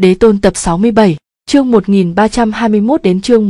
Đế Tôn tập 67, chương 1321 đến chương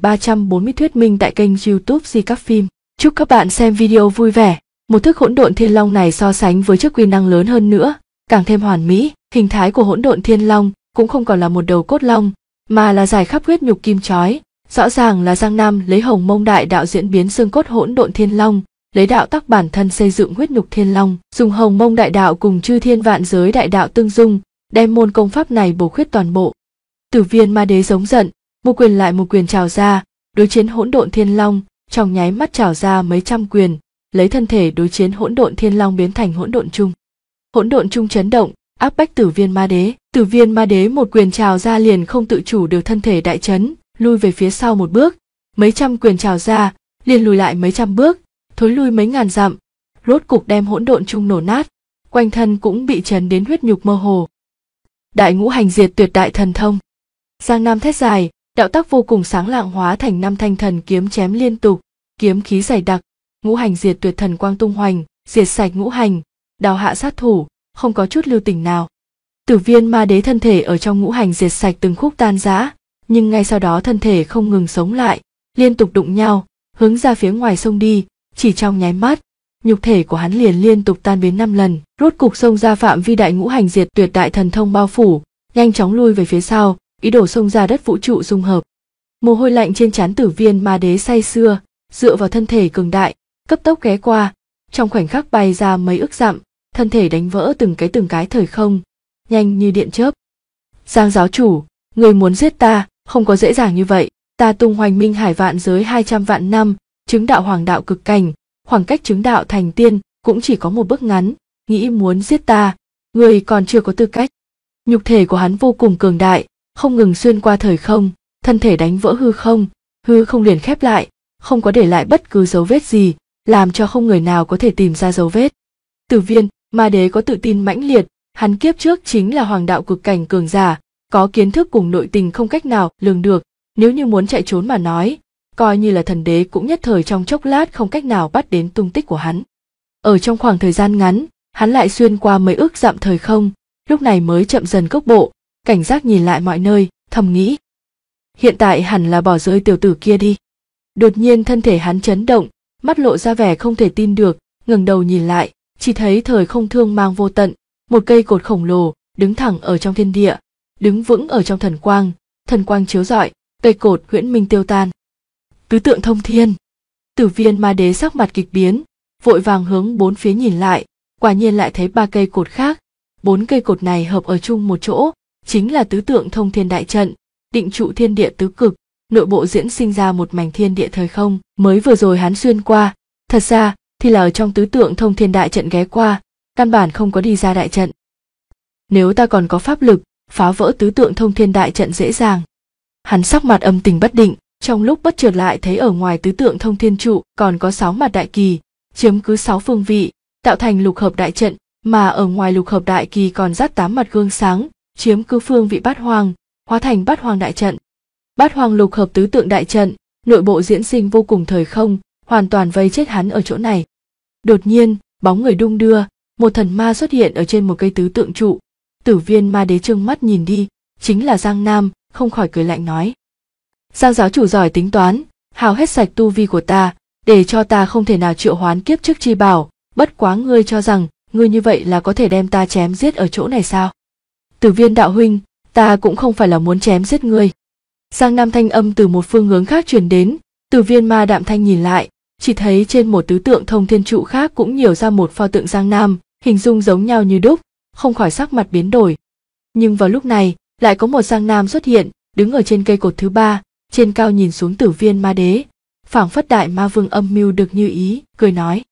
1340 thuyết minh tại kênh YouTube Di Các Phim. Chúc các bạn xem video vui vẻ. Một thức hỗn độn thiên long này so sánh với chiếc quy năng lớn hơn nữa, càng thêm hoàn mỹ. Hình thái của hỗn độn thiên long cũng không còn là một đầu cốt long, mà là dài khắp huyết nhục kim chói. Rõ ràng là Giang Nam lấy Hồng Mông Đại Đạo diễn biến xương cốt hỗn độn thiên long, lấy đạo tắc bản thân xây dựng huyết nhục thiên long, dùng Hồng Mông Đại Đạo cùng chư thiên vạn giới đại đạo tương dung, đem môn công pháp này bổ khuyết toàn bộ. Tử Viên Ma Đế giống giận, một quyền lại một quyền trào ra, đối chiến hỗn độn thiên long, trong nháy mắt trào ra mấy trăm quyền, lấy thân thể đối chiến hỗn độn thiên long biến thành hỗn độn chung. Hỗn độn chung chấn động, áp bách Tử Viên Ma Đế. Tử Viên Ma Đế một quyền trào ra liền không tự chủ được thân thể đại chấn, lui về phía sau một bước. Mấy trăm quyền trào ra, liền lùi lại mấy trăm bước, thối lui mấy ngàn dặm, rốt cục đem hỗn độn chung nổ nát, quanh thân cũng bị chấn đến huyết nhục mơ hồ. Đại ngũ hành diệt tuyệt đại thần thông. Giang Nam thét dài, đạo tắc vô cùng sáng lạng hóa thành năm thanh thần kiếm chém liên tục, kiếm khí dày đặc, ngũ hành diệt tuyệt thần quang tung hoành, diệt sạch ngũ hành, đào hạ sát thủ, không có chút lưu tình nào. Tử Viên Ma Đế thân thể ở trong ngũ hành diệt sạch từng khúc tan rã, nhưng ngay sau đó thân thể không ngừng sống lại, liên tục đụng nhau, hướng ra phía ngoài sông đi, chỉ trong nháy mắt, nhục thể của hắn liền liên tục tan biến 5 lần, rốt cục xông ra phạm vi đại ngũ hành diệt tuyệt đại thần thông bao phủ, nhanh chóng lui về phía sau, ý đồ xông ra đất vũ trụ dung hợp. Mồ hôi lạnh trên trán Tử Viên Ma Đế say sưa, dựa vào thân thể cường đại, cấp tốc ghé qua, trong khoảnh khắc bay ra mấy ức dặm, thân thể đánh vỡ từng cái thời không, nhanh như điện chớp. Giang giáo chủ, người muốn giết ta, không có dễ dàng như vậy, ta tung hoành minh hải vạn giới 200 vạn năm, chứng đạo hoàng đạo cực cảnh, khoảng cách chứng đạo thành tiên cũng chỉ có một bước ngắn, nghĩ muốn giết ta, người còn chưa có tư cách. Nhục thể của hắn vô cùng cường đại, không ngừng xuyên qua thời không, thân thể đánh vỡ hư không liền khép lại, không có để lại bất cứ dấu vết gì, làm cho không người nào có thể tìm ra dấu vết. Tử Viên Ma Đế có tự tin mãnh liệt, hắn kiếp trước chính là hoàng đạo cực cảnh cường giả, có kiến thức cùng nội tình không cách nào lường được, nếu như muốn chạy trốn mà nói, coi như là thần đế cũng nhất thời trong chốc lát không cách nào bắt đến tung tích của hắn. Ở trong khoảng thời gian ngắn, hắn lại xuyên qua mấy ức dặm thời không, lúc này mới chậm dần cước bộ, cảnh giác nhìn lại mọi nơi, thầm nghĩ. Hiện tại hẳn là bỏ rơi tiểu tử kia đi. Đột nhiên thân thể hắn chấn động, mắt lộ ra vẻ không thể tin được, ngẩng đầu nhìn lại, chỉ thấy thời không thương mang vô tận, một cây cột khổng lồ, đứng thẳng ở trong thiên địa, đứng vững ở trong thần quang chiếu rọi, cây cột huyễn minh tiêu tan. Tứ tượng thông thiên. Tử Viên Ma Đế sắc mặt kịch biến, vội vàng hướng bốn phía nhìn lại, quả nhiên lại thấy 3 cây cột khác, 4 cây cột này hợp ở chung một chỗ, chính là tứ tượng thông thiên đại trận, định trụ thiên địa tứ cực, nội bộ diễn sinh ra một mảnh thiên địa thời không, mới vừa rồi hắn xuyên qua, thật ra thì là ở trong tứ tượng thông thiên đại trận ghé qua, căn bản không có đi ra đại trận. Nếu ta còn có pháp lực, phá vỡ tứ tượng thông thiên đại trận dễ dàng. Hắn sắc mặt âm tình bất định, trong lúc bất chợt lại thấy ở ngoài tứ tượng thông thiên trụ còn có 6 mặt đại kỳ, chiếm cứ 6 phương vị, tạo thành lục hợp đại trận, mà ở ngoài lục hợp đại kỳ còn dắt 8 mặt gương sáng, chiếm cứ phương vị bát hoang, hóa thành bát hoang đại trận. Bát hoang lục hợp tứ tượng đại trận, nội bộ diễn sinh vô cùng thời không, hoàn toàn vây chết hắn ở chỗ này. Đột nhiên, bóng người đung đưa, một thần ma xuất hiện ở trên một cây tứ tượng trụ. Tử Viên Ma Đế trừng mắt nhìn đi, chính là Giang Nam, không khỏi cười lạnh nói. Giang giáo chủ giỏi tính toán, hao hết sạch tu vi của ta, để cho ta không thể nào triệu hoán kiếp trước chi bảo, bất quá ngươi cho rằng, ngươi như vậy là có thể đem ta chém giết ở chỗ này sao? Tử Viên đạo huynh, ta cũng không phải là muốn chém giết ngươi. Giang Nam thanh âm từ một phương hướng khác truyền đến, Tử Viên Ma Đạm Thanh nhìn lại, chỉ thấy trên một tứ tượng thông thiên trụ khác cũng nhiều ra một pho tượng Giang Nam, hình dung giống nhau như đúc, không khỏi sắc mặt biến đổi. Nhưng vào lúc này, lại có một Giang Nam xuất hiện, đứng ở trên cây cột thứ 3, trên cao nhìn xuống Tử Viên Ma Đế, phảng phất đại ma vương âm mưu được như ý, cười nói.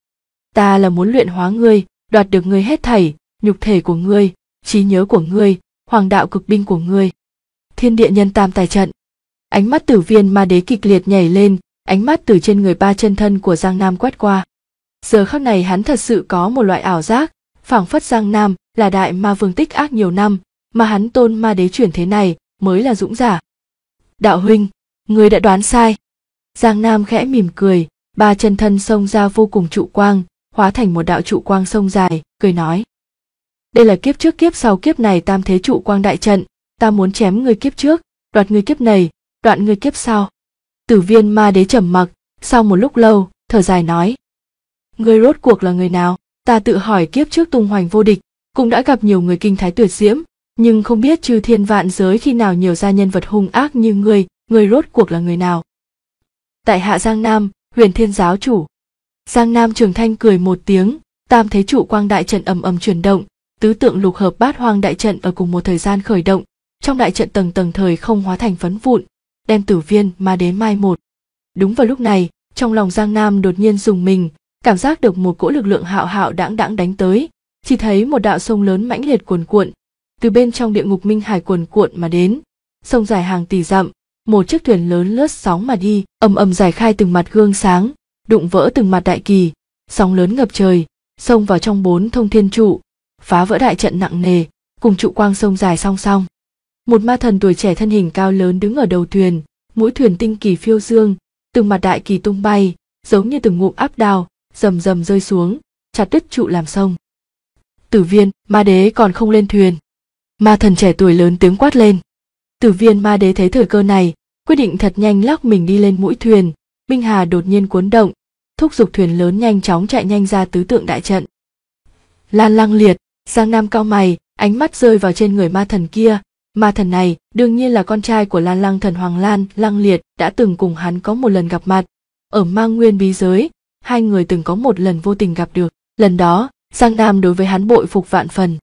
Ta là muốn luyện hóa ngươi, đoạt được ngươi hết thảy, nhục thể của ngươi, trí nhớ của ngươi, hoàng đạo cực binh của ngươi. Thiên địa nhân tam tài trận. Ánh mắt Tử Viên Ma Đế kịch liệt nhảy lên, ánh mắt từ trên người 3 chân thân của Giang Nam quét qua. Giờ khắc này hắn thật sự có một loại ảo giác, phảng phất Giang Nam là đại ma vương tích ác nhiều năm, mà hắn tôn ma đế chuyển thế này mới là dũng giả. Đạo huynh, ngươi đã đoán sai. Giang Nam khẽ mỉm cười, 3 chân thân xông ra vô cùng trụ quang, hóa thành một đạo trụ quang sông dài, cười nói. Đây là kiếp trước kiếp sau kiếp này tam thế trụ quang đại trận, ta muốn chém ngươi kiếp trước, đoạt ngươi kiếp này, đoạn ngươi kiếp sau. Tử Viên Ma Đế trầm mặc, sau một lúc lâu, thở dài nói: Ngươi rốt cuộc là người nào? Ta tự hỏi kiếp trước tung hoành vô địch, cũng đã gặp nhiều người kinh thái tuyệt diễm, nhưng không biết chư thiên vạn giới khi nào nhiều ra nhân vật hung ác như ngươi rốt cuộc là người nào? Tại hạ Giang Nam, Huyền Thiên giáo chủ. Giang Nam Trường Thanh cười một tiếng, tam thế trụ quang đại trận ầm ầm chuyển động, tứ tượng lục hợp bát hoang đại trận ở cùng một thời gian khởi động, trong đại trận tầng tầng thời không hóa thành phấn vụn, đem Tử Viên Ma Đế mai một. Đúng vào lúc này, trong lòng Giang Nam đột nhiên rùng mình, cảm giác được một cỗ lực lượng hạo hạo đãng đãng đánh tới, chỉ thấy một đạo sông lớn mãnh liệt cuồn cuộn, từ bên trong địa ngục minh hải cuồn cuộn mà đến, sông dài hàng tỷ dặm, một chiếc thuyền lớn lướt sóng mà đi, ầm ầm giải khai từng mặt gương sáng, đụng vỡ từng mặt đại kỳ, sóng lớn ngập trời, xông vào trong 4 thông thiên trụ, phá vỡ đại trận nặng nề, cùng trụ quang sông dài song song. Một ma thần tuổi trẻ thân hình cao lớn đứng ở đầu thuyền, mũi thuyền tinh kỳ phiêu dương, từng mặt đại kỳ tung bay, giống như từng ngụm áp đao, rầm rầm rơi xuống, chặt đứt trụ làm sông. Tử Viên Ma Đế còn không lên thuyền. Ma thần trẻ tuổi lớn tiếng quát lên. Tử Viên Ma Đế thấy thời cơ này, quyết định thật nhanh lắc mình đi lên mũi thuyền, Minh Hà đột nhiên cuốn động, thúc giục thuyền lớn nhanh chóng chạy nhanh ra tứ tượng đại trận. Lan Lăng Liệt, Giang Nam cau mày, ánh mắt rơi vào trên người ma thần kia. Ma thần này đương nhiên là con trai của Lan Lăng thần hoàng Lan Lăng Liệt, đã từng cùng hắn có một lần gặp mặt ở Mang Nguyên bí giới, hai người từng có một lần vô tình gặp được. Lần đó Giang Nam đối với hắn bội phục vạn phần.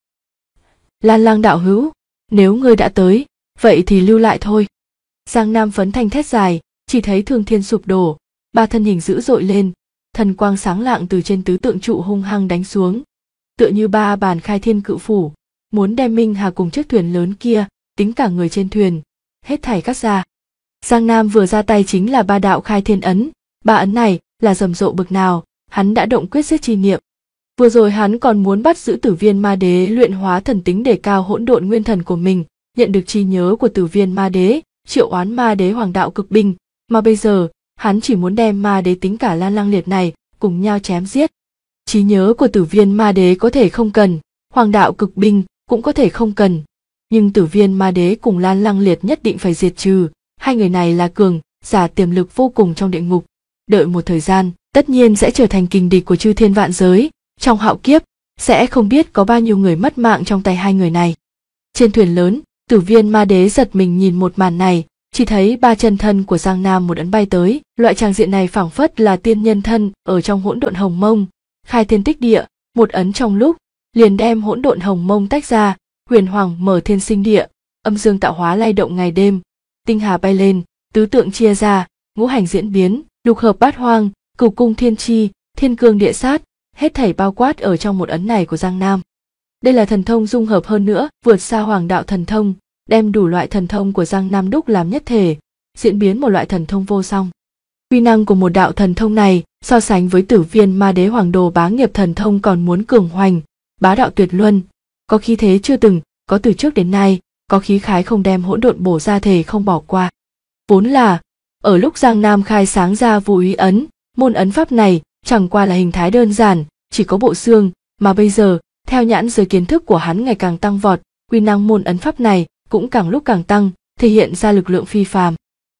Lan Lăng đạo hữu, nếu ngươi đã tới, vậy thì lưu lại thôi. Giang Nam phấn thanh thét dài, chỉ thấy thương thiên sụp đổ, ba thân hình dữ dội lên, thần quang sáng lạng từ trên tứ tượng trụ hung hăng đánh xuống, tựa như ba bàn khai thiên cự phủ, muốn đem Minh Hà cùng chiếc thuyền lớn kia, tính cả người trên thuyền, hết thảy cắt ra. Giang Nam vừa ra tay chính là ba đạo khai thiên ấn, ba ấn này là rầm rộ bực nào, hắn đã động quyết giết chi niệm. Vừa rồi hắn còn muốn bắt giữ Tử Viên Ma Đế luyện hóa thần tính để cao hỗn độn nguyên thần của mình, nhận được trí nhớ của Tử Viên Ma Đế, triệu oán Ma Đế Hoàng đạo cực binh, mà bây giờ, hắn chỉ muốn đem Ma Đế tính cả Lan Lăng Liệt này cùng nhau chém giết. Trí nhớ của Tử Viên Ma Đế có thể không cần, Hoàng đạo cực binh cũng có thể không cần, nhưng Tử Viên Ma Đế cùng Lan Lăng Liệt nhất định phải diệt trừ, hai người này là cường giả tiềm lực vô cùng trong địa ngục, đợi một thời gian, tất nhiên sẽ trở thành kình địch của chư thiên vạn giới, trong hạo kiếp sẽ không biết có bao nhiêu người mất mạng trong tay hai người này. Trên thuyền lớn, Tử Viên Ma Đế giật mình nhìn một màn này, chỉ thấy ba chân thân của Giang Nam một ấn bay tới, loại tràng diện này phảng phất là tiên nhân thân ở trong hỗn độn hồng mông, khai thiên tích địa, một ấn trong lúc liền đem hỗn độn hồng mông tách ra, huyền hoàng mở thiên sinh địa, âm dương tạo hóa lay động ngày đêm, tinh hà bay lên, tứ tượng chia ra, ngũ hành diễn biến, lục hợp bát hoang, cửu cung thiên chi, thiên cương địa sát, hết thảy bao quát ở trong một ấn này của Giang Nam. Đây là thần thông dung hợp hơn nữa, vượt xa hoàng đạo thần thông, đem đủ loại thần thông của Giang Nam đúc làm nhất thể, diễn biến một loại thần thông vô song. Uy năng của một đạo thần thông này, so sánh với Tử Viên Ma Đế Hoàng Đồ bá nghiệp thần thông còn muốn cường hoành, bá đạo tuyệt luân, có khí thế chưa từng có từ trước đến nay, có khí khái không đem hỗn độn bổ ra thể không bỏ qua. Vốn là, ở lúc Giang Nam khai sáng ra Vô Úy ấn, môn ấn pháp này chẳng qua là hình thái đơn giản, chỉ có bộ xương, mà bây giờ, theo nhãn giới kiến thức của hắn ngày càng tăng vọt, uy năng môn ấn pháp này cũng càng lúc càng tăng, thể hiện ra lực lượng phi phàm.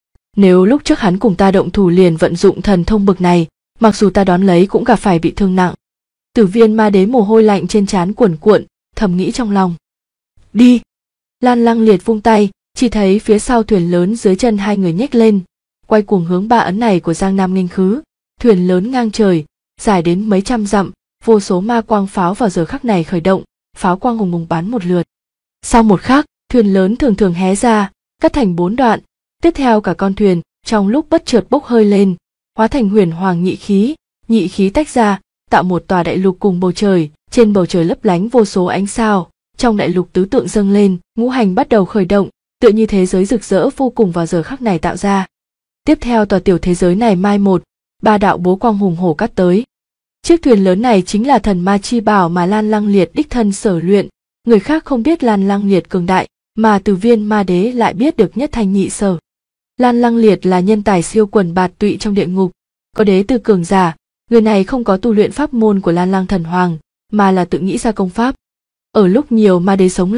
Nếu lúc trước hắn cùng ta động thủ liền vận dụng thần thông bực này, mặc dù ta đón lấy cũng gặp phải bị thương nặng. Tử Viên Ma Đế mồ hôi lạnh trên trán cuồn cuộn, thầm nghĩ trong lòng. Đi! Lan Lăng Liệt vung tay, chỉ thấy phía sau thuyền lớn dưới chân hai người nhếch lên, quay cuồng hướng ba ấn này của Giang Nam nghênh khứ. Thuyền lớn ngang trời, dài đến mấy trăm dặm, vô số ma quang pháo vào giờ khắc này khởi động, pháo quang hùng hùng bắn một lượt. Sau một khắc, thuyền lớn thường thường hé ra, cắt thành 4 đoạn, tiếp theo cả con thuyền trong lúc bất chợt bốc hơi lên, hóa thành huyền hoàng nhị khí tách ra, tạo một tòa đại lục cùng bầu trời, trên bầu trời lấp lánh vô số ánh sao, trong đại lục tứ tượng dâng lên, ngũ hành bắt đầu khởi động, tựa như thế giới rực rỡ vô cùng vào giờ khắc này tạo ra. Tiếp theo tòa tiểu thế giới này mai một, ba đạo bố quang hùng hổ cắt tới. Chiếc thuyền lớn này chính là thần ma chi bảo mà Lan Lăng Liệt đích thân sở luyện, người khác không biết Lan Lăng Liệt cường đại, mà Tử Viên Ma Đế lại biết được nhất thanh nhị sở. Lan Lăng Liệt là nhân tài siêu quần bạt tụy trong địa ngục, có đế tư cường giả, người này không có tu luyện pháp môn của Lan Lăng thần hoàng, mà là tự nghĩ ra công pháp. Ở lúc nhiều ma đế sống lại,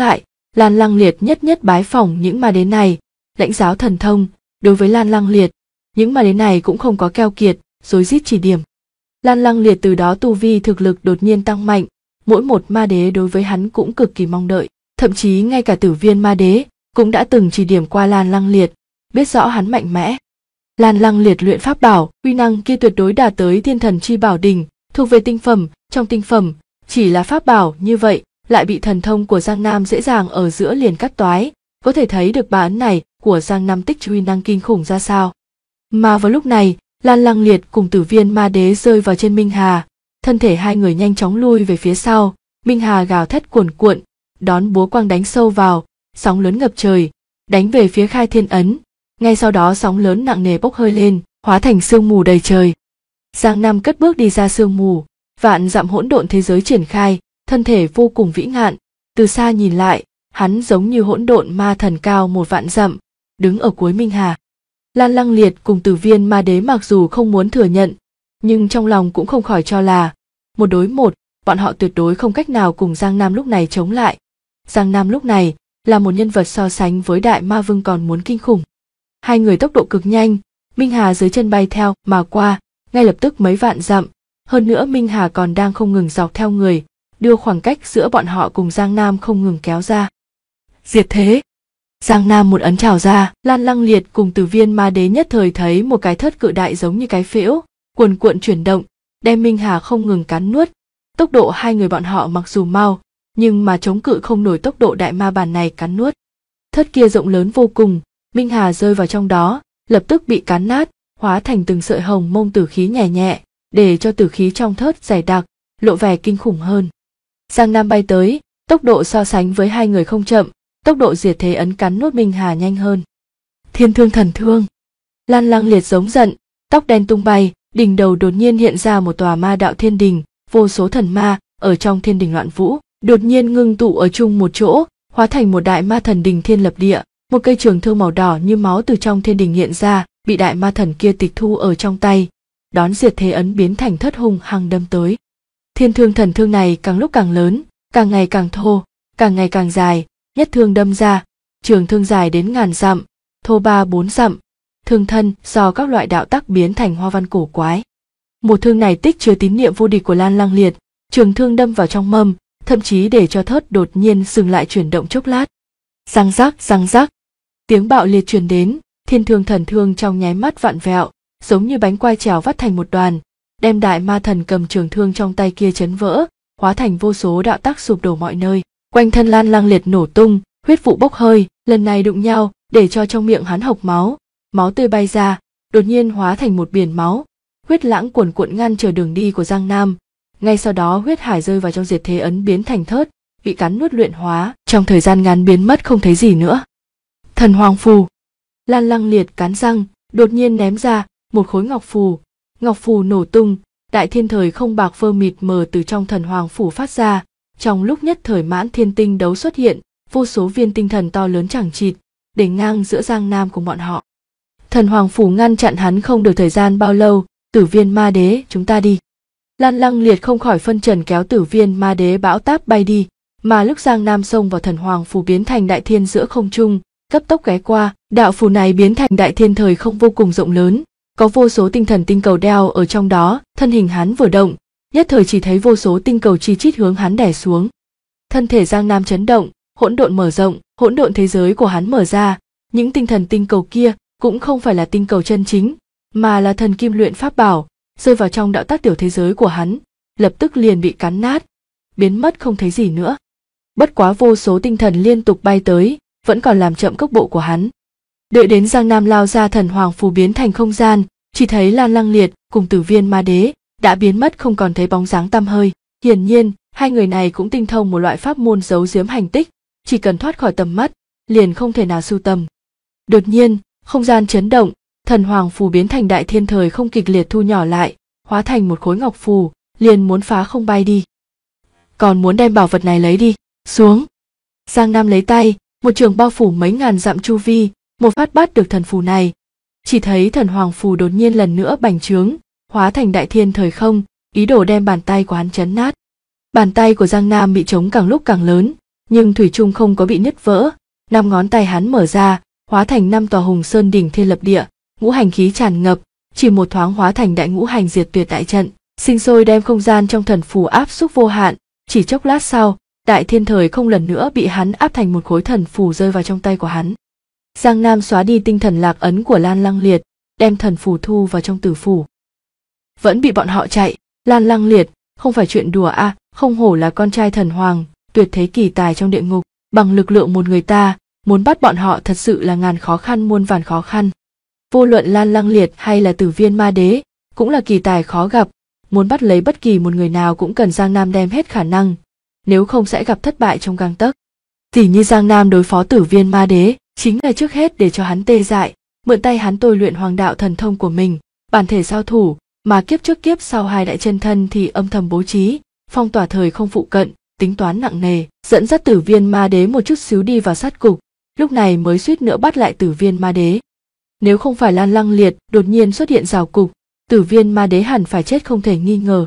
Lan Lăng Liệt nhất nhất bái phỏng những ma đế này, lãnh giáo thần thông. Đối với Lan Lăng Liệt, những ma đế này cũng không có keo kiệt, rối rít chỉ điểm. Lan Lăng Liệt từ đó tu vi thực lực đột nhiên tăng mạnh, mỗi một ma đế đối với hắn cũng cực kỳ mong đợi, thậm chí ngay cả Tử Viên ma đế cũng đã từng chỉ điểm qua Lan Lăng Liệt, biết rõ hắn mạnh mẽ. Lan Lăng Liệt luyện pháp bảo, uy năng kia tuyệt đối đạt tới Thiên Thần Chi Bảo đỉnh, thuộc về tinh phẩm, trong tinh phẩm, chỉ là pháp bảo như vậy, lại bị thần thông của Giang Nam dễ dàng ở giữa liền cắt toái, có thể thấy được bá ấn này của Giang Nam tích uy năng kinh khủng ra sao. Mà vào lúc này, Lan Lăng Liệt cùng Tử Viên ma đế rơi vào trên Minh Hà, thân thể hai người nhanh chóng lui về phía sau, Minh Hà gào thét cuồn cuộn, đón búa quang đánh sâu vào, sóng lớn ngập trời, đánh về phía Khai Thiên ấn, ngay sau đó sóng lớn nặng nề bốc hơi lên, hóa thành sương mù đầy trời. Giang Nam cất bước đi ra sương mù, vạn dặm hỗn độn thế giới triển khai, thân thể vô cùng vĩ ngạn, từ xa nhìn lại, hắn giống như hỗn độn ma thần cao 1 vạn dặm, đứng ở cuối Minh Hà. Lan Lăng Liệt cùng Tử Viên ma đế mặc dù không muốn thừa nhận, nhưng trong lòng cũng không khỏi cho là 1 đối 1, bọn họ tuyệt đối không cách nào cùng Giang Nam lúc này chống lại. Giang Nam lúc này là một nhân vật so sánh với Đại Ma Vương còn muốn kinh khủng. Hai người tốc độ cực nhanh, Minh Hà dưới chân bay theo mà qua, ngay lập tức mấy vạn dặm, hơn nữa Minh Hà còn đang không ngừng dọc theo người, đưa khoảng cách giữa bọn họ cùng Giang Nam không ngừng kéo ra. Diệt thế! Giang Nam một ấn trào ra, Lan Lăng Liệt cùng Tử Viên ma đế nhất thời thấy một cái thất cự đại giống như cái phễu, cuồn cuộn chuyển động, đem Minh Hà không ngừng cắn nuốt. Tốc độ hai người bọn họ mặc dù mau, nhưng mà chống cự không nổi tốc độ đại ma bản này cắn nuốt. Thất kia rộng lớn vô cùng, Minh Hà rơi vào trong đó, lập tức bị cắn nát, hóa thành từng sợi hồng mông tử khí nhẹ nhẹ, để cho tử khí trong thớt dày đặc, lộ vẻ kinh khủng hơn. Giang Nam bay tới, tốc độ so sánh với hai người không chậm, tốc độ diệt thế ấn cắn nuốt Minh Hà nhanh hơn. Thiên thương thần thương! Lan Lăng Liệt giống giận, tóc đen tung bay, đỉnh đầu đột nhiên hiện ra một tòa ma đạo thiên đình, vô số thần ma ở trong thiên đình loạn vũ, đột nhiên ngưng tụ ở chung một chỗ, hóa thành một đại ma thần đình thiên lập địa. Một cây trường thương màu đỏ như máu từ trong thiên đình hiện ra, bị đại ma thần kia tịch thu ở trong tay, đón diệt thế ấn biến thành thất hung hăng đâm tới. Thiên thương thần thương này càng lúc càng lớn, càng ngày càng thô, càng ngày càng dài, nhất thương đâm ra, trường thương dài đến ngàn dặm, thô 3-4 dặm, thương thân do các loại đạo tắc biến thành hoa văn cổ quái. Một thương này tích chứa tín niệm vô địch của Lan Lăng Liệt, trường thương đâm vào trong mâm, thậm chí để cho thớt đột nhiên dừng lại chuyển động chốc lát. Răng rắc, tiếng bạo liệt truyền đến, thiên thương thần thương trong nháy mắt vặn vẹo, giống như bánh quai trèo vắt thành một đoàn, đem đại ma thần cầm trường thương trong tay kia chấn vỡ, hóa thành vô số đạo tắc sụp đổ mọi nơi. Quanh thân Lan Lăng Liệt nổ tung, huyết vụ bốc hơi, lần này đụng nhau, để cho trong miệng hắn hộc máu, máu tươi bay ra, đột nhiên hóa thành một biển máu, huyết lãng cuồn cuộn ngăn trở đường đi của Giang Nam. Ngay sau đó huyết hải rơi vào trong diệt thế ấn biến thành thớt, bị cắn nuốt luyện hóa, trong thời gian ngắn biến mất không thấy gì nữa. Thần Hoàng Phù! Lan Lăng Liệt cắn răng, đột nhiên ném ra một khối ngọc phù nổ tung, đại thiên thời không bạc phơ mịt mờ từ trong thần Hoàng Phủ phát ra, trong lúc nhất thời mãn thiên tinh đấu xuất hiện, vô số viên tinh thần to lớn chằng chịt, để ngang giữa Giang Nam cùng bọn họ. Thần Hoàng Phủ ngăn chặn hắn không được thời gian bao lâu, Tử Viên ma đế, chúng ta đi. Lan Lăng Liệt không khỏi phân trần kéo Tử Viên ma đế bão táp bay đi, mà lúc Giang Nam xông vào thần Hoàng Phủ biến thành đại thiên giữa không trung, cấp tốc ghé qua, đạo phủ này biến thành đại thiên thời không vô cùng rộng lớn, có vô số tinh thần tinh cầu đeo ở trong đó, thân hình hắn vừa động, nhất thời chỉ thấy vô số tinh cầu chi chít hướng hắn đè xuống. Thân thể Giang Nam chấn động, hỗn độn mở rộng, hỗn độn thế giới của hắn mở ra, những tinh thần tinh cầu kia cũng không phải là tinh cầu chân chính, mà là thần kim luyện pháp bảo, rơi vào trong đạo tác tiểu thế giới của hắn, lập tức liền bị cắn nát, biến mất không thấy gì nữa. Bất quá vô số tinh thần liên tục bay tới, vẫn còn làm chậm cước bộ của hắn. Đợi đến Giang Nam lao ra thần Hoàng Phù biến thành không gian, chỉ thấy Lan Lăng Liệt cùng Tử Viên ma đế đã biến mất không còn thấy bóng dáng tăm hơi. Hiển nhiên, hai người này cũng tinh thông một loại pháp môn giấu giếm hành tích, chỉ cần thoát khỏi tầm mắt, liền không thể nào sưu tầm. Đột nhiên, không gian chấn động, thần Hoàng Phù biến thành đại thiên thời không kịch liệt thu nhỏ lại, hóa thành một khối ngọc phù, liền muốn phá không bay đi. Còn muốn đem bảo vật này lấy đi, xuống. Giang Nam lấy tay, một trường bao phủ mấy ngàn dặm chu vi, một phát bắt được thần phù này. Chỉ thấy thần Hoàng Phù đột nhiên lần nữa bành trướng, hóa thành đại thiên thời không, ý đồ đem bàn tay của hắn chấn nát. Bàn tay của Giang Nam bị trống càng lúc càng lớn, nhưng thủy chung không có bị nứt vỡ. 5 ngón tay hắn mở ra, hóa thành 5 tòa hùng sơn đỉnh thiên lập địa, ngũ hành khí tràn ngập, chỉ một thoáng hóa thành đại ngũ hành diệt tuyệt đại trận, sinh sôi đem không gian trong thần phù áp xúc vô hạn. Chỉ chốc lát sau, đại thiên thời không lần nữa bị hắn áp thành một khối thần phù rơi vào trong tay của hắn. Giang Nam xóa đi tinh thần lạc ấn của Lan Lăng Liệt, đem thần phù thu vào trong tử phủ. Vẫn bị bọn họ chạy. Lan Lăng Liệt, không phải chuyện đùa à, không hổ là con trai thần hoàng, tuyệt thế kỳ tài trong địa ngục, bằng lực lượng một người ta, muốn bắt bọn họ thật sự là ngàn khó khăn muôn vàn khó khăn. Vô luận Lan Lăng Liệt hay là Tử Viên Ma Đế, cũng là kỳ tài khó gặp, muốn bắt lấy bất kỳ một người nào cũng cần Giang Nam đem hết khả năng, nếu không sẽ gặp thất bại trong gang tấc. Tỉ như Giang Nam đối phó Tử Viên Ma Đế, chính là trước hết để cho hắn tê dại, mượn tay hắn tôi luyện hoàng đạo thần thông của mình, bản thể giao thủ, mà kiếp trước kiếp sau hai đại chân thân thì âm thầm bố trí, phong tỏa thời không phụ cận, tính toán nặng nề, dẫn dắt Tử Viên Ma Đế một chút xíu đi vào sát cục, lúc này mới suýt nữa bắt lại Tử Viên Ma Đế. Nếu không phải Lan Lăng Liệt đột nhiên xuất hiện rào cục, Tử Viên Ma Đế hẳn phải chết không thể nghi ngờ.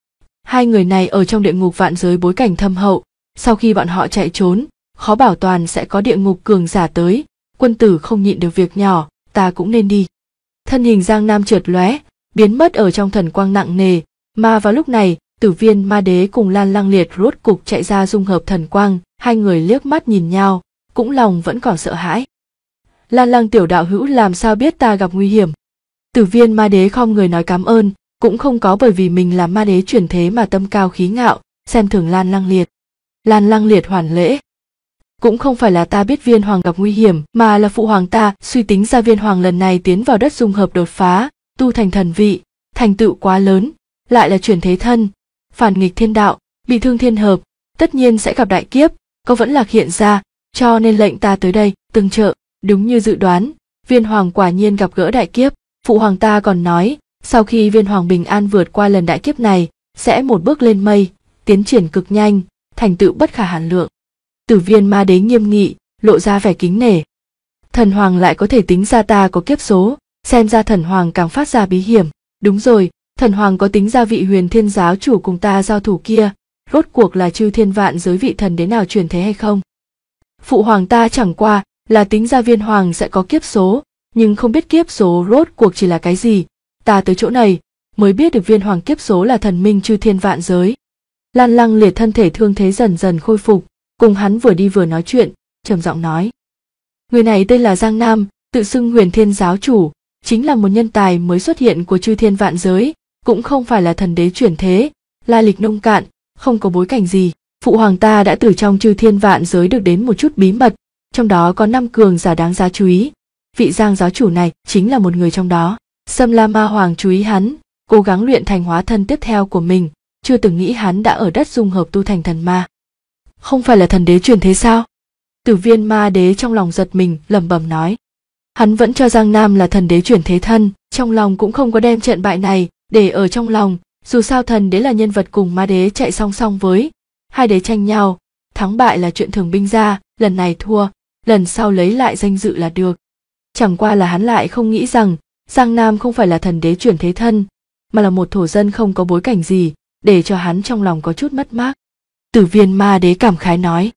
Hai người này ở trong địa ngục vạn giới bối cảnh thâm hậu, sau khi bọn họ chạy trốn, khó bảo toàn sẽ có địa ngục cường giả tới, quân tử không nhịn được việc nhỏ, ta cũng nên đi. Thân hình Giang Nam chợt lóe, biến mất ở trong thần quang nặng nề, mà vào lúc này, Tử Viên Ma Đế cùng Lan Lăng Liệt rốt cục chạy ra dung hợp thần quang, hai người liếc mắt nhìn nhau, cũng lòng vẫn còn sợ hãi. Lan Lăng tiểu đạo hữu làm sao biết ta gặp nguy hiểm? Tử Viên Ma Đế khom người nói cảm ơn, cũng không có bởi vì mình là ma đế chuyển thế mà tâm cao khí ngạo, xem thường Lan Lăng Liệt. Lan Lăng Liệt hoàn lễ. Cũng không phải là ta biết Viên Hoàng gặp nguy hiểm, mà là phụ hoàng ta suy tính ra Viên Hoàng lần này tiến vào đất dung hợp đột phá, tu thành thần vị, thành tựu quá lớn, lại là chuyển thế thân, phản nghịch thiên đạo, bị thương thiên hợp, tất nhiên sẽ gặp đại kiếp, có vẫn lạc hiện ra, cho nên lệnh ta tới đây tương trợ. Đúng như dự đoán, Viên Hoàng quả nhiên gặp gỡ đại kiếp, phụ hoàng ta còn nói, sau khi Viên Hoàng bình an vượt qua lần đại kiếp này, sẽ một bước lên mây, tiến triển cực nhanh, thành tựu bất khả hạn lượng. Tử Viên Ma Đế nghiêm nghị, lộ ra vẻ kính nể. Thần Hoàng lại có thể tính ra ta có kiếp số, xem ra Thần Hoàng càng phát ra bí hiểm. Đúng rồi, Thần Hoàng có tính ra vị Huyền Thiên giáo chủ cùng ta giao thủ kia, rốt cuộc là chư thiên vạn giới vị thần đế nào truyền thế hay không? Phụ hoàng ta chẳng qua là tính ra Viên Hoàng sẽ có kiếp số, nhưng không biết kiếp số rốt cuộc chỉ là cái gì. Ta tới chỗ này mới biết được Viên Hoàng kiếp số là thần minh chư thiên vạn giới. Lan Lăng Liệt thân thể thương thế dần dần khôi phục, cùng hắn vừa đi vừa nói chuyện, trầm giọng nói: người này tên là Giang Nam, tự xưng Huyền Thiên giáo chủ, chính là một nhân tài mới xuất hiện của chư thiên vạn giới, cũng không phải là thần đế chuyển thế, lai lịch nông cạn, không có bối cảnh gì. Phụ hoàng ta đã từ trong chư thiên vạn giới được đến một chút bí mật, trong đó có 5 cường giả đáng giá chú ý. Vị Giang giáo chủ này chính là một người trong đó. Sâm La Ma Hoàng chú ý hắn, cố gắng luyện thành hóa thân tiếp theo của mình, chưa từng nghĩ hắn đã ở đất dung hợp tu thành thần ma. Không phải là thần đế chuyển thế sao? Tử Viên Ma Đế trong lòng giật mình, lẩm bẩm nói. Hắn vẫn cho Giang Nam là thần đế chuyển thế thân, trong lòng cũng không có đem trận bại này để ở trong lòng, dù sao thần đế là nhân vật cùng ma đế chạy song song với, hai đế tranh nhau, thắng bại là chuyện thường binh ra, lần này thua, lần sau lấy lại danh dự là được. Chẳng qua là hắn lại không nghĩ rằng Giang Nam không phải là thần đế chuyển thế thân, mà là một thổ dân không có bối cảnh gì, để cho hắn trong lòng có chút mất mát. Tử Viên Ma Đế cảm khái nói: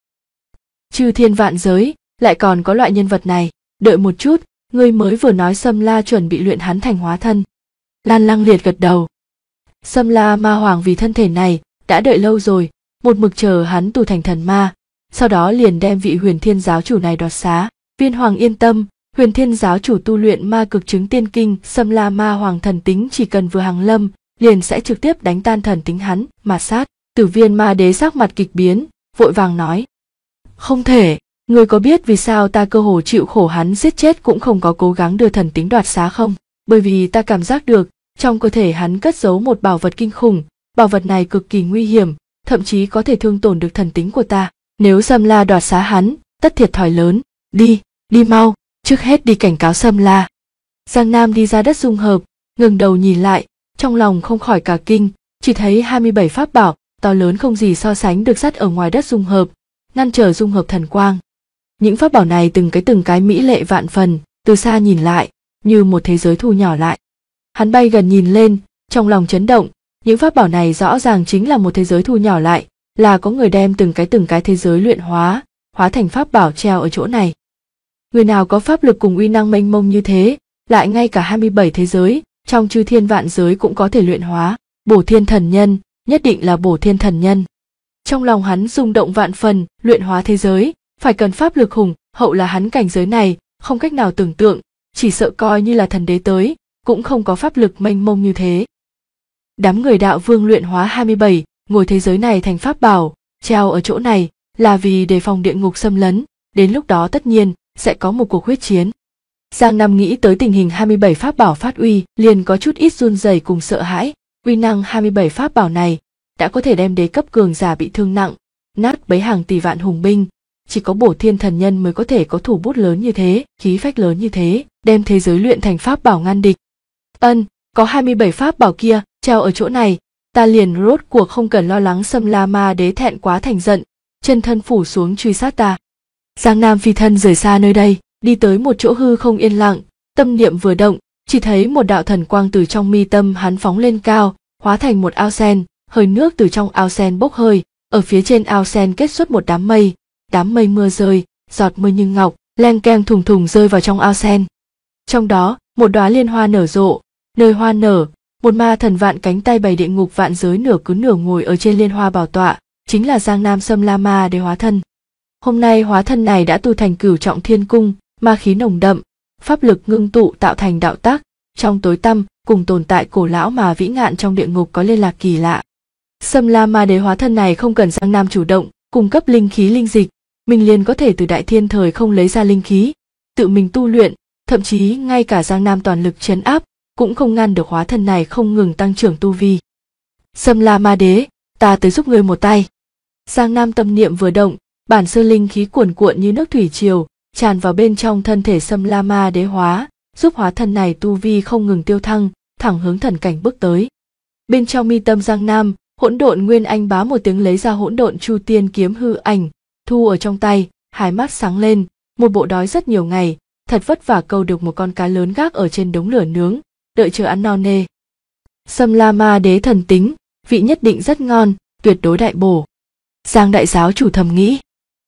chư thiên vạn giới, lại còn có loại nhân vật này, đợi một chút, ngươi mới vừa nói Sâm La chuẩn bị luyện hắn thành hóa thân. Lan Lăng Liệt gật đầu. Sâm La Ma Hoàng vì thân thể này, đã đợi lâu rồi, một mực chờ hắn tu thành thần ma, sau đó liền đem vị Huyền Thiên giáo chủ này đoạt xá. Viên Hoàng yên tâm, Huyền Thiên giáo chủ tu luyện ma cực chứng tiên kinh, Sâm La Ma Hoàng thần tính chỉ cần vừa hàng lâm, liền sẽ trực tiếp đánh tan thần tính hắn, mà sát. Tử Viên Ma Đế sắc mặt kịch biến, vội vàng nói: không thể, ngươi có biết vì sao ta cơ hồ chịu khổ hắn giết chết cũng không có cố gắng đưa thần tính đoạt xá không? Bởi vì ta cảm giác được, trong cơ thể hắn cất giấu một bảo vật kinh khủng, bảo vật này cực kỳ nguy hiểm, thậm chí có thể thương tổn được thần tính của ta. Nếu Sâm La đoạt xá hắn, tất thiệt thòi lớn. Đi mau, trước hết đi cảnh cáo Sâm La. Giang Nam đi ra đất dung hợp, ngẩng đầu nhìn lại, trong lòng không khỏi cả kinh, chỉ thấy 27 pháp bảo to lớn không gì so sánh được sắt ở ngoài đất dung hợp, ngăn trở dung hợp thần quang. Những pháp bảo này từng cái mỹ lệ vạn phần, từ xa nhìn lại, như một thế giới thu nhỏ lại. Hắn bay gần nhìn lên, trong lòng chấn động, những pháp bảo này rõ ràng chính là một thế giới thu nhỏ lại, là có người đem từng cái thế giới luyện hóa, hóa thành pháp bảo treo ở chỗ này. Người nào có pháp lực cùng uy năng mênh mông như thế, lại ngay cả 27 thế giới, trong chư thiên vạn giới cũng có thể luyện hóa, Bổ Thiên Thần Nhân, nhất định là Bổ Thiên Thần Nhân. Trong lòng hắn rung động vạn phần, luyện hóa thế giới, phải cần pháp lực hùng hậu là hắn cảnh giới này, không cách nào tưởng tượng, chỉ sợ coi như là thần đế tới, cũng không có pháp lực mênh mông như thế. Đám người đạo vương luyện hóa 27, ngồi thế giới này thành pháp bảo, treo ở chỗ này, là vì đề phòng địa ngục xâm lấn, đến lúc đó tất nhiên sẽ có một cuộc huyết chiến. Giang Nam nghĩ tới tình hình 27 pháp bảo phát uy, liền có chút ít run rẩy cùng sợ hãi, uy năng 27 pháp bảo này đã có thể đem đế cấp cường giả bị thương nặng, nát bấy hàng tỷ vạn hùng binh, chỉ có Bổ Thiên Thần Nhân mới có thể có thủ bút lớn như thế, khí phách lớn như thế, đem thế giới luyện thành pháp bảo ngăn địch. Có 27 pháp bảo kia treo ở chỗ này, ta liền rốt cuộc không cần lo lắng Sâm La Ma Đế thẹn quá thành giận, chân thân phủ xuống truy sát ta. Giang Nam phi thân rời xa nơi đây, đi tới một chỗ hư không yên lặng, tâm niệm vừa động, chỉ thấy một đạo thần quang từ trong mi tâm hắn phóng lên cao, hóa thành một ao sen, hơi nước từ trong ao sen bốc hơi, ở phía trên ao sen kết xuất một đám mây mưa rơi, giọt mưa như ngọc, len keng thùng thùng rơi vào trong ao sen. Trong đó, một đóa liên hoa nở rộ, nơi hoa nở, một ma thần vạn cánh tay bày địa ngục vạn giới nửa cứ nửa ngồi ở trên liên hoa bảo tọa, chính là Giang Nam Sâm La Ma Đế hóa thân. Hôm nay hóa thân này đã tu thành Cửu Trọng Thiên Cung, ma khí nồng đậm, pháp lực ngưng tụ tạo thành đạo tác, trong tối tăm cùng tồn tại cổ lão mà vĩ ngạn trong địa ngục có liên lạc kỳ lạ. Sâm La Ma Đế hóa thân này không cần Giang Nam chủ động cung cấp linh khí linh dịch, mình liền có thể từ đại thiên thời không lấy ra linh khí, tự mình tu luyện, thậm chí ngay cả Giang Nam toàn lực trấn áp cũng không ngăn được hóa thân này không ngừng tăng trưởng tu vi. Sâm La Ma Đế, ta tới giúp ngươi một tay. Giang Nam tâm niệm vừa động, bản sơ linh khí cuồn cuộn như nước thủy triều, tràn vào bên trong thân thể Sâm La Ma Đế hóa, giúp hóa thân này tu vi không ngừng tiêu thăng, thẳng hướng thần cảnh bước tới. Bên trong mi tâm Giang Nam, Hỗn Độn Nguyên Anh bá một tiếng lấy ra Hỗn Độn Chu Tiên kiếm hư ảnh, thu ở trong tay, hai mắt sáng lên, một bộ đói rất nhiều ngày, thật vất vả câu được một con cá lớn gác ở trên đống lửa nướng, đợi chờ ăn no nê. Sâm La Ma Đế thần tính, vị nhất định rất ngon, tuyệt đối đại bổ. Giang đại giáo chủ thầm nghĩ.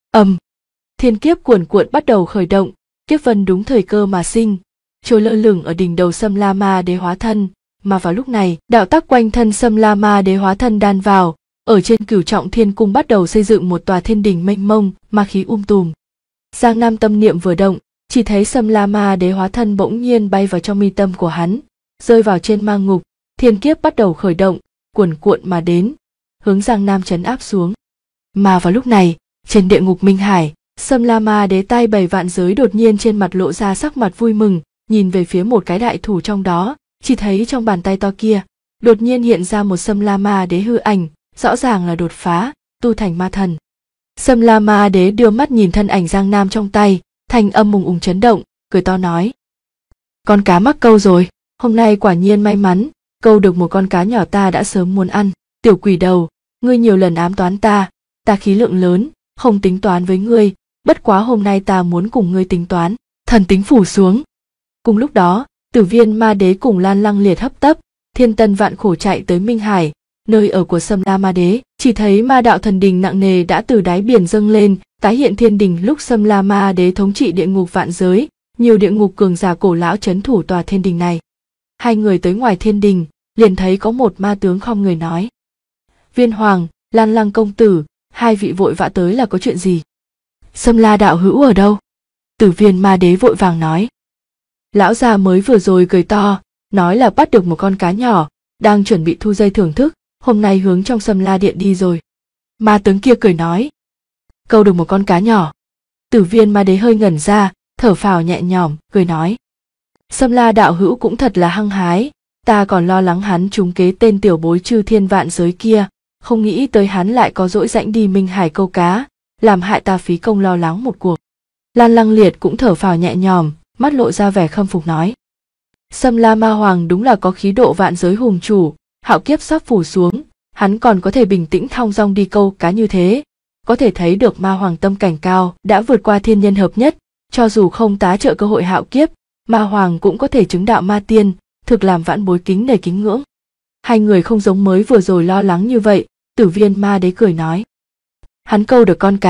Thiên kiếp cuồn cuộn bắt đầu khởi động, kiếp vân đúng thời cơ mà sinh, trôi lơ lửng ở đỉnh đầu Sâm La Ma Đế hóa thân, mà vào lúc này, đạo tắc quanh thân Sâm La Ma Đế hóa thân đan vào, ở trên Cửu Trọng Thiên Cung bắt đầu xây dựng một tòa thiên đình mênh mông, ma khí tùm. Giang Nam tâm niệm vừa động, chỉ thấy Sâm La Ma Đế hóa thân bỗng nhiên bay vào trong mi tâm của hắn, rơi vào trên ma ngục, thiên kiếp bắt đầu khởi động, cuồn cuộn mà đến, hướng Giang Nam trấn áp xuống. Mà vào lúc này, trên địa ngục Minh Hải, Sâm La Ma Đế tay bày vạn giới đột nhiên trên mặt lộ ra sắc mặt vui mừng, nhìn về phía một cái đại thủ trong đó, chỉ thấy trong bàn tay to kia, đột nhiên hiện ra một Sâm La Ma Đế hư ảnh, rõ ràng là đột phá, tu thành ma thần. Sâm La Ma Đế đưa mắt nhìn thân ảnh Giang Nam trong tay, thanh âm ùng ùng chấn động, cười to nói: "Con cá mắc câu rồi, hôm nay quả nhiên may mắn, câu được một con cá nhỏ ta đã sớm muốn ăn. Tiểu quỷ đầu, ngươi nhiều lần ám toán ta khí lượng lớn, không tính toán với ngươi, bất quá hôm nay ta muốn cùng ngươi tính toán." Thần tính phủ xuống. Cùng lúc đó, Tử Viên Ma Đế cùng Lan Lăng Liệt hấp tấp, thiên tân vạn khổ chạy tới Minh Hải, nơi ở của Sâm La Ma Đế, chỉ thấy ma đạo thần đình nặng nề đã từ đáy biển dâng lên, tái hiện thiên đình lúc Sâm La Ma Đế thống trị địa ngục vạn giới, nhiều địa ngục cường giả cổ lão trấn thủ tòa thiên đình này. Hai người tới ngoài thiên đình, liền thấy có một ma tướng khom người nói: "Viên Hoàng, Lan Lăng công tử, hai vị vội vã tới là có chuyện gì?" "Sâm La đạo hữu ở đâu?" Tử Viên Ma Đế vội vàng nói. "Lão già mới vừa rồi cười to, nói là bắt được một con cá nhỏ, đang chuẩn bị thu dây thưởng thức, hôm nay hướng trong Sâm La điện đi rồi." Ma tướng kia cười nói: "Câu được một con cá nhỏ?" Tử Viên Ma Đế hơi ngẩn ra, thở phào nhẹ nhõm, cười nói: "Sâm La đạo hữu cũng thật là hăng hái, ta còn lo lắng hắn trúng kế tên tiểu bối chư thiên vạn giới kia, không nghĩ tới hắn lại có dỗi rãnh đi Minh Hải câu cá, làm hại ta phí công lo lắng một cuộc." Lan Lăng Liệt cũng thở phào nhẹ nhõm, mắt lộ ra vẻ khâm phục nói: "Sâm La Ma Hoàng đúng là có khí độ vạn giới hùng chủ, hạo kiếp sắp phủ xuống, hắn còn có thể bình tĩnh thong dong đi câu cá như thế, có thể thấy được Ma Hoàng tâm cảnh cao, đã vượt qua thiên nhân hợp nhất, cho dù không tá trợ cơ hội hạo kiếp, Ma Hoàng cũng có thể chứng đạo ma tiên, thực làm vãn bối kính nể kính ngưỡng." Hai người không giống mới vừa rồi lo lắng như vậy, Tử Viên Ma Đế cười nói: "Hắn câu được con cá,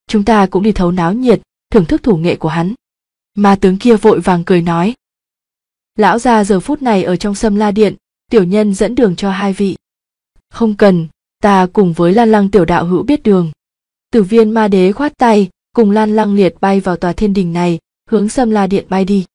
chúng ta cũng đi thấu náo nhiệt, thưởng thức thủ nghệ của hắn. Ma tướng kia vội vàng cười nói. Lão già giờ phút này ở trong Sâm La Điện, tiểu nhân dẫn đường cho hai vị. Không cần, ta cùng với Lan Lăng tiểu đạo hữu biết đường. Tử Viên Ma Đế khoát tay, cùng Lan Lăng Liệt bay vào tòa thiên đình này, hướng Sâm La Điện bay đi.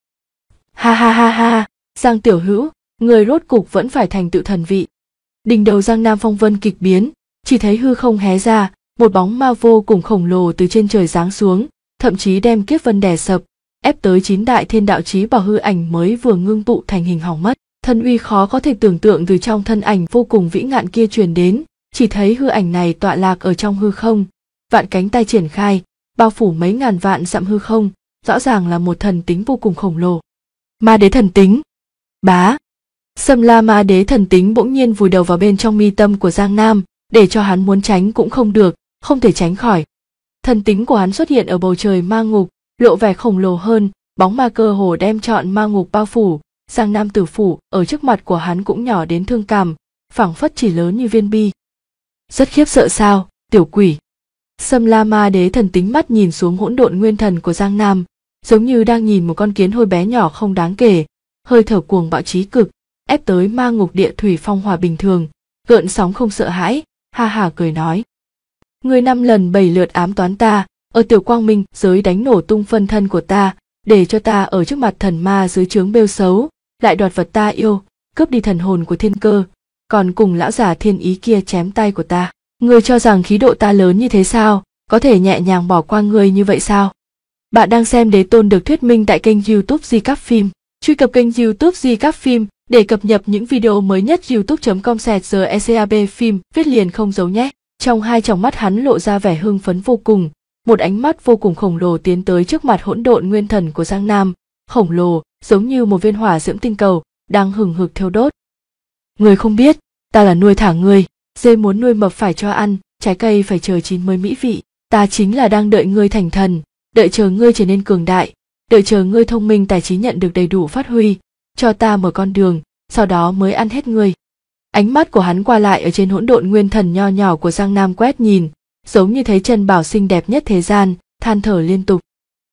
Ha ha ha ha, Giang tiểu hữu, người rốt cục vẫn phải thành tựu thần vị. Đỉnh đầu Giang Nam phong vân kịch biến, chỉ thấy hư không hé ra, một bóng ma vô cùng khổng lồ từ trên trời giáng xuống, thậm chí đem kiếp vân đè sập, ép tới 9 đại thiên đạo chí bảo hư ảnh mới vừa ngưng tụ thành hình hỏng mất. Thân uy khó có thể tưởng tượng từ trong thân ảnh vô cùng vĩ ngạn kia truyền đến, chỉ thấy hư ảnh này tọa lạc ở trong hư không, vạn cánh tay triển khai, bao phủ mấy ngàn vạn dặm hư không, rõ ràng là một thần tính vô cùng khổng lồ. Ma đế thần tính. Bá. Sâm La Ma Đế thần tính bỗng nhiên vùi đầu vào bên trong mi tâm của Giang Nam, để cho hắn muốn tránh cũng không được, không thể tránh khỏi. Thần tính của hắn xuất hiện ở bầu trời ma ngục, lộ vẻ khổng lồ hơn, bóng ma cơ hồ đem trọn ma ngục bao phủ. Giang Nam tử phủ ở trước mặt của hắn cũng nhỏ đến thương cảm, phảng phất chỉ lớn như viên bi. Rất khiếp sợ sao, tiểu quỷ. Sâm La Ma Đế thần tính mắt nhìn xuống hỗn độn nguyên thần của Giang Nam, giống như đang nhìn một con kiến hôi bé nhỏ không đáng kể, hơi thở cuồng bạo chí cực, ép tới ma ngục địa thủy phong hòa bình thường, gợn sóng không sợ hãi, ha ha cười nói. Ngươi 5 lần 7 lượt ám toán ta, ở tiểu quang minh giới đánh nổ tung phân thân của ta, để cho ta ở trước mặt thần ma dưới trướng bêu xấu, lại đoạt vật ta yêu, cướp đi thần hồn của thiên cơ, còn cùng lão giả thiên ý kia chém tay của ta. Ngươi cho rằng khí độ ta lớn như thế sao, có thể nhẹ nhàng bỏ qua ngươi như vậy sao? Bạn đang xem Đế Tôn được thuyết minh tại kênh YouTube Di Cáp Phim. Truy cập kênh YouTube Di Cáp Phim để cập nhật những video mới nhất. youtube.com/GECAB phim viết liền không giấu nhé. Trong hai tròng mắt hắn lộ ra vẻ hưng phấn vô cùng, một ánh mắt vô cùng khổng lồ tiến tới trước mặt hỗn độn nguyên thần của Giang Nam, khổng lồ giống như một viên hỏa diễm tinh cầu đang hừng hực thiêu đốt. Ngươi không biết, ta là nuôi thả ngươi, dê muốn nuôi mập phải cho ăn, trái cây phải chờ chín mới mỹ vị, ta chính là đang đợi ngươi thành thần, đợi chờ ngươi trở nên cường đại, đợi chờ ngươi thông minh tài trí nhận được đầy đủ phát huy, cho ta mở con đường, sau đó mới ăn hết ngươi. Ánh mắt của hắn qua lại ở trên hỗn độn nguyên thần nho nhỏ của Giang Nam quét nhìn, giống như thấy chân bảo xinh đẹp nhất thế gian, than thở liên tục.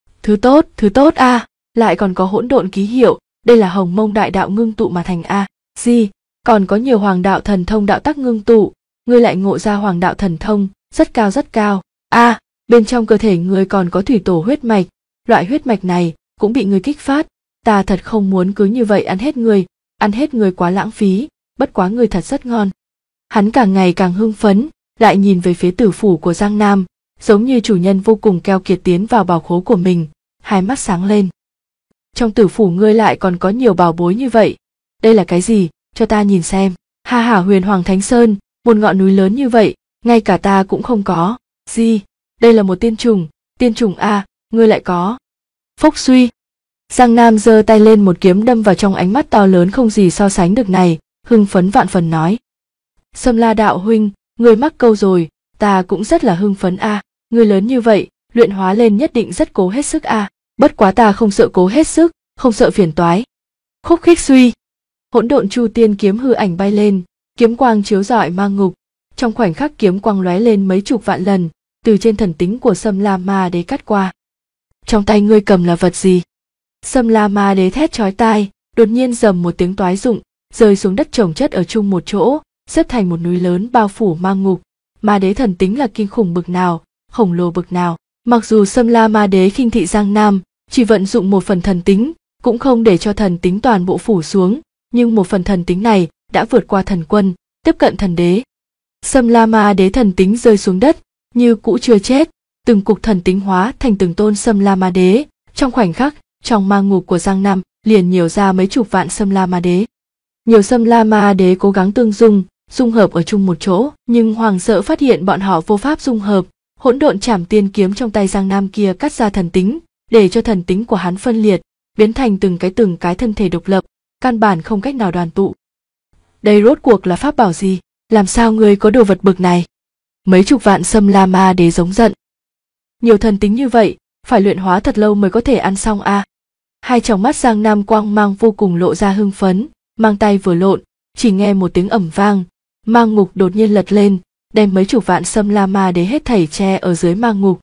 Thứ tốt a, lại còn có hỗn độn ký hiệu, đây là Hồng Mông đại đạo ngưng tụ mà thành a. Gì, còn có nhiều hoàng đạo thần thông đạo tắc ngưng tụ, ngươi lại ngộ ra hoàng đạo thần thông, rất cao. A, bên trong cơ thể ngươi còn có thủy tổ huyết mạch, loại huyết mạch này cũng bị ngươi kích phát, ta thật không muốn cứ như vậy ăn hết ngươi quá lãng phí, bất quá ngươi thật rất ngon. Hắn càng ngày càng hưng phấn, lại nhìn về phía tử phủ của Giang Nam, giống như chủ nhân vô cùng keo kiệt tiến vào bảo khố của mình, hai mắt sáng lên. Trong tử phủ ngươi lại còn có nhiều bảo bối như vậy, đây là cái gì, cho ta nhìn xem. Ha hả, Huyền Hoàng Thánh Sơn, một ngọn núi lớn như vậy, ngay cả ta cũng không có. Gì, đây là một tiên trùng a, ngươi lại có. Phốc suy. Giang Nam giơ tay lên, một kiếm đâm vào trong ánh mắt to lớn không gì so sánh được này, hưng phấn vạn phần nói. Sâm La đạo huynh, ngươi mắc câu rồi, ta cũng rất là hưng phấn a, ngươi lớn như vậy, luyện hóa lên nhất định rất cố hết sức a, bất quá ta không sợ cố hết sức, không sợ phiền toái. Khúc khích suy. Hỗn độn chu tiên kiếm hư ảnh bay lên, kiếm quang chiếu rọi ma ngục, trong khoảnh khắc kiếm quang lóe lên mấy chục vạn lần, từ trên thần tính của Sâm La Ma Đế cắt qua. Trong tay ngươi cầm là vật gì? Sâm La Ma Đế thét chói tai, đột nhiên rầm một tiếng toái rụng, rơi xuống đất chồng chất ở chung một chỗ, xếp thành một núi lớn bao phủ ma ngục. Ma Đế thần tính là kinh khủng bực nào, khổng lồ bực nào. Mặc dù Sâm La Ma Đế khinh thị Giang Nam, chỉ vận dụng một phần thần tính, cũng không để cho thần tính toàn bộ phủ xuống, nhưng một phần thần tính này đã vượt qua thần quân, tiếp cận thần đế. Sâm La Ma Đế thần tính rơi xuống đất, như cũ chưa chết, từng cục thần tính hóa thành từng tôn Sâm La Ma Đế, trong khoảnh khắc, trong ma ngục của Giang Nam liền nhiều ra mấy chục vạn Sâm La Ma Đế. Nhiều Sâm La Ma Đế cố gắng tương dung hợp ở chung một chỗ, nhưng hoàng sợ phát hiện bọn họ vô pháp dung hợp. Hỗn độn trảm tiên kiếm trong tay Giang Nam kia cắt ra thần tính, để cho thần tính của hắn phân liệt, biến thành từng cái thân thể độc lập, căn bản không cách nào đoàn tụ. Đây rốt cuộc là pháp bảo gì? Làm sao ngươi có đồ vật bực này? Mấy chục vạn Sâm La Ma Đế giống giận. Nhiều thần tính như vậy, phải luyện hóa thật lâu mới có thể ăn xong a. Hai tròng mắt Giang Nam quang mang vô cùng lộ ra hưng phấn, mang tay vừa lộn, chỉ nghe một tiếng ầm vang, ma ngục đột nhiên lật lên, đem mấy chục vạn Sâm La Ma Đế hết thảy che ở dưới ma ngục.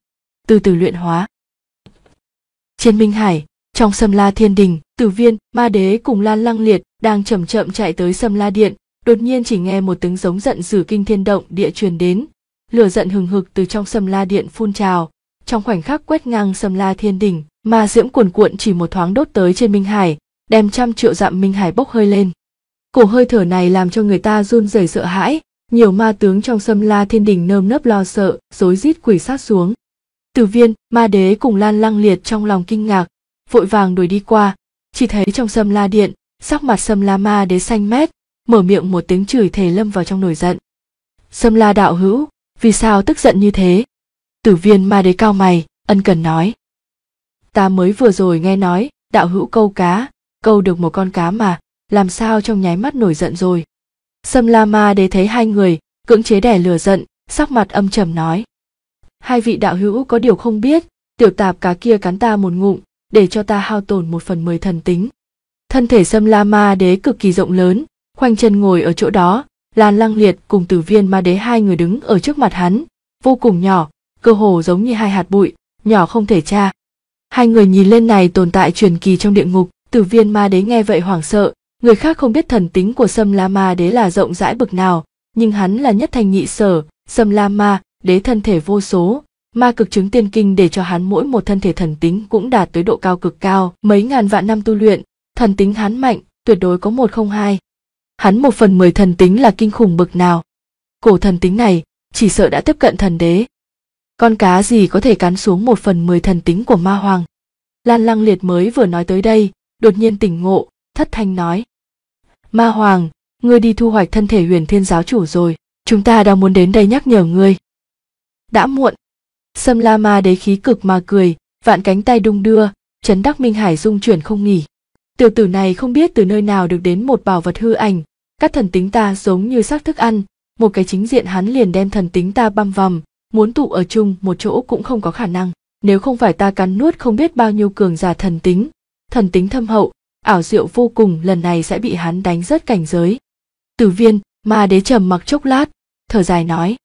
từ từ luyện hóa. Trên Minh Hải, trong Sâm La Thiên Đình, Tử Viên, Ma Đế cùng Lan Lăng Liệt đang chậm chậm chạy tới Sâm La Điện, đột nhiên chỉ nghe một tiếng giống giận dữ kinh thiên động địa truyền đến, lửa giận hừng hực từ trong Sâm La Điện phun trào, trong khoảnh khắc quét ngang Sâm La Thiên Đình, ma diễm cuồn cuộn chỉ một thoáng đốt tới trên Minh Hải, đem trăm triệu dặm Minh Hải bốc hơi lên. Cổ hơi thở này làm cho người ta run rẩy sợ hãi, nhiều ma tướng trong Sâm La Thiên Đình nơm nớp lo sợ, rối rít quỳ sát xuống. Tử Viên, Ma Đế cùng Lan Lăng Liệt trong lòng kinh ngạc, vội vàng đuổi đi qua, chỉ thấy trong Sâm La Điện, sắc mặt Sâm La Ma Đế xanh mét, mở miệng một tiếng chửi thề lâm vào trong nổi giận. Sâm La đạo hữu, vì sao tức giận như thế? Tử Viên Ma Đế cau mày, ân cần nói. Ta mới vừa rồi nghe nói, đạo hữu câu cá, câu được một con cá mà, làm sao trong nháy mắt nổi giận rồi. Sâm La Ma Đế thấy hai người, cưỡng chế đè lửa giận, sắc mặt âm trầm nói. Hai vị đạo hữu có điều không biết, tiểu tạp cá kia cắn ta một ngụm, để cho ta hao tổn 1/10 thần tính. Thân thể Sâm La Ma Đế cực kỳ rộng lớn, khoanh chân ngồi ở chỗ đó, Lan Lăng Liệt cùng Tử Viên Ma Đế hai người đứng ở trước mặt hắn, vô cùng nhỏ, cơ hồ giống như hai hạt bụi, nhỏ không thể tra. Hai người nhìn lên này tồn tại truyền kỳ trong địa ngục, Tử Viên Ma Đế nghe vậy hoảng sợ, người khác không biết thần tính của Sâm La Ma Đế là rộng rãi bực nào, nhưng hắn là nhất thành nhị sở, Sâm La Ma Đế thân thể vô số, ma cực chứng tiên kinh để cho hắn mỗi một thân thể thần tính cũng đạt tới độ cao cực cao, mấy ngàn vạn năm tu luyện, thần tính hắn mạnh, tuyệt đối có 102. Hắn 1/10 thần tính là kinh khủng bực nào. Cổ thần tính này, chỉ sợ đã tiếp cận thần đế. Con cá gì có thể cắn xuống 1/10 thần tính của ma hoàng? Lan Lăng Liệt mới vừa nói tới đây, đột nhiên tỉnh ngộ, thất thanh nói. Ma hoàng, ngươi đi thu hoạch thân thể Huyền Thiên giáo chủ rồi, chúng ta đang muốn đến đây nhắc nhở ngươi. Đã muộn. Sâm La Ma Đế khí cực mà cười, vạn cánh tay đung đưa, chấn đắc Minh Hải rung chuyển không nghỉ. Tiểu tử này không biết từ nơi nào được đến một bảo vật hư ảnh, các thần tính ta giống như xác thức ăn, một cái chính diện hắn liền đem thần tính ta băm vằm, muốn tụ ở chung một chỗ cũng không có khả năng. Nếu không phải ta cắn nuốt không biết bao nhiêu cường giả thần tính thâm hậu, ảo diệu vô cùng, lần này sẽ bị hắn đánh rớt cảnh giới. Tử Viên, Ma Đế trầm mặc chốc lát, thở dài nói.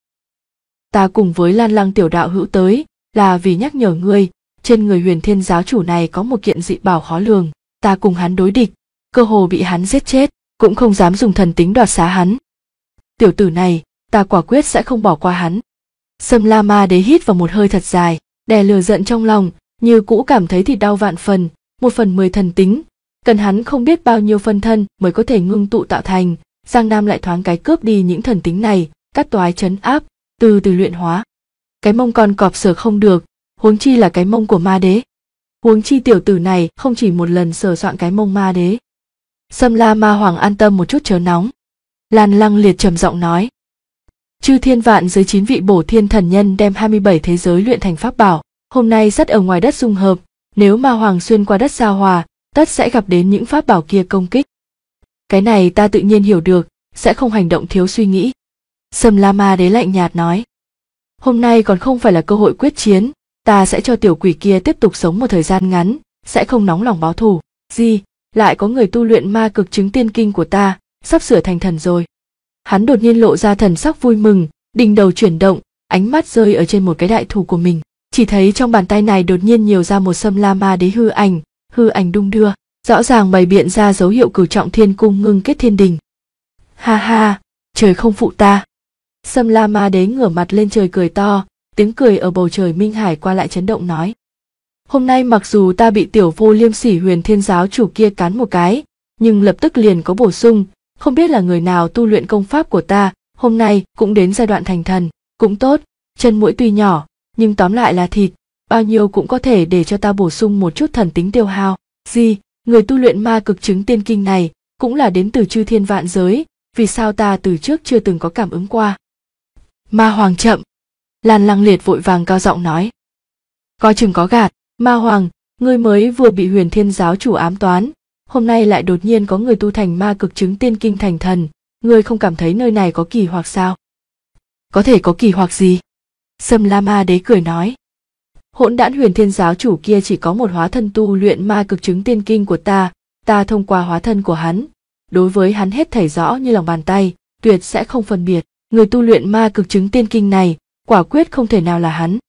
Ta cùng với Lan Lăng tiểu đạo hữu tới, là vì nhắc nhở ngươi, trên người Huyền Thiên giáo chủ này có một kiện dị bảo khó lường, ta cùng hắn đối địch, cơ hồ bị hắn giết chết, cũng không dám dùng thần tính đoạt xá hắn. Tiểu tử này, ta quả quyết sẽ không bỏ qua hắn. Sâm La Ma Đế hít vào một hơi thật dài, đè lửa giận trong lòng, như cũ cảm thấy thịt đau vạn phần, 1/10 thần tính, cần hắn không biết bao nhiêu phân thân mới có thể ngưng tụ tạo thành. Giang Nam lại thoáng cái cướp đi những thần tính này, cắt toái trấn áp, từ từ luyện hóa. Cái mông con cọp sờ không được, huống chi là cái mông của Ma Đế. Huống chi tiểu tử này không chỉ một lần sờ soạn cái mông Ma Đế. Sâm La Ma Hoàng an tâm một chút chớ nóng. Lan Lăng Liệt trầm giọng nói. Chư thiên vạn giới 9 vị bổ thiên thần nhân đem 27 thế giới luyện thành pháp bảo, hôm nay rất ở ngoài đất dung hợp, nếu Ma Hoàng xuyên qua đất giao hòa, tất sẽ gặp đến những pháp bảo kia công kích. Cái này ta tự nhiên hiểu được, sẽ không hành động thiếu suy nghĩ. Sâm La Ma Đế lạnh nhạt nói. Hôm nay còn không phải là cơ hội quyết chiến, ta sẽ cho tiểu quỷ kia tiếp tục sống một thời gian ngắn, sẽ không nóng lòng báo thù. Gì, lại có người tu luyện ma cực chứng tiên kinh của ta, sắp sửa thành thần rồi. Hắn đột nhiên lộ ra thần sắc vui mừng, đỉnh đầu chuyển động, ánh mắt rơi ở trên một cái đại thủ của mình. Chỉ thấy trong bàn tay này đột nhiên nhiều ra một Sâm La Ma Đế hư ảnh đung đưa, rõ ràng bày biện ra dấu hiệu cửu trọng thiên cung ngưng kết thiên đình. Ha ha, trời không phụ ta. Sâm La Ma Đế ngửa mặt lên trời cười to, tiếng cười ở bầu trời Minh Hải qua lại chấn động nói. Hôm nay mặc dù ta bị tiểu vô liêm sỉ Huyền Thiên giáo chủ kia cắn một cái, nhưng lập tức liền có bổ sung, không biết là người nào tu luyện công pháp của ta, hôm nay cũng đến giai đoạn thành thần, cũng tốt, chân mũi tuy nhỏ, nhưng tóm lại là thịt, bao nhiêu cũng có thể để cho ta bổ sung một chút thần tính tiêu hao. Gì, người tu luyện ma cực chứng tiên kinh này, cũng là đến từ chư thiên vạn giới, vì sao ta từ trước chưa từng có cảm ứng qua. Ma Hoàng chậm. Lan Lăng Liệt vội vàng cao giọng nói. Coi chừng có gạt, Ma Hoàng, ngươi mới vừa bị Huyền Thiên giáo chủ ám toán, hôm nay lại đột nhiên có người tu thành ma cực chứng tiên kinh thành thần, ngươi không cảm thấy nơi này có kỳ hoặc sao? Có thể có kỳ hoặc gì? Sâm La Ma Đế cười nói. Hỗn đản Huyền Thiên giáo chủ kia chỉ có một hóa thân tu luyện ma cực chứng tiên kinh của ta thông qua hóa thân của hắn, đối với hắn hết thảy rõ như lòng bàn tay, tuyệt sẽ không phân biệt. Người tu luyện ma cực chứng tiên kinh này, quả quyết không thể nào là hắn.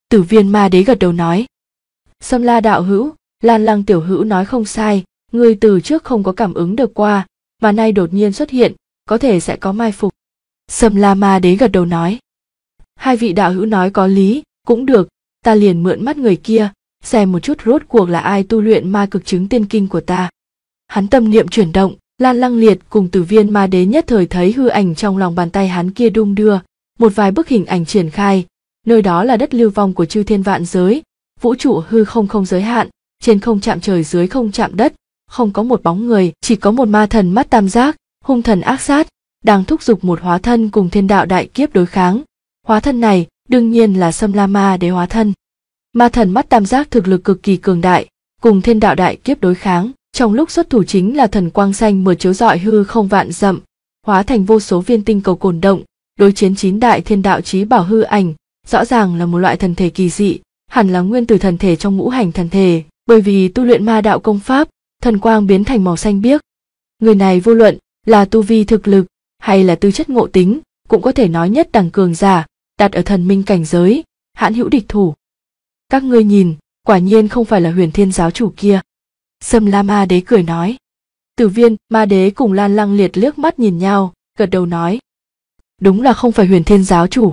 Tử Viên Ma Đế gật đầu nói. Sâm La đạo hữu, Lan Lăng tiểu hữu nói không sai, ngươi từ trước không có cảm ứng được qua, mà nay đột nhiên xuất hiện, có thể sẽ có mai phục. Sâm La Ma Đế gật đầu nói. Hai vị đạo hữu nói có lý, cũng được, ta liền mượn mắt người kia, xem một chút rốt cuộc là ai tu luyện ma cực chứng tiên kinh của ta. Hắn tâm niệm chuyển động, Lan Lăng Liệt cùng Tử Viên Ma Đế nhất thời thấy hư ảnh trong lòng bàn tay hắn kia đung đưa, một vài bức hình ảnh triển khai, nơi đó là đất lưu vong của chư thiên vạn giới, vũ trụ hư không không giới hạn, trên không chạm trời dưới không chạm đất, không có một bóng người, chỉ có một ma thần mắt tam giác, hung thần ác sát, đang thúc giục một hóa thân cùng thiên đạo đại kiếp đối kháng. Hóa thân này đương nhiên là Sâm La Ma Đế hóa thân. Ma thần mắt tam giác thực lực cực kỳ cường đại, cùng thiên đạo đại kiếp đối kháng, trong lúc xuất thủ chính là thần quang xanh mượt chiếu rọi hư không vạn dặm, hóa thành vô số viên tinh cầu cồn động, đối chiến 9 đại thiên đạo chí bảo hư ảnh, rõ ràng là một loại thần thể kỳ dị, hẳn là nguyên tử thần thể trong ngũ hành thần thể, bởi vì tu luyện ma đạo công pháp, thần quang biến thành màu xanh biếc. Người này vô luận là tu vi thực lực hay là tư chất ngộ tính, cũng có thể nói nhất đẳng cường giả, đặt ở thần minh cảnh giới, hãn hữu địch thủ. Các ngươi nhìn, quả nhiên không phải là Huyền Thiên giáo chủ kia. Sâm La Ma Đế cười nói. Tử Viên Ma Đế cùng Lan Lăng Liệt liếc mắt nhìn nhau, gật đầu nói. Đúng là không phải Huyền Thiên giáo chủ.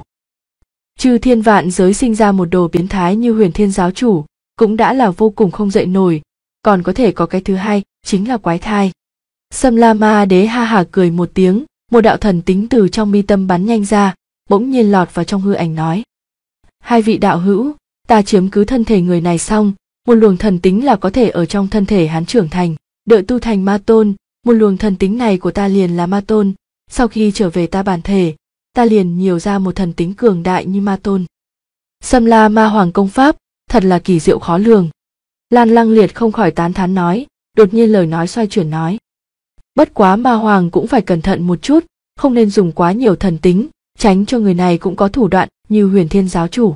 Chư thiên vạn giới sinh ra một đồ biến thái như Huyền Thiên giáo chủ, cũng đã là vô cùng không dậy nổi, còn có thể có cái thứ hai, chính là quái thai. Sâm La Ma Đế ha hả cười một tiếng, một đạo thần tính từ trong mi tâm bắn nhanh ra, bỗng nhiên lọt vào trong hư ảnh nói. Hai vị đạo hữu, ta chiếm cứ thân thể người này xong, một luồng thần tính là có thể ở trong thân thể hắn trưởng thành, đợi tu thành ma tôn, một luồng thần tính này của ta liền là ma tôn, sau khi trở về ta bản thể, ta liền nhiều ra một thần tính cường đại như ma tôn. Sâm La Ma Hoàng công pháp, thật là kỳ diệu khó lường. Lan Lăng Liệt không khỏi tán thán nói, đột nhiên lời nói xoay chuyển nói. Bất quá Ma Hoàng cũng phải cẩn thận một chút, không nên dùng quá nhiều thần tính, tránh cho người này cũng có thủ đoạn như Huyền Thiên giáo chủ.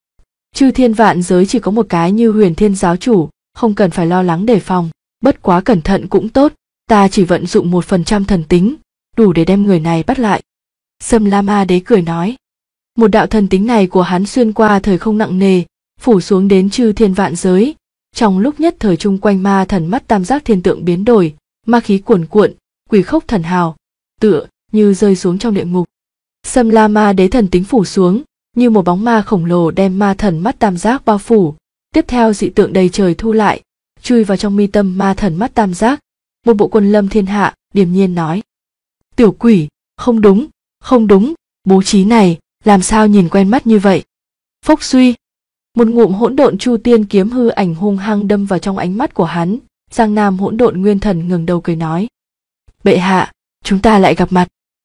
Chư thiên vạn giới chỉ có một cái như Huyền Thiên giáo chủ, không cần phải lo lắng đề phòng, bất quá cẩn thận cũng tốt, ta chỉ vận dụng 1% thần tính, đủ để đem người này bắt lại. Sâm La Ma Đế cười nói. Một đạo thần tính này của hắn xuyên qua thời không nặng nề, phủ xuống đến chư thiên vạn giới, trong lúc nhất thời chung quanh ma thần mắt tam giác thiên tượng biến đổi, ma khí cuồn cuộn, quỷ khốc thần hào, tựa như rơi xuống trong địa ngục. Sâm La Ma Đế thần tính phủ xuống, như một bóng ma khổng lồ đem ma thần mắt tam giác bao phủ, tiếp theo dị tượng đầy trời thu lại, chui vào trong mi tâm ma thần mắt tam giác. Một bộ quân lâm thiên hạ điềm nhiên nói. Tiểu quỷ, không đúng, không đúng, bố trí này, làm sao nhìn quen mắt như vậy. Phốc suy, một ngụm hỗn độn chu tiên kiếm hư ảnh hung hăng đâm vào trong ánh mắt của hắn. Giang Nam hỗn độn nguyên thần ngẩng đầu cười nói. Bệ hạ, chúng ta lại gặp mặt.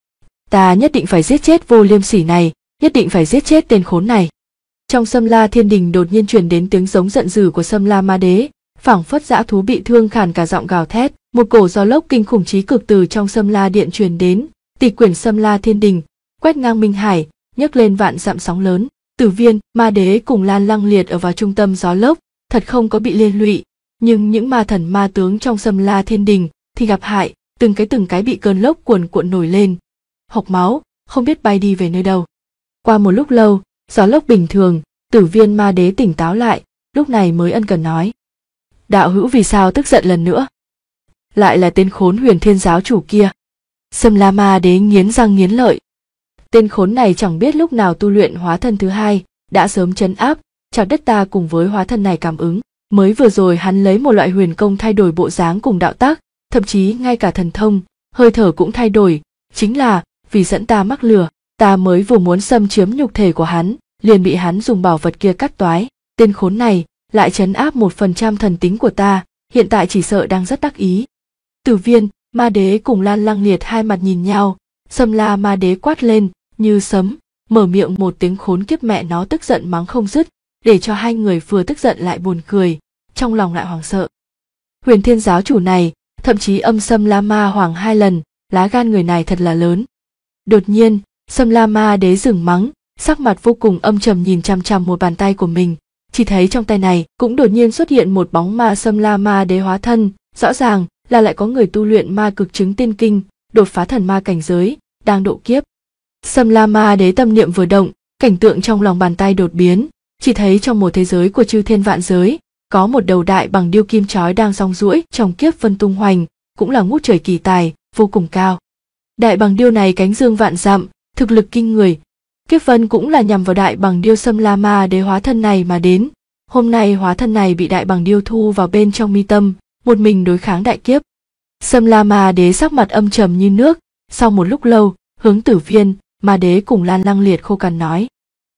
Ta nhất định phải giết chết vô liêm sỉ này, nhất định phải giết chết tên khốn này. Trong Sâm La Thiên Đình đột nhiên truyền đến tiếng giống giận dữ của Sâm La Ma Đế, phảng phất dã thú bị thương khàn cả giọng gào thét, một cổ gió lốc kinh khủng chí cực từ trong Sâm La Điện truyền đến, tịch quyển Sâm La Thiên Đình, quét ngang Minh Hải, nhấc lên vạn dặm sóng lớn. Tử Viên Ma Đế cùng Lan Lăng Liệt ở vào trung tâm gió lốc, thật không có bị liên lụy, nhưng những ma thần ma tướng trong Sâm La Thiên Đình thì gặp hại, từng cái bị cơn lốc cuồn cuộn nổi lên, hộc máu, không biết bay đi về nơi đâu. Qua một lúc lâu, gió lốc bình thường, Tử Viên Ma Đế tỉnh táo lại, lúc này mới ân cần nói. Đạo hữu vì sao tức giận lần nữa? Lại là tên khốn Huyền Thiên giáo chủ kia. Sâm La Ma Đế nghiến răng nghiến lợi. Tên khốn này chẳng biết lúc nào tu luyện hóa thân thứ hai, đã sớm trấn áp, chặt đất ta cùng với hóa thân này cảm ứng. Mới vừa rồi hắn lấy một loại huyền công thay đổi bộ dáng cùng đạo tác, thậm chí ngay cả thần thông, hơi thở cũng thay đổi, chính là vì dẫn ta mắc lừa. Ta mới vừa muốn xâm chiếm nhục thể của hắn, liền bị hắn dùng bảo vật kia cắt toái. Tên khốn này lại trấn áp 1% thần tính của ta, hiện tại chỉ sợ đang rất đắc ý. Tử Viên Ma Đế cùng Lan Lăng Liệt hai mặt nhìn nhau, Sâm La Ma Đế quát lên như sấm, mở miệng một tiếng khốn kiếp mẹ nó tức giận mắng không dứt, để cho hai người vừa tức giận lại buồn cười, trong lòng lại hoảng sợ. Huyền Thiên giáo chủ này, thậm chí âm Sâm La Ma Hoàng 2 lần, lá gan người này thật là lớn. Đột nhiên, Sâm La Ma Đế dừng mắng, sắc mặt vô cùng âm trầm nhìn chằm chằm một bàn tay của mình, chỉ thấy trong tay này cũng đột nhiên xuất hiện một bóng ma Sâm La Ma Đế hóa thân, rõ ràng là lại có người tu luyện ma cực chứng tiên kinh, đột phá thần ma cảnh giới, đang độ kiếp. Sâm La Ma Đế tâm niệm vừa động, cảnh tượng trong lòng bàn tay đột biến, chỉ thấy trong một thế giới của chư thiên vạn giới, có một đầu đại bằng điêu kim chói đang rong ruổi trong kiếp vân tung hoành, cũng là ngút trời kỳ tài, vô cùng cao. Đại bằng điêu này cánh dương vạn dặm, thực lực kinh người. Kiếp vân cũng là nhằm vào đại bằng điêu Sâm La Ma Đế hóa thân này mà đến. Hôm nay hóa thân này bị đại bằng điêu thu vào bên trong mi tâm, một mình đối kháng đại kiếp. Sâm La Ma Đế sắc mặt âm trầm như nước, sau một lúc lâu, hướng Tử Viên, Ma Đế cùng Lan Lăng Liệt khô cằn nói: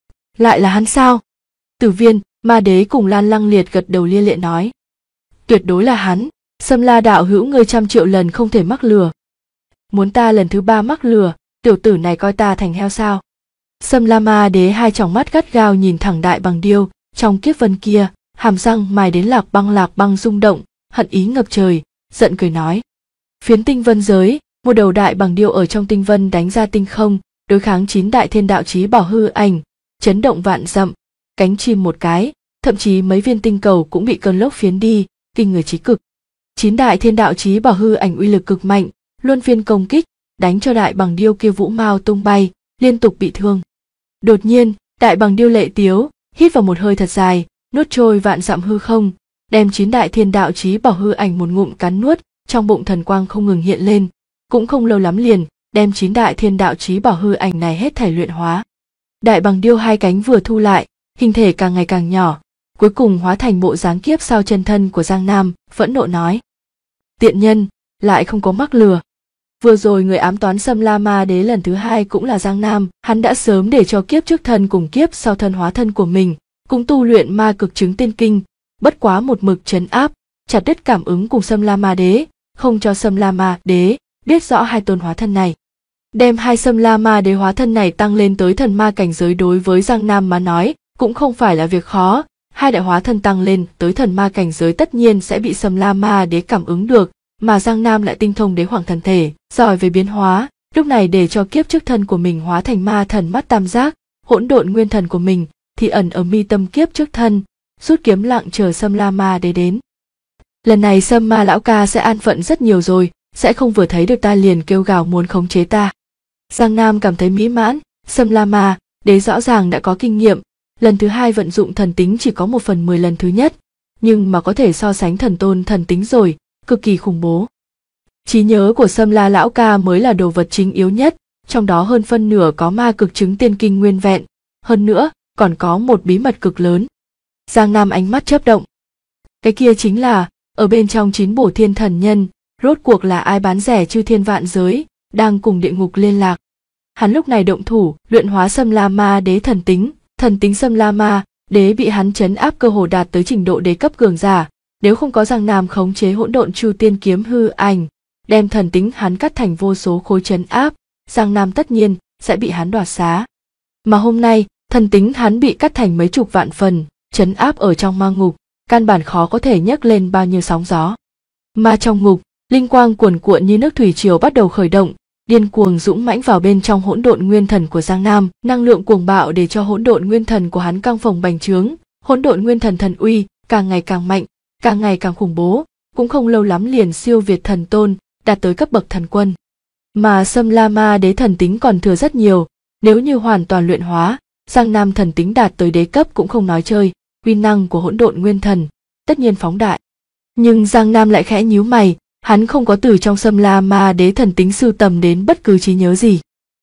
lại là hắn sao? Tử Viên, Ma Đế cùng Lan Lăng Liệt gật đầu lia lịa nói: tuyệt đối là hắn, Sâm La đạo hữu ngươi 100 triệu lần không thể mắc lừa. Muốn ta lần thứ 3 mắc lừa, tiểu tử này coi ta thành heo sao? Sâm La Ma Đế hai tròng mắt gắt gao nhìn thẳng đại bằng điêu, trong kiếp vân kia, hàm răng mài đến lạc băng rung động, hận ý ngập trời, giận cười nói: phiến tinh vân giới, một đầu đại bằng điêu ở trong tinh vân đánh ra tinh không, đối kháng 9 đại thiên đạo chí bảo hư ảnh, chấn động vạn dặm, cánh chim một cái, thậm chí mấy viên tinh cầu cũng bị cơn lốc phiến đi, kinh người chí cực. 9 đại thiên đạo chí bảo hư ảnh uy lực cực mạnh, luân phiên công kích, đánh cho đại bằng điêu kia vũ mao tung bay, liên tục bị thương. Đột nhiên, đại bằng điêu lệ tiếu, hít vào một hơi thật dài, nuốt trôi vạn dặm hư không, đem 9 đại thiên đạo chí bảo hư ảnh một ngụm cắn nuốt, trong bụng thần quang không ngừng hiện lên, cũng không lâu lắm liền, đem 9 đại thiên đạo chí bảo hư ảnh này hết thảy luyện hóa. Đại bằng điêu hai cánh vừa thu lại, hình thể càng ngày càng nhỏ, cuối cùng hóa thành bộ dáng kiếp sau chân thân của Giang Nam, phẫn nộ nói: tiện nhân, lại không có mắc lừa. Vừa rồi người ám toán Sâm La Ma Đế lần thứ 2 cũng là Giang Nam, hắn đã sớm để cho kiếp trước thân cùng kiếp sau thân hóa thân của mình, cùng tu luyện ma cực chứng tiên kinh, bất quá một mực trấn áp, chặt đứt cảm ứng cùng Sâm La Ma Đế, không cho Sâm La Ma Đế biết rõ hai tôn hóa thân này. Đem hai Sâm La Ma Đế hóa thân này tăng lên tới thần ma cảnh giới đối với Giang Nam mà nói, cũng không phải là việc khó, hai đại hóa thân tăng lên tới thần ma cảnh giới tất nhiên sẽ bị Sâm La Ma Đế cảm ứng được, mà Giang Nam lại tinh thông đế hoàng thần thể, giỏi về biến hóa, lúc này để cho kiếp trước thân của mình hóa thành ma thần mắt tam giác, hỗn độn nguyên thần của mình thì ẩn ở mi tâm kiếp trước thân, rút kiếm lặng chờ Sâm La Ma Đế đến. Lần này Sâm Ma lão ca sẽ an phận rất nhiều rồi, sẽ không vừa thấy được ta liền kêu gào muốn khống chế ta. Giang Nam cảm thấy mỹ mãn, Sâm La Ma Đế rõ ràng đã có kinh nghiệm, lần thứ 2 vận dụng thần tính chỉ có 1/10 lần thứ nhất, nhưng mà có thể so sánh thần tôn thần tính rồi, cực kỳ khủng bố. Trí nhớ của Sâm La lão ca mới là đồ vật chính yếu nhất, trong đó hơn phân nửa có ma cực chứng tiên kinh nguyên vẹn, hơn nữa còn có một bí mật cực lớn. Giang Nam ánh mắt chớp động. Cái kia chính là, ở bên trong 9 bổ thiên thần nhân, rốt cuộc là ai bán rẻ chư thiên vạn giới, đang cùng địa ngục liên lạc. Hắn lúc này động thủ, luyện hóa Sâm La Ma Đế thần tính Sâm La Ma Đế bị hắn trấn áp cơ hồ đạt tới trình độ đế cấp cường giả, nếu không có Giang Nam khống chế hỗn độn chu tiên kiếm hư ảnh, đem thần tính hắn cắt thành vô số khối trấn áp, Giang Nam tất nhiên sẽ bị hắn đoạt xá. Mà hôm nay, thần tính hắn bị cắt thành mấy chục vạn phần, trấn áp ở trong ma ngục, căn bản khó có thể nhấc lên bao nhiêu sóng gió. Mà trong ngục, linh quang cuồn cuộn như nước thủy triều bắt đầu khởi động, điên cuồng dũng mãnh vào bên trong hỗn độn nguyên thần của Giang Nam, năng lượng cuồng bạo để cho hỗn độn nguyên thần của hắn căng phồng bành trướng, hỗn độn nguyên thần thần uy càng ngày càng mạnh, càng ngày càng khủng bố, cũng không lâu lắm liền siêu việt thần tôn, đạt tới cấp bậc thần quân. Mà Sâm La Ma Đế thần tính còn thừa rất nhiều, nếu như hoàn toàn luyện hóa, Giang Nam thần tính đạt tới đế cấp cũng không nói chơi, uy năng của hỗn độn nguyên thần tất nhiên phóng đại. Nhưng Giang Nam lại khẽ nhíu mày, hắn không có từ trong Sâm La Ma Đế thần tính sưu tầm đến bất cứ trí nhớ gì.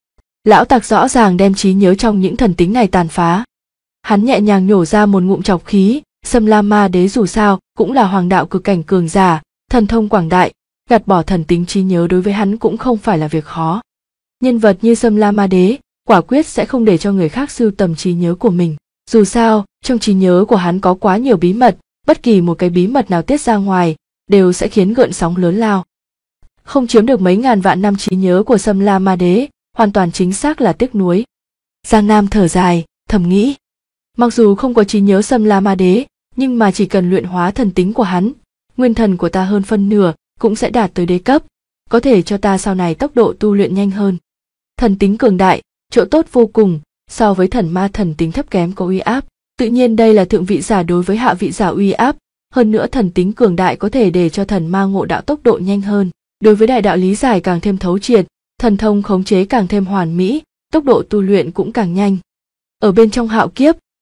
Lão tặc rõ ràng đem trí nhớ trong những thần tính này tàn phá. Hắn nhẹ nhàng nhổ ra một ngụm trọc khí, Sâm La Ma Đế dù sao cũng là hoàng đạo cực cảnh cường giả, thần thông quảng đại, gạt bỏ thần tính trí nhớ đối với hắn cũng không phải là việc khó. Nhân vật như Sâm La Ma Đế, quả quyết sẽ không để cho người khác sưu tầm trí nhớ của mình. Dù sao, trong trí nhớ của hắn có quá nhiều bí mật, bất kỳ một cái bí mật nào tiết ra ngoài, đều sẽ khiến gợn sóng lớn lao. Không chiếm được mấy ngàn vạn năm trí nhớ của Sâm La Ma Đế, hoàn toàn chính xác là tiếc nuối. Giang Nam thở dài, thầm nghĩ. Mặc dù không có trí nhớ Sâm La Ma Đế, nhưng mà chỉ cần luyện hóa thần tính của hắn, nguyên thần của ta hơn phân nửa cũng sẽ đạt tới đế cấp, có thể cho ta sau này tốc độ tu luyện nhanh hơn. Thần tính cường đại, chỗ tốt vô cùng, so với thần ma thần tính thấp kém có uy áp, tự nhiên đây là thượng vị giả đối với hạ vị giả uy áp, hơn nữa thần tính cường đại có thể để cho thần ma ngộ đạo tốc độ nhanh hơn, đối với đại đạo lý giải càng thêm thấu triệt, thần thông khống chế càng thêm hoàn mỹ, tốc độ tu luyện cũng càng nhanh. Ở bên trong hạo kiếp,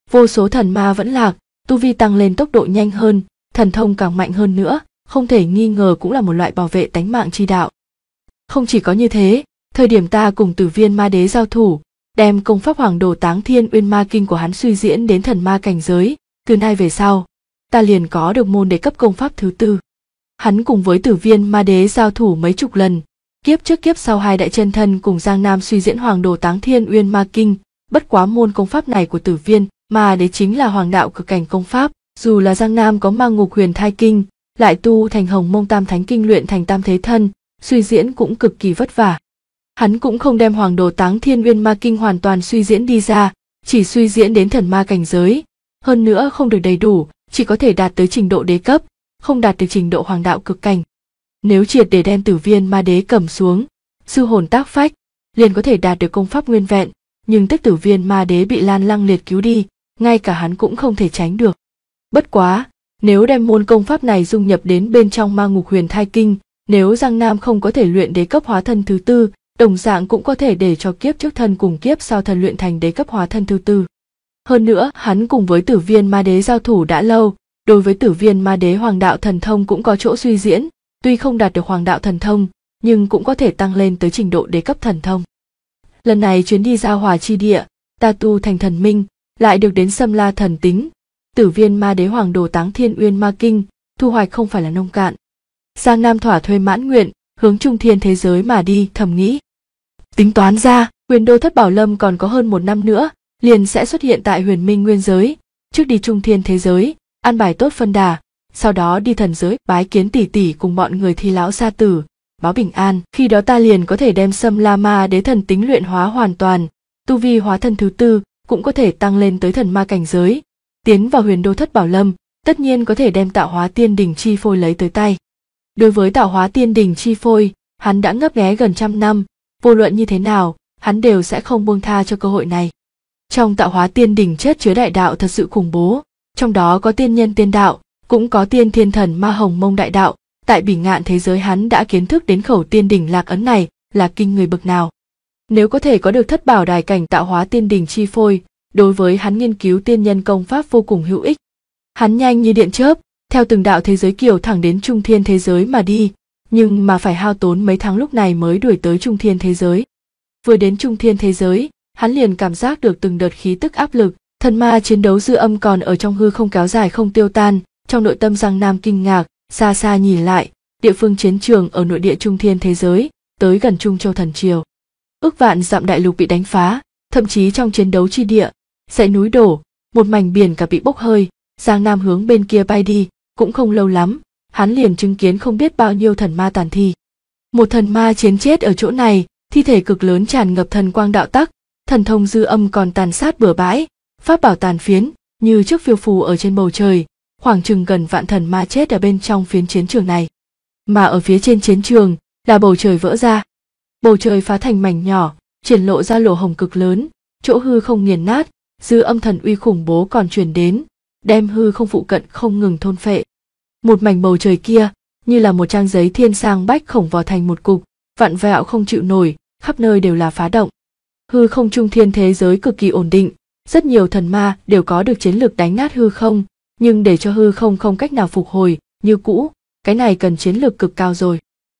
Vô số thần ma vẫn lạc, tu vi tăng lên tốc độ nhanh hơn, thần thông càng mạnh hơn nữa, không thể nghi ngờ cũng là một loại bảo vệ tánh mạng chi đạo. Không chỉ có như thế, thời điểm ta cùng Tử Viên Ma Đế giao thủ, đem công pháp Hoàng Đồ Táng Thiên Uyên Ma Kinh của hắn suy diễn đến thần ma cảnh giới, từ nay về sau, ta liền có được môn đế cấp công pháp thứ tư. Hắn cùng với Tử Viên Ma Đế giao thủ mấy chục lần, kiếp trước kiếp sau hai đại chân thân cùng Giang Nam suy diễn Hoàng Đồ Táng Thiên Uyên Ma Kinh, bất quá môn công pháp này của Tử Viên Ma Đế chính là hoàng đạo cực cảnh công pháp, dù là Giang Nam có Mang Ngục Huyền Thai Kinh, lại tu thành Hồng Mông Tam Thánh Kinh luyện thành Tam Thế Thân, suy diễn cũng cực kỳ vất vả. Hắn cũng không đem Hoàng Đồ Táng Thiên Uyên Ma Kinh hoàn toàn suy diễn đi ra, chỉ suy diễn đến thần ma cảnh giới, hơn nữa không được đầy đủ, chỉ có thể đạt tới trình độ đế cấp, không đạt được trình độ hoàng đạo cực cảnh. Nếu triệt để đem Tử Viên Ma Đế cầm xuống, sư hồn tác phách, liền có thể đạt được công pháp nguyên vẹn, nhưng tiếc Tử Viên Ma Đế bị Lan Lăng Liệt cứu đi, ngay cả hắn cũng không thể tránh được. Bất quá, nếu đem môn công pháp này dung nhập đến bên trong Ma Ngục Huyền Thai Kinh, nếu Giang Nam không có thể luyện đế cấp hóa thân thứ tư, đồng dạng cũng có thể để cho kiếp trước thân cùng kiếp sau thân luyện thành đế cấp hóa thân thứ tư. Hơn nữa, hắn cùng với Tử Viên Ma Đế giao thủ đã lâu, đối với Tử Viên Ma Đế hoàng đạo thần thông cũng có chỗ suy diễn, tuy không đạt được hoàng đạo thần thông, nhưng cũng có thể tăng lên tới trình độ đế cấp thần thông. Lần này chuyến đi Giao Hòa chi địa, ta tu thành thần minh, lại được đến Xâm La thần tính, Tử Viên Ma Đế Hoàng Đồ Táng Thiên Uyên Ma Kinh, thu hoạch không phải là nông cạn. Giang Nam thỏa thuê mãn nguyện, hướng trung thiên thế giới mà đi, thầm nghĩ. Tính toán ra, Huyền Đô Thất Bảo Lâm còn có hơn 1 năm nữa, liền sẽ xuất hiện tại Huyền Minh Nguyên giới, trước đi trung thiên thế giới, an bài tốt phân đà, sau đó đi thần giới, bái kiến tỷ tỷ cùng bọn người Thi lão gia tử, báo bình an, khi đó ta liền có thể đem Xâm La Ma Đế thần tính luyện hóa hoàn toàn, tu vi hóa thân thứ tư cũng có thể tăng lên tới thần ma cảnh giới, tiến vào Huyền Đô Thất Bảo Lâm, tất nhiên có thể đem Tạo Hóa Tiên Đỉnh chi phôi lấy tới tay. Đối với Tạo Hóa Tiên Đỉnh chi phôi, hắn đã ngấp nghé gần 100 năm, vô luận như thế nào, hắn đều sẽ không buông tha cho cơ hội này. Trong Tạo Hóa Tiên Đỉnh chất chứa đại đạo thật sự khủng bố, trong đó có tiên nhân tiên đạo, cũng có tiên thiên thần ma hồng mông đại đạo, tại Bỉ Ngạn thế giới hắn đã kiến thức đến khẩu tiên đỉnh lạc ấn này là kinh người bậc nào. Nếu có thể có được thất bảo đài cảnh Tạo Hóa Tiên Đỉnh chi phôi, đối với hắn nghiên cứu tiên nhân công pháp vô cùng hữu ích. Hắn nhanh như điện chớp, theo từng đạo thế giới kiều thẳng đến trung thiên thế giới mà đi, nhưng mà phải hao tốn mấy tháng lúc này mới đuổi tới trung thiên thế giới. Vừa đến trung thiên thế giới, hắn liền cảm giác được từng đợt khí tức áp lực, thần ma chiến đấu dư âm còn ở trong hư không kéo dài không tiêu tan, trong nội tâm Giang Nam kinh ngạc, xa xa nhìn lại, địa phương chiến trường ở nội địa trung thiên thế giới, tới gần Trung Châu Thần Triều. Ước vạn dặm đại lục bị đánh phá, thậm chí trong chiến đấu chi địa, dãy núi đổ, một mảnh biển cả bị bốc hơi, Giang Nam hướng bên kia bay đi, cũng không lâu lắm, hắn liền chứng kiến không biết bao nhiêu thần ma tàn thi. Một thần ma chiến chết ở chỗ này, thi thể cực lớn tràn ngập thần quang đạo tắc, thần thông dư âm còn tàn sát bừa bãi, pháp bảo tàn phiến như trước phiêu phù ở trên bầu trời, khoảng chừng gần vạn thần ma chết ở bên trong phiến chiến trường này. Mà ở phía trên chiến trường là bầu trời vỡ ra, bầu trời phá thành mảnh nhỏ, triển lộ ra lỗ hổng cực lớn, chỗ hư không nghiền nát, dư âm thần uy khủng bố còn truyền đến, đem hư không phụ cận không ngừng thôn phệ. Một mảnh bầu trời kia như là một trang giấy thiên sang bách khổng vò thành một cục, vặn vẹo không chịu nổi, khắp nơi đều là phá động. Hư không trung thiên thế giới cực kỳ ổn định, rất nhiều thần ma đều có được chiến lược đánh nát hư không, nhưng để cho hư không không cách nào phục hồi như cũ, cái này cần chiến lược cực cao rồi.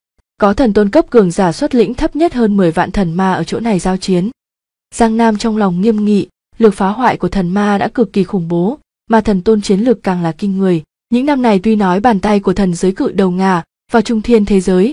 Có thần tôn cấp cường giả xuất lĩnh thấp nhất hơn 10 vạn thần ma ở chỗ này giao chiến. Giang Nam trong lòng nghiêm nghị, lực phá hoại của thần ma đã cực kỳ khủng bố, mà thần tôn chiến lược càng là kinh người. Những năm này tuy nói bàn tay của thần giới cự đầu ngà vào trung thiên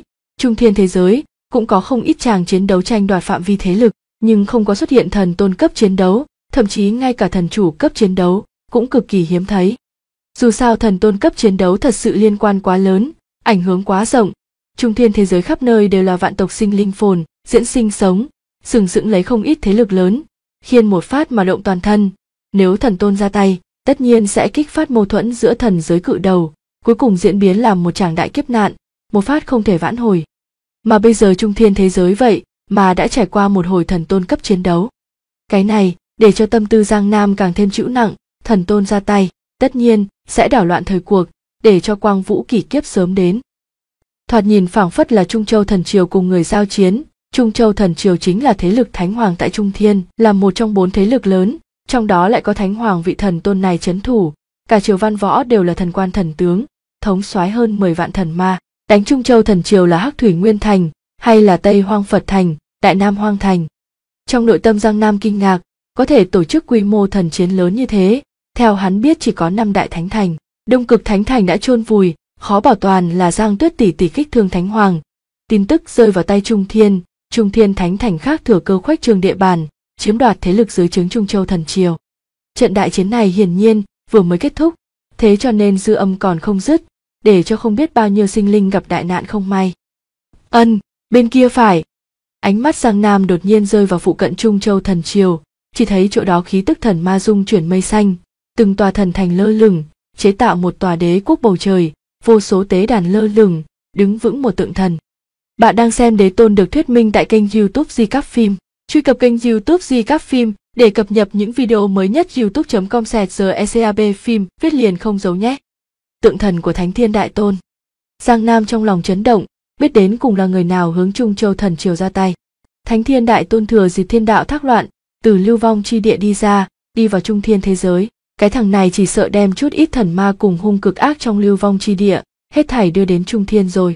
thế giới cũng có không ít tràng chiến đấu tranh đoạt phạm vi thế lực, nhưng không có xuất hiện thần tôn cấp chiến đấu, thậm chí ngay cả thần chủ cấp chiến đấu cũng cực kỳ hiếm thấy. Dù sao thần tôn cấp chiến đấu thật sự liên quan quá lớn, ảnh hưởng quá rộng, trung thiên thế giới khắp nơi đều là vạn tộc sinh linh phồn, diễn sinh sống, sừng sững lấy không ít thế lực lớn, khiên một phát mà động toàn thân, nếu thần tôn ra tay, tất nhiên sẽ kích phát mâu thuẫn giữa thần giới cự đầu, cuối cùng diễn biến làm một tràng đại kiếp nạn, một phát không thể vãn hồi. Mà bây giờ trung thiên thế giới vậy mà đã trải qua một hồi thần tôn cấp chiến đấu. Cái này để cho tâm tư Giang Nam càng thêm trĩu nặng, thần tôn ra tay, tất nhiên sẽ đảo loạn thời cuộc, để cho quang vũ kỷ kiếp sớm đến. Thoạt nhìn phảng phất là Trung Châu Thần Triều cùng người giao chiến, Trung Châu Thần Triều chính là thế lực thánh hoàng tại Trung Thiên, là một trong 4 thế lực lớn, trong đó lại có Thánh Hoàng vị thần tôn này trấn thủ, cả triều văn võ đều là thần quan thần tướng, thống soái hơn 10 vạn thần ma, đánh Trung Châu thần triều là Hắc Thủy Nguyên Thành, hay là Tây Hoang Phật Thành, Đại Nam Hoang Thành. Trong nội tâm Giang Nam kinh ngạc, có thể tổ chức quy mô thần chiến lớn như thế, theo hắn biết chỉ có 5 đại thánh thành, Đông Cực Thánh Thành đã chôn vùi, khó bảo toàn là Giang Tuyết tỷ tỷ kích thương Thánh Hoàng. Tin tức rơi vào tay Trung Thiên Thánh Thành khác thừa cơ khuếch trương địa bàn, chiếm đoạt thế lực dưới trướng Trung Châu thần triều. Trận đại chiến này hiển nhiên vừa mới kết thúc, thế cho nên dư âm còn không dứt, để cho không biết bao nhiêu sinh linh gặp đại nạn không may. Bên kia phải. Ánh mắt Giang Nam đột nhiên rơi vào phụ cận Trung Châu thần triều, chỉ thấy chỗ đó khí tức thần ma dung chuyển mây xanh, từng tòa thần thành lơ lửng, chế tạo một tòa đế quốc bầu trời, vô số tế đàn lơ lửng, đứng vững một tượng thần. Bạn đang xem Đế Tôn được thuyết minh tại kênh YouTube Di Cáp Phim. Truy cập kênh YouTube Di Cáp Phim để cập nhật những video mới nhất. youtube.com/GECAB phim viết liền không giấu nhé. Tượng thần của Thánh Thiên Đại Tôn. Giang Nam trong lòng chấn động, biết đến cùng là người nào hướng Trung Châu thần triều ra tay. Thánh Thiên Đại Tôn thừa dịp thiên đạo thác loạn, từ lưu vong chi địa đi vào trung thiên thế giới. Cái thằng này chỉ sợ đem chút ít thần ma cùng hung cực ác trong lưu vong chi địa, hết thảy đưa đến trung thiên rồi.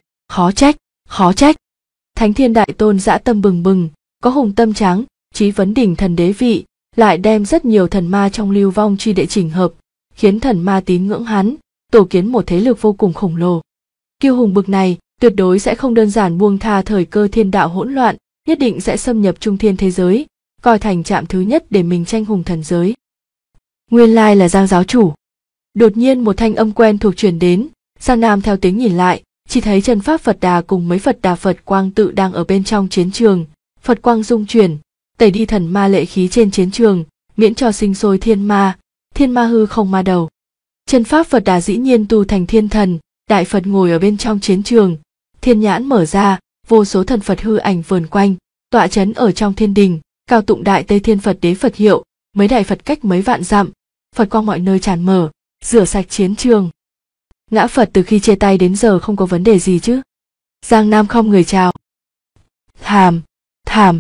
Khó trách. Thánh Thiên Đại Tôn dã tâm bừng bừng, có hùng tâm tráng, chí vấn đỉnh thần đế vị, lại đem rất nhiều thần ma trong lưu vong chi địa chỉnh hợp, khiến thần ma tín ngưỡng hắn, tổ kiến một thế lực vô cùng khổng lồ. Kiêu hùng bực này, tuyệt đối sẽ không đơn giản buông tha thời cơ thiên đạo hỗn loạn, nhất định sẽ xâm nhập trung thiên thế giới, coi thành trạm thứ nhất để mình tranh hùng thần giới. Nguyên lai là Giang giáo chủ. Đột nhiên một thanh âm quen thuộc truyền đến, Giang Nam theo tiếng nhìn lại, chỉ thấy chân pháp Phật Đà cùng mấy Phật Đà Phật Quang tự đang ở bên trong chiến trường, Phật Quang dung chuyển, tẩy đi thần ma lệ khí trên chiến trường, miễn cho sinh sôi thiên ma hư không ma đầu. Chân pháp Phật Đà dĩ nhiên tu thành thiên thần, Đại Phật ngồi ở bên trong chiến trường, thiên nhãn mở ra, vô số thần Phật hư ảnh vờn quanh, tọa chấn ở trong thiên đình, cao tụng Đại Tây Thiên Phật Đế Phật hiệu, mấy đại Phật cách mấy vạn dặm, Phật quang mọi nơi tràn mở, rửa sạch chiến trường. Ngã Phật từ khi chia tay đến giờ không có vấn đề gì chứ? Giang Nam không người chào. Thảm.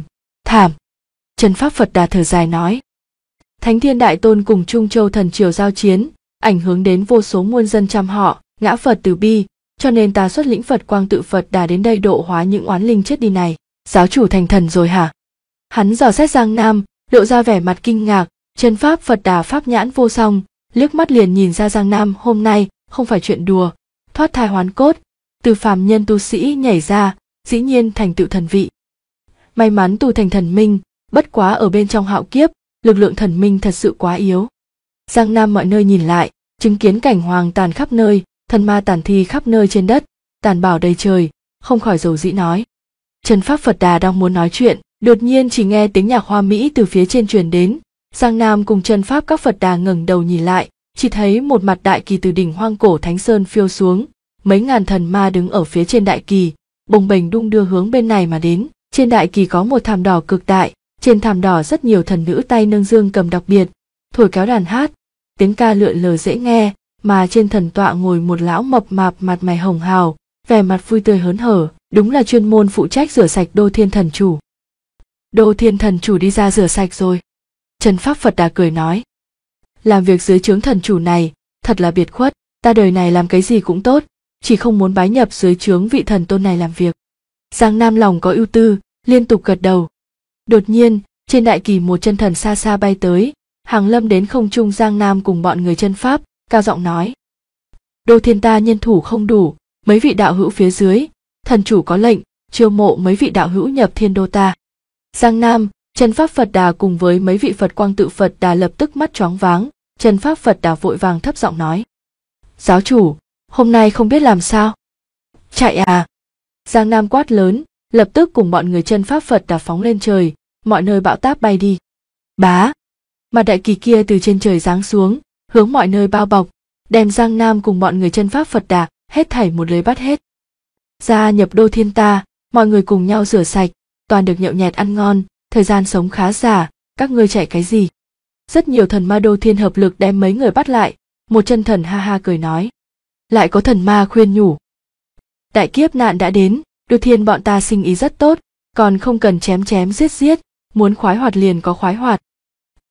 Chân pháp Phật Đà thở dài nói. Thánh Thiên Đại Tôn cùng Trung Châu thần triều giao chiến, ảnh hưởng đến vô số muôn dân trăm họ, ngã Phật từ bi, cho nên ta xuất lĩnh Phật Quang tự Phật Đà đến đây độ hóa những oán linh chết đi này. Giáo chủ thành thần rồi hả? Hắn dò xét Giang Nam, lộ ra vẻ mặt kinh ngạc, chân pháp Phật Đà pháp nhãn vô song, liếc mắt liền nhìn ra Giang Nam hôm nay không phải chuyện đùa, thoát thai hoán cốt, từ phàm nhân tu sĩ nhảy ra, dĩ nhiên thành tựu thần vị. May mắn tu thành thần minh, bất quá ở bên trong hạo kiếp, lực lượng thần minh thật sự quá yếu. Giang Nam mọi nơi nhìn lại, chứng kiến cảnh hoàng tàn khắp nơi, thần ma tàn thi khắp nơi trên đất, tàn bạo đầy trời, không khỏi dầu dĩ nói. Chân pháp Phật Đà đang muốn nói chuyện, đột nhiên chỉ nghe tiếng nhạc hoa mỹ từ phía trên truyền đến. Giang Nam cùng chân pháp các Phật Đà ngẩng đầu nhìn lại, chỉ thấy một mặt đại kỳ từ đỉnh hoang cổ Thánh Sơn phiêu xuống, mấy ngàn thần ma đứng ở phía trên đại kỳ, bồng bềnh đung đưa hướng bên này mà đến. Trên đại kỳ có một thảm đỏ cực đại, trên thảm đỏ rất nhiều thần nữ tay nâng dương cầm đặc biệt, thổi kéo đàn hát, tiếng ca lượn lờ dễ nghe, mà trên thần tọa ngồi một lão mập mạp mặt mày hồng hào, vẻ mặt vui tươi hớn hở, đúng là chuyên môn phụ trách rửa sạch Đô Thiên Thần Chủ. Đô Thiên Thần Chủ đi ra rửa sạch rồi. Chân pháp Phật Đà cười nói. Làm việc dưới trướng thần chủ này, thật là biệt khuất, ta đời này làm cái gì cũng tốt, chỉ không muốn bái nhập dưới trướng vị thần tôn này làm việc. Giang Nam lòng có ưu tư, liên tục gật đầu. Đột nhiên, trên đại kỳ một chân thần xa xa bay tới, hàng lâm đến không trung. Giang Nam cùng bọn người chân pháp, cao giọng nói. Đô Thiên ta nhân thủ không đủ, mấy vị đạo hữu phía dưới, thần chủ có lệnh, chiêu mộ mấy vị đạo hữu nhập thiên đô ta. Giang Nam, chân pháp Phật Đà cùng với mấy vị Phật Quang tự Phật Đà lập tức mắt choáng váng, chân pháp Phật Đà vội vàng thấp giọng nói. Giáo chủ, hôm nay không biết làm sao. Chạy à? Giang Nam quát lớn, lập tức cùng bọn người chân pháp Phật Đà phóng lên trời, mọi nơi bão táp bay đi. Bá! Mà đại kỳ kia từ trên trời giáng xuống, hướng mọi nơi bao bọc, đem Giang Nam cùng bọn người chân pháp Phật Đà, hết thảy một lưới bắt hết. Gia nhập Đô Thiên ta, mọi người cùng nhau rửa sạch, toàn được nhậu nhẹt ăn ngon, thời gian sống khá giả, các ngươi chạy cái gì? Rất nhiều thần ma Đô Thiên hợp lực đem mấy người bắt lại, một chân thần ha ha cười nói. Lại có thần ma khuyên nhủ. Đại kiếp nạn đã đến, Đô Thiên bọn ta sinh ý rất tốt, còn không cần chém giết, muốn khoái hoạt liền có khoái hoạt.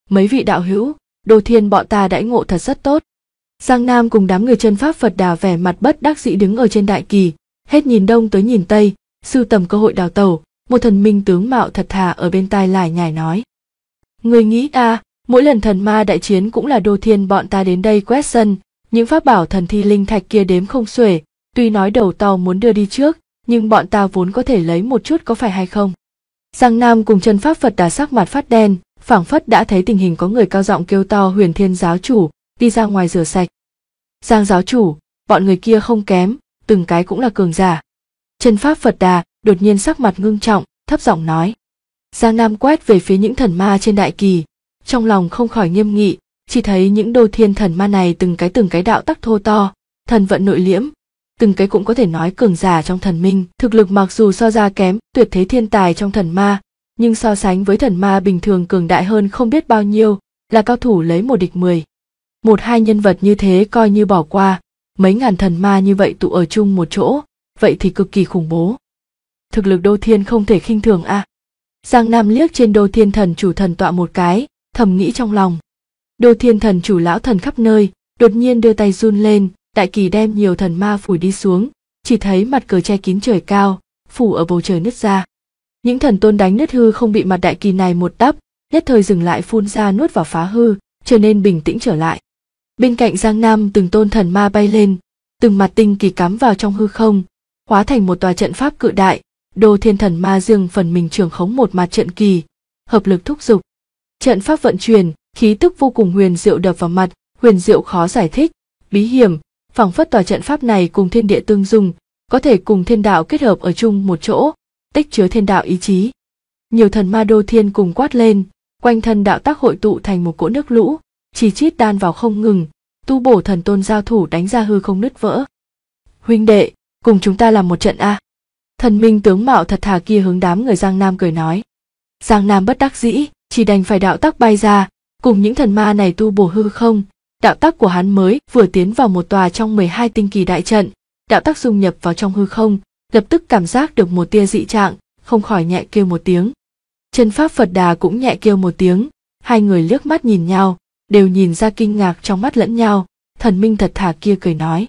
mấy vị đạo hữu, Đô Thiên bọn ta đãi ngộ thật rất tốt. Giang Nam cùng đám người chân pháp Phật Đà vẻ mặt bất đắc dĩ đứng ở trên đại kỳ, hết nhìn đông tới nhìn tây, sưu tầm cơ hội đào tẩu. Một thần minh tướng mạo thật thà ở bên tai lải nhải nói: Người nghĩ mỗi lần thần ma đại chiến cũng là Đô Thiên bọn ta đến đây quét sân, những pháp bảo thần thi linh thạch kia đếm không xuể, tuy nói đầu to muốn đưa đi trước, nhưng bọn ta vốn có thể lấy một chút có phải hay không? Giang Nam cùng chân pháp Phật Đà sắc mặt phát đen, phảng phất đã thấy tình hình có người cao giọng kêu to Huyền Thiên giáo chủ, đi ra ngoài rửa sạch. Giang giáo chủ, bọn người kia không kém, từng cái cũng là cường giả. Chân pháp Phật Đà đột nhiên sắc mặt ngưng trọng, thấp giọng nói. Giang Nam quét về phía những thần ma trên đại kỳ, trong lòng không khỏi nghiêm nghị, chỉ thấy những Đô Thiên thần ma này từng cái đạo tắc thô to, thần vận nội liễm, từng cái cũng có thể nói cường giả trong thần minh, thực lực mặc dù so ra kém tuyệt thế thiên tài trong thần ma, nhưng so sánh với thần ma bình thường cường đại hơn không biết bao nhiêu, là cao thủ lấy một địch 10. Một hai nhân vật như thế coi như bỏ qua, mấy ngàn thần ma như vậy tụ ở chung một chỗ, vậy thì cực kỳ khủng bố. Thực lực Đô Thiên không thể khinh thường Giang Nam liếc trên Đô Thiên thần chủ thần tọa một cái, thầm nghĩ trong lòng. Đô Thiên thần chủ lão thần khắp nơi, đột nhiên đưa tay run lên, đại kỳ đem nhiều thần ma phủi đi xuống, chỉ thấy mặt cờ che kín trời cao, phủ ở bầu trời nứt ra. Những thần tôn đánh nứt hư không bị mặt đại kỳ này một đắp, nhất thời dừng lại phun ra nuốt vào phá hư, trở nên bình tĩnh trở lại. Bên cạnh Giang Nam từng tôn thần ma bay lên, từng mặt tinh kỳ cắm vào trong hư không, hóa thành một tòa trận pháp cự đại. Đô Thiên thần ma riêng phần mình trưởng khống một mặt trận kỳ, hợp lực thúc giục. Trận pháp vận chuyển, khí tức vô cùng huyền diệu đập vào mặt, huyền diệu khó giải thích, bí hiểm, phảng phất tòa trận pháp này cùng thiên địa tương dung, có thể cùng thiên đạo kết hợp ở chung một chỗ, tích chứa thiên đạo ý chí. Nhiều thần ma Đô Thiên cùng quát lên, quanh thân đạo tác hội tụ thành một cỗ nước lũ, chỉ chít đan vào không ngừng, tu bổ thần tôn giao thủ đánh ra hư không nứt vỡ. Huynh đệ, cùng chúng ta làm một trận Thần minh tướng mạo thật thà kia hướng đám người Giang Nam cười nói. Giang Nam bất đắc dĩ, chỉ đành phải đạo tắc bay ra, cùng những thần ma này tu bổ hư không. Đạo tắc của hắn mới vừa tiến vào một tòa trong 12 tinh kỳ đại trận, đạo tắc dung nhập vào trong hư không, lập tức cảm giác được một tia dị trạng, không khỏi nhẹ kêu một tiếng. Chân pháp Phật Đà cũng nhẹ kêu một tiếng, hai người liếc mắt nhìn nhau, đều nhìn ra kinh ngạc trong mắt lẫn nhau. Thần minh thật thà kia cười nói.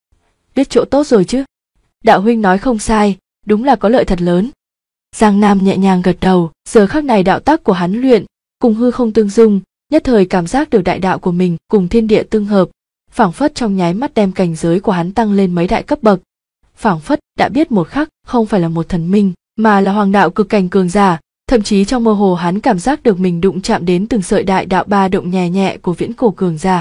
Biết chỗ tốt rồi chứ? Đạo huynh nói không sai, đúng là có lợi thật lớn. Giang Nam nhẹ nhàng gật đầu, giờ khắc này đạo tắc của hắn luyện, cùng hư không tương dung, nhất thời cảm giác được đại đạo của mình cùng thiên địa tương hợp, phảng phất trong nháy mắt đem cảnh giới của hắn tăng lên mấy đại cấp bậc. Phảng phất đã biết một khắc không phải là một thần minh, mà là hoàng đạo cực cảnh cường giả, thậm chí trong mơ hồ hắn cảm giác được mình đụng chạm đến từng sợi đại đạo ba động nhẹ nhẹ của viễn cổ cường giả.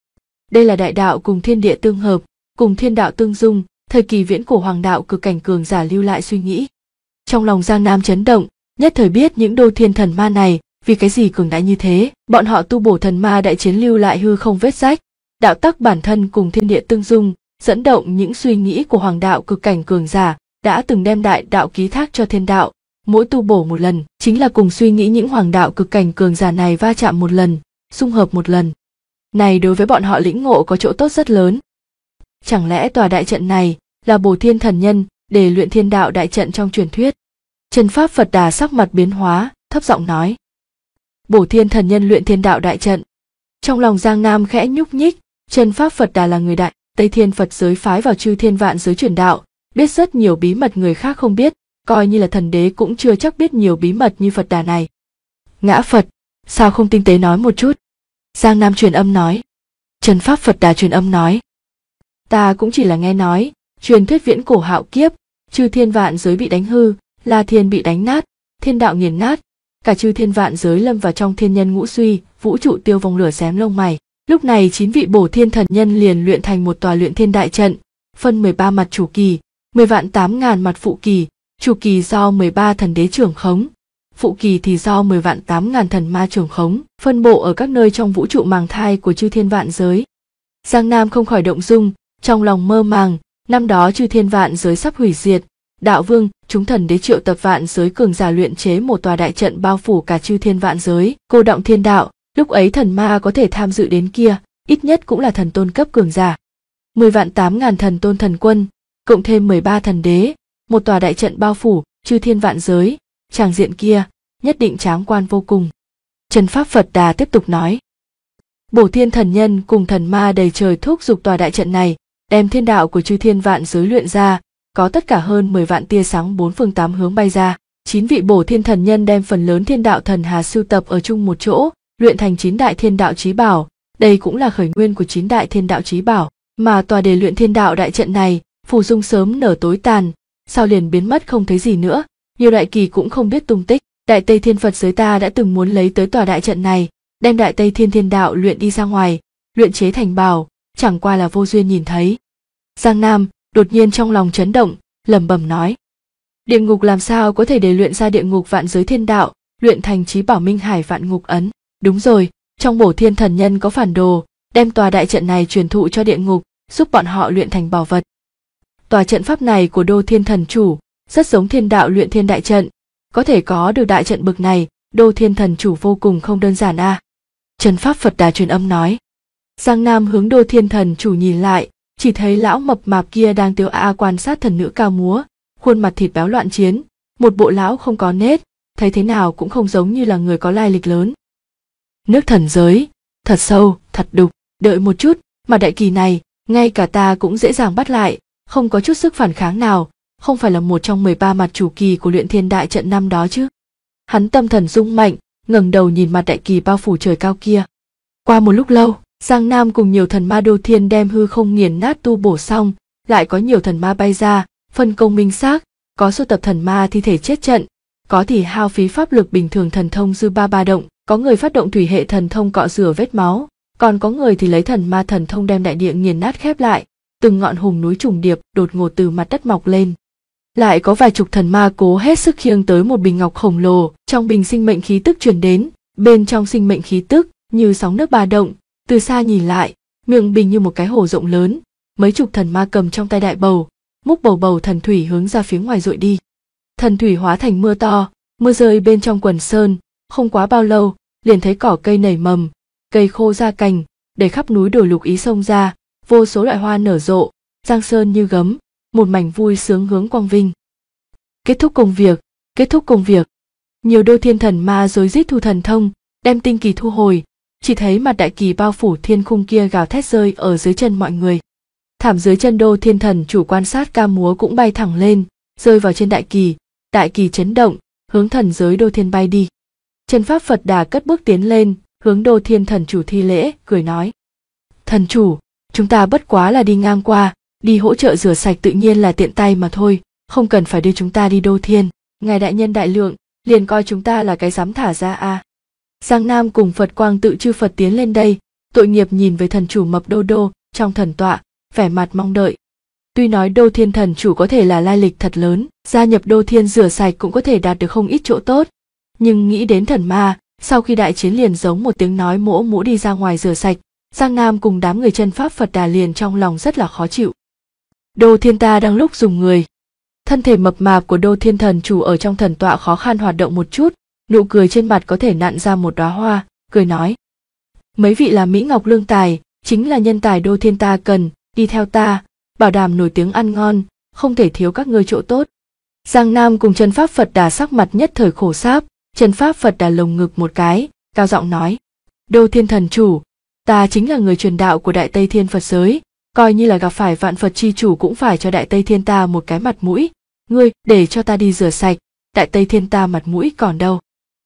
Đây là đại đạo cùng thiên địa tương hợp, cùng thiên đạo tương dung, thời kỳ viễn cổ hoàng đạo cực cảnh cường giả lưu lại suy nghĩ. Trong lòng Giang Nam chấn động, nhất thời biết những Đô Thiên thần ma này vì cái gì cường đại như thế. Bọn họ tu bổ thần ma đại chiến lưu lại hư không vết rách, đạo tắc bản thân cùng thiên địa tương dung, dẫn động những suy nghĩ của hoàng đạo cực cảnh cường giả đã từng đem đại đạo ký thác cho thiên đạo. Mỗi tu bổ một lần chính là cùng suy nghĩ những hoàng đạo cực cảnh cường giả này va chạm một lần, xung hợp một lần. Này đối với bọn họ lĩnh ngộ có chỗ tốt rất lớn. Chẳng lẽ tòa đại trận này là Bồ Thiên thần nhân để luyện thiên đạo đại trận trong truyền thuyết? Chân pháp Phật Đà sắc mặt biến hóa, thấp giọng nói. Bồ Thiên thần nhân luyện thiên đạo đại trận. Trong lòng Giang Nam khẽ nhúc nhích, chân pháp Phật Đà là người đại Tây Thiên Phật giới phái vào chư thiên vạn giới truyền đạo, biết rất nhiều bí mật người khác không biết, coi như là thần đế cũng chưa chắc biết nhiều bí mật như Phật Đà này. Ngã Phật, sao không tinh tế nói một chút? Giang Nam truyền âm nói. Chân pháp Phật Đà truyền âm nói. Ta cũng chỉ là nghe nói, truyền thuyết viễn cổ hạo kiếp, chư thiên vạn giới bị đánh hư, La Thiên bị đánh nát, thiên đạo nghiền nát, cả chư thiên vạn giới lâm vào trong thiên nhân ngũ suy, vũ trụ tiêu vong lửa xém lông mày. Lúc này 9 vị Bổ Thiên thần nhân liền luyện thành một tòa luyện thiên đại trận, phân 13 mặt chủ kỳ, 10.800.000 mặt phụ kỳ, chủ kỳ do 13 thần đế trưởng khống, phụ kỳ thì do 10.800.000 thần ma trưởng khống, phân bộ ở các nơi trong vũ trụ màng thai của chư thiên vạn giới. Giang Nam không khỏi động dung, trong lòng mơ màng, năm đó chư thiên vạn giới sắp hủy diệt, đạo vương, chúng thần đế triệu tập vạn giới cường giả luyện chế một tòa đại trận bao phủ cả chư thiên vạn giới, cô động thiên đạo, lúc ấy thần ma có thể tham dự đến kia, ít nhất cũng là thần tôn cấp cường giả. 10.800.000 thần tôn thần quân, cộng thêm 13 thần đế, một tòa đại trận bao phủ chư thiên vạn giới, tràng diện kia nhất định tráng quan vô cùng. Chân Pháp Phật Đà tiếp tục nói. Bổ Thiên thần nhân cùng thần ma đầy trời thúc giục tòa đại trận này, đem thiên đạo của chư thiên vạn giới luyện ra, có tất cả hơn 10 vạn tia sáng bốn phương tám hướng bay ra. 9 vị Bổ Thiên thần nhân đem phần lớn thiên đạo thần hà sưu tập ở chung một chỗ, luyện thành 9 đại thiên đạo chí bảo, đây cũng là khởi nguyên của 9 đại thiên đạo chí bảo, mà tòa đề luyện thiên đạo đại trận này, phù dung sớm nở tối tàn, sau liền biến mất không thấy gì nữa, nhiều đại kỳ cũng không biết tung tích. Đại Tây Thiên Phật giới ta đã từng muốn lấy tới tòa đại trận này, đem Đại Tây Thiên Thiên đạo luyện đi ra ngoài, luyện chế thành bảo, chẳng qua là vô duyên nhìn thấy. Giang Nam đột nhiên trong lòng chấn động, lẩm bẩm nói: địa ngục làm sao có thể để luyện ra địa ngục vạn giới thiên đạo, luyện thành chí bảo Minh Hải vạn ngục ấn? Đúng rồi, trong Bổ Thiên thần nhân có phản đồ, đem tòa đại trận này truyền thụ cho địa ngục, giúp bọn họ luyện thành bảo vật. Tòa trận pháp này của Đô Thiên thần chủ rất giống thiên đạo luyện thiên đại trận, có thể có được đại trận bực này, Đô Thiên thần chủ vô cùng không đơn giản a. Chân Pháp Phật Đà truyền âm nói. Giang Nam hướng Đô Thiên thần chủ nhìn lại, chỉ thấy lão mập mạp kia đang tiếu quan sát thần nữ cao múa, khuôn mặt thịt béo loạn chiến, một bộ lão không có nết, thấy thế nào cũng không giống như là người có lai lịch lớn. Nước thần giới, thật sâu, thật đục, đợi một chút, mà đại kỳ này, ngay cả ta cũng dễ dàng bắt lại, không có chút sức phản kháng nào, không phải là một trong 13 mặt chủ kỳ của luyện thiên đại trận năm đó chứ. Hắn tâm thần rung mạnh, ngẩng đầu nhìn mặt đại kỳ bao phủ trời cao kia. Qua một lúc lâu, Giang Nam cùng nhiều thần ma Đô Thiên đem hư không nghiền nát tu bổ xong, lại có nhiều thần ma bay ra, phân công minh xác, có sưu tập thần ma thi thể chết trận, có thì hao phí pháp lực bình thường thần thông dư ba động, có người phát động thủy hệ thần thông cọ rửa vết máu, còn có người thì lấy thần ma thần thông đem đại địa nghiền nát khép lại, từng ngọn hùng núi trùng điệp đột ngột từ mặt đất mọc lên. Lại có vài chục thần ma cố hết sức khiêng tới một bình ngọc khổng lồ, trong bình sinh mệnh khí tức truyền đến, bên trong sinh mệnh khí tức như sóng nước ba động, từ xa nhìn lại, miệng bình như một cái hồ rộng lớn, mấy chục thần ma cầm trong tay đại bầu, múc bầu thần thủy hướng ra phía ngoài dội đi. Thần thủy hóa thành mưa to, mưa rơi bên trong quần sơn, không quá bao lâu, liền thấy cỏ cây nảy mầm, cây khô ra cành, đầy khắp núi đồi lục ý xông ra, vô số loại hoa nở rộ, giang sơn như gấm, một mảnh vui sướng hướng quang vinh. Kết thúc công việc, kết thúc công việc. Nhiều Đô Thiên thần ma rối rít thu thần thông, đem tinh kỳ thu hồi, chỉ thấy mặt đại kỳ bao phủ thiên khung kia gào thét rơi ở dưới chân mọi người. Thảm dưới chân Đô Thiên thần chủ quan sát ca múa cũng bay thẳng lên, rơi vào trên đại kỳ chấn động, hướng thần giới Đô Thiên bay đi. Chân Pháp Phật Đà cất bước tiến lên, hướng Đô Thiên thần chủ thi lễ, cười nói: thần chủ, chúng ta bất quá là đi ngang qua, đi hỗ trợ rửa sạch tự nhiên là tiện tay mà thôi, không cần phải đưa chúng ta đi Đô Thiên. Ngài đại nhân đại lượng, liền coi chúng ta là cái dám thả ra a. Giang Nam cùng Phật Quang Tự Chư Phật tiến lên đây, tội nghiệp nhìn về thần chủ mập Đô Đô trong thần tọa, vẻ mặt mong đợi. Tuy nói Đô Thiên thần chủ có thể là lai lịch thật lớn, gia nhập Đô Thiên rửa sạch cũng có thể đạt được không ít chỗ tốt, nhưng nghĩ đến thần ma, sau khi đại chiến liền giống một tiếng nói mỗ mũ đi ra ngoài rửa sạch, Giang Nam cùng đám người Chân Pháp Phật Đà liền trong lòng rất là khó chịu. Đô Thiên ta đang lúc dùng người. Thân thể mập mạp của Đô Thiên thần chủ ở trong thần tọa khó khăn hoạt động một chút, nụ cười trên mặt có thể nặn ra một đóa hoa, cười nói: mấy vị là Mỹ Ngọc lương tài, chính là nhân tài Đô Thiên ta cần, đi theo ta, bảo đảm nổi tiếng ăn ngon, không thể thiếu các ngươi chỗ tốt. Giang Nam cùng Chân Pháp Phật Đà sắc mặt nhất thời khổ sáp, Chân Pháp Phật Đà lồng ngực một cái, cao giọng nói: Đô Thiên thần chủ, ta chính là người truyền đạo của Đại Tây Thiên Phật giới, coi như là gặp phải vạn Phật chi chủ cũng phải cho Đại Tây Thiên ta một cái mặt mũi, ngươi để cho ta đi rửa sạch, Đại Tây Thiên ta mặt mũi còn đâu.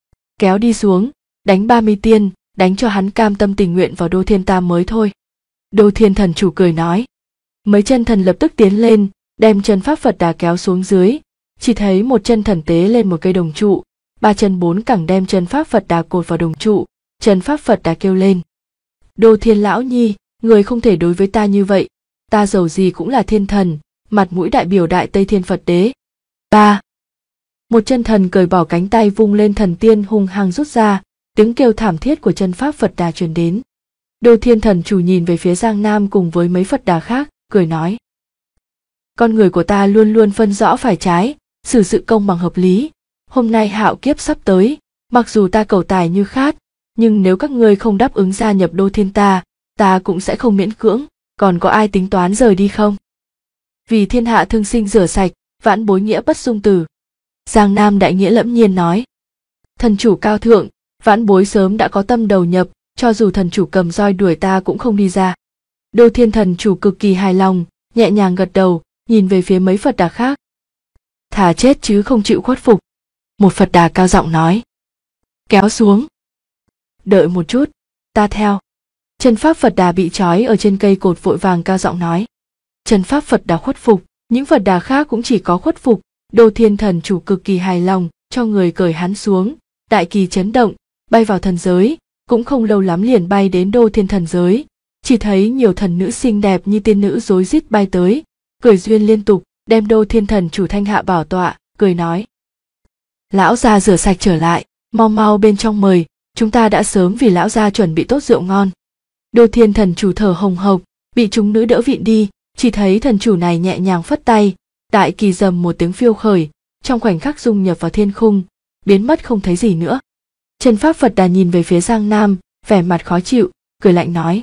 Kéo đi xuống, đánh 30 tiên, đánh cho hắn cam tâm tình nguyện vào Đô Thiên ta mới thôi. Đô Thiên thần chủ cười nói. Mấy chân thần lập tức tiến lên, đem Chân Pháp Phật Đà kéo xuống dưới, chỉ thấy một chân thần tế lên một cây đồng trụ, ba chân bốn cẳng đem Chân Pháp Phật Đà cột vào đồng trụ. Chân Pháp Phật Đà kêu lên: Đô Thiên lão nhi, người không thể đối với ta như vậy, ta dầu gì cũng là thiên thần, mặt mũi đại biểu Đại Tây Thiên Phật đế. Ba. Một chân thần cởi bỏ cánh tay vung lên, thần tiên hung hăng rút ra, tiếng kêu thảm thiết của Chân Pháp Phật Đà truyền đến. Đô Thiên thần chủ nhìn về phía Giang Nam cùng với mấy Phật Đà khác, cười nói: con người của ta luôn luôn phân rõ phải trái, xử sự công bằng hợp lý. Hôm nay hạo kiếp sắp tới, mặc dù ta cầu tài như khát, nhưng nếu các ngươi không đáp ứng gia nhập Đô Thiên ta cũng sẽ không miễn cưỡng. Còn có ai tính toán rời đi không? Vì thiên hạ thương sinh rửa sạch, vãn bối nghĩa bất dung từ. Giang Nam đại nghĩa lẫm nhiên nói: thần chủ cao thượng, Vãn bối sớm đã có tâm đầu nhập, cho dù thần chủ cầm roi đuổi ta cũng không đi ra. Đô Thiên thần chủ cực kỳ hài lòng, nhẹ nhàng gật đầu, nhìn về phía mấy Phật Đà khác. Thà chết chứ không chịu khuất phục. Một Phật Đà cao giọng nói. Kéo xuống. Đợi một chút, ta theo. Chân pháp Phật Đà bị trói ở trên cây cột vội vàng cao giọng nói. Chân pháp Phật Đà khuất phục, những Phật Đà khác cũng chỉ có khuất phục. Đô Thiên thần chủ cực kỳ hài lòng, cho người cởi hắn xuống, đại kỳ chấn động, bay vào thần giới, cũng không lâu lắm liền bay đến Đô Thiên thần giới, chỉ thấy nhiều thần nữ xinh đẹp như tiên nữ rối rít bay tới, cười duyên liên tục, đem Đô Thiên thần chủ thanh hạ bảo tọa, cười nói: Lão gia rửa sạch trở lại, mau mau bên trong mời, chúng ta đã sớm vì lão gia chuẩn bị tốt rượu ngon. Đô Thiên thần chủ thở hồng hộc, bị chúng nữ đỡ vịn đi, chỉ thấy thần chủ này nhẹ nhàng phất tay, đại kỳ rầm một tiếng phiêu khởi, trong khoảnh khắc dung nhập vào thiên khung, biến mất không thấy gì nữa. Chân pháp Phật Đà nhìn về phía Giang Nam, vẻ mặt khó chịu, cười lạnh nói: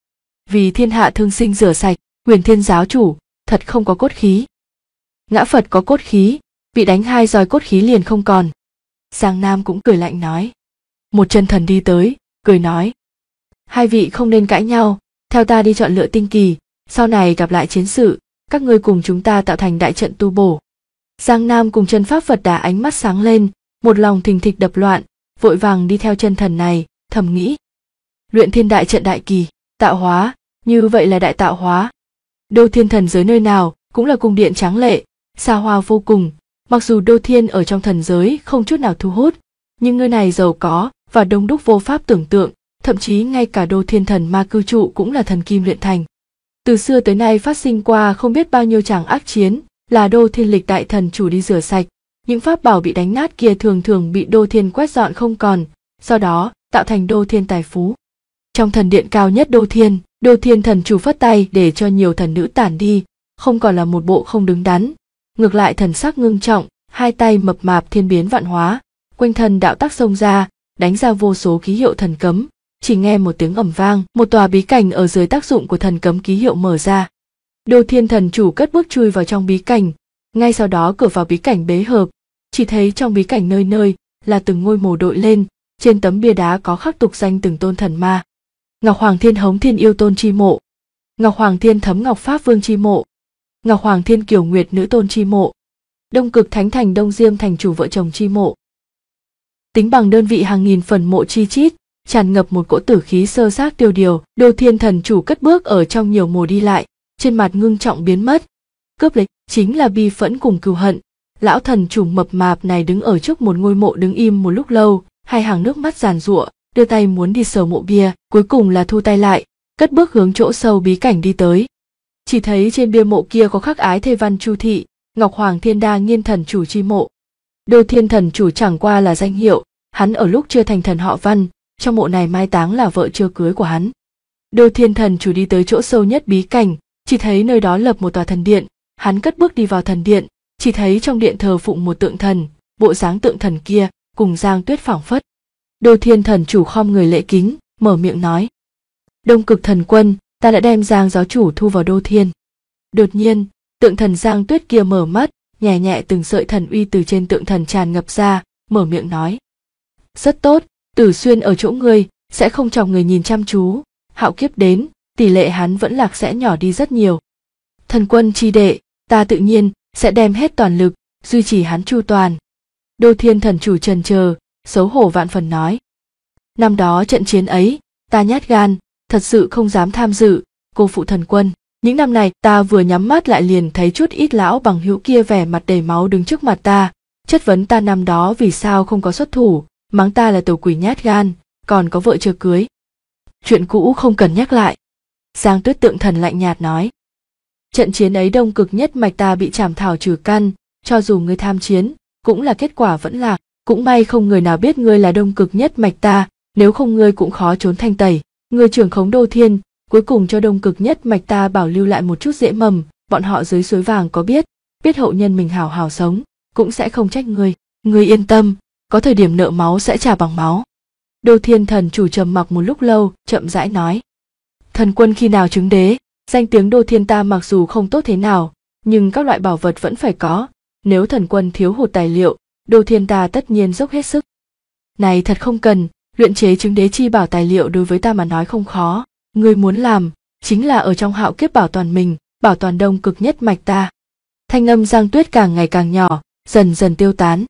Vì thiên hạ thương sinh rửa sạch, Huyền Thiên giáo chủ thật không có cốt khí. Ngã Phật có cốt khí, bị đánh 2 roi cốt khí liền không còn. Giang Nam cũng cười lạnh nói. Một chân thần đi tới, cười nói: Hai vị không nên cãi nhau, theo ta đi chọn lựa tinh kỳ, sau này gặp lại chiến sự, các ngươi cùng chúng ta tạo thành đại trận tu bổ. Giang Nam cùng chân pháp Phật Đà ánh mắt sáng lên, một lòng thình thịch đập loạn, vội vàng đi theo chân thần này, thầm nghĩ: Luyện thiên đại trận đại kỳ, tạo hóa, như vậy là đại tạo hóa. Đô Thiên thần giới nơi nào cũng là cung điện tráng lệ, xa hoa vô cùng, mặc dù Đô Thiên ở trong thần giới không chút nào thu hút, nhưng nơi này giàu có và đông đúc vô pháp tưởng tượng, thậm chí ngay cả Đô Thiên thần ma cư trụ cũng là thần kim luyện thành. Từ xưa tới nay phát sinh qua không biết bao nhiêu tràng ác chiến, là Đô Thiên lịch đại thần chủ đi rửa sạch, những pháp bảo bị đánh nát kia thường thường bị Đô Thiên quét dọn không còn, do đó tạo thành Đô Thiên tài phú. Trong thần điện cao nhất Đô Thiên thần chủ phất tay để cho nhiều thần nữ tản đi, không còn là một bộ không đứng đắn, ngược lại thần sắc ngưng trọng, hai tay mập mạp thiên biến vạn hóa, quanh thân đạo tác xông ra, đánh ra vô số ký hiệu thần cấm, chỉ nghe một tiếng ầm vang, một tòa bí cảnh ở dưới tác dụng của thần cấm ký hiệu mở ra. Đô Thiên thần chủ cất bước chui vào trong bí cảnh, ngay sau đó cửa vào bí cảnh bế hợp, chỉ thấy trong bí cảnh nơi nơi là từng ngôi mộ đội lên, trên tấm bia đá có khắc tục danh từng tôn thần ma. Ngọc Hoàng Thiên Hống Thiên Yêu Tôn chi mộ, Ngọc Hoàng Thiên Thấm Ngọc Pháp Vương chi mộ, Ngọc Hoàng Thiên Kiều Nguyệt Nữ Tôn chi mộ, Đông Cực Thánh Thành Đông Diêm thành chủ vợ chồng chi mộ. Tính bằng đơn vị hàng nghìn phần mộ chi chít, tràn ngập một cỗ tử khí sơ xác tiêu điều. Đô Thiên thần chủ cất bước ở trong nhiều mồ đi lại, trên mặt ngưng trọng biến mất. Cướp lấy chính là bi phẫn cùng cừu hận. Lão thần chủ mập mạp này đứng ở trước một ngôi mộ đứng im một lúc lâu, hai hàng nước mắt giàn giụa, đưa tay muốn đi sờ mộ bia, cuối cùng là thu tay lại, cất bước hướng chỗ sâu bí cảnh đi tới. Chỉ thấy trên bia mộ kia có khắc ái thê văn Chu thị, Ngọc Hoàng Thiên Đa Nghiên thần chủ chi mộ. Đô Thiên thần chủ chẳng qua là danh hiệu, hắn ở lúc chưa thành thần họ Văn, trong mộ này mai táng là vợ chưa cưới của hắn. Đô Thiên thần chủ đi tới chỗ sâu nhất bí cảnh, chỉ thấy nơi đó lập một tòa thần điện, hắn cất bước đi vào thần điện, chỉ thấy trong điện thờ phụng một tượng thần, bộ dáng tượng thần kia cùng Giang Tuyết phảng phất. Đô Thiên thần chủ khom người lễ kính, mở miệng nói: Đông Cực thần quân, ta đã đem Giang giáo chủ thu vào Đô Thiên. Đột nhiên, tượng thần Giang Tuyết kia mở mắt, nhẹ nhẹ từng sợi thần uy từ trên tượng thần tràn ngập ra, mở miệng nói: Rất tốt, Tử Xuyên ở chỗ ngươi, sẽ không chọc người nhìn chăm chú, hạo kiếp đến, tỷ lệ hắn vẫn lạc sẽ nhỏ đi rất nhiều. Thần quân chi đệ, ta tự nhiên sẽ đem hết toàn lực, duy trì hắn chu toàn. Đô Thiên thần chủ chần chờ, xấu hổ vạn phần nói: Năm đó trận chiến ấy, ta nhát gan, thật sự không dám tham dự, cô phụ thần quân. Những năm này ta vừa nhắm mắt lại liền thấy chút ít lão bằng hữu kia vẻ mặt đầy máu đứng trước mặt ta, chất vấn ta năm đó vì sao không có xuất thủ, mắng ta là tiểu quỷ nhát gan, còn có vợ chưa cưới. Chuyện cũ không cần nhắc lại. Giang Tuyết tượng thần lạnh nhạt nói: Trận chiến ấy Đông Cực nhất mạch ta bị chảm thảo trừ căn, cho dù ngươi tham chiến, cũng là kết quả vẫn lạc, cũng may không người nào biết ngươi là Đông Cực nhất mạch ta, nếu không ngươi cũng khó trốn thanh tẩy. Ngươi trưởng khống Đô Thiên, cuối cùng cho Đông Cực nhất mạch ta bảo lưu lại một chút rễ mầm, bọn họ dưới suối vàng có biết hậu nhân mình hảo hảo sống, cũng sẽ không trách ngươi. Ngươi yên tâm, có thời điểm nợ máu sẽ trả bằng máu. Đô Thiên thần chủ trầm mặc một lúc lâu, chậm rãi nói: Thần quân khi nào chứng đế, danh tiếng Đô Thiên ta mặc dù không tốt thế nào, nhưng các loại bảo vật vẫn phải có, nếu thần quân thiếu hụt tài liệu, Đô Thiên ta tất nhiên dốc hết sức. Này thật không cần, luyện chế chứng đế chi bảo tài liệu đối với ta mà nói không khó. Ngươi muốn làm chính là ở trong hạo kiếp bảo toàn mình, bảo toàn đông cực nhất mạch ta. Thanh âm Giang Tuyết càng ngày càng nhỏ, dần dần tiêu tán.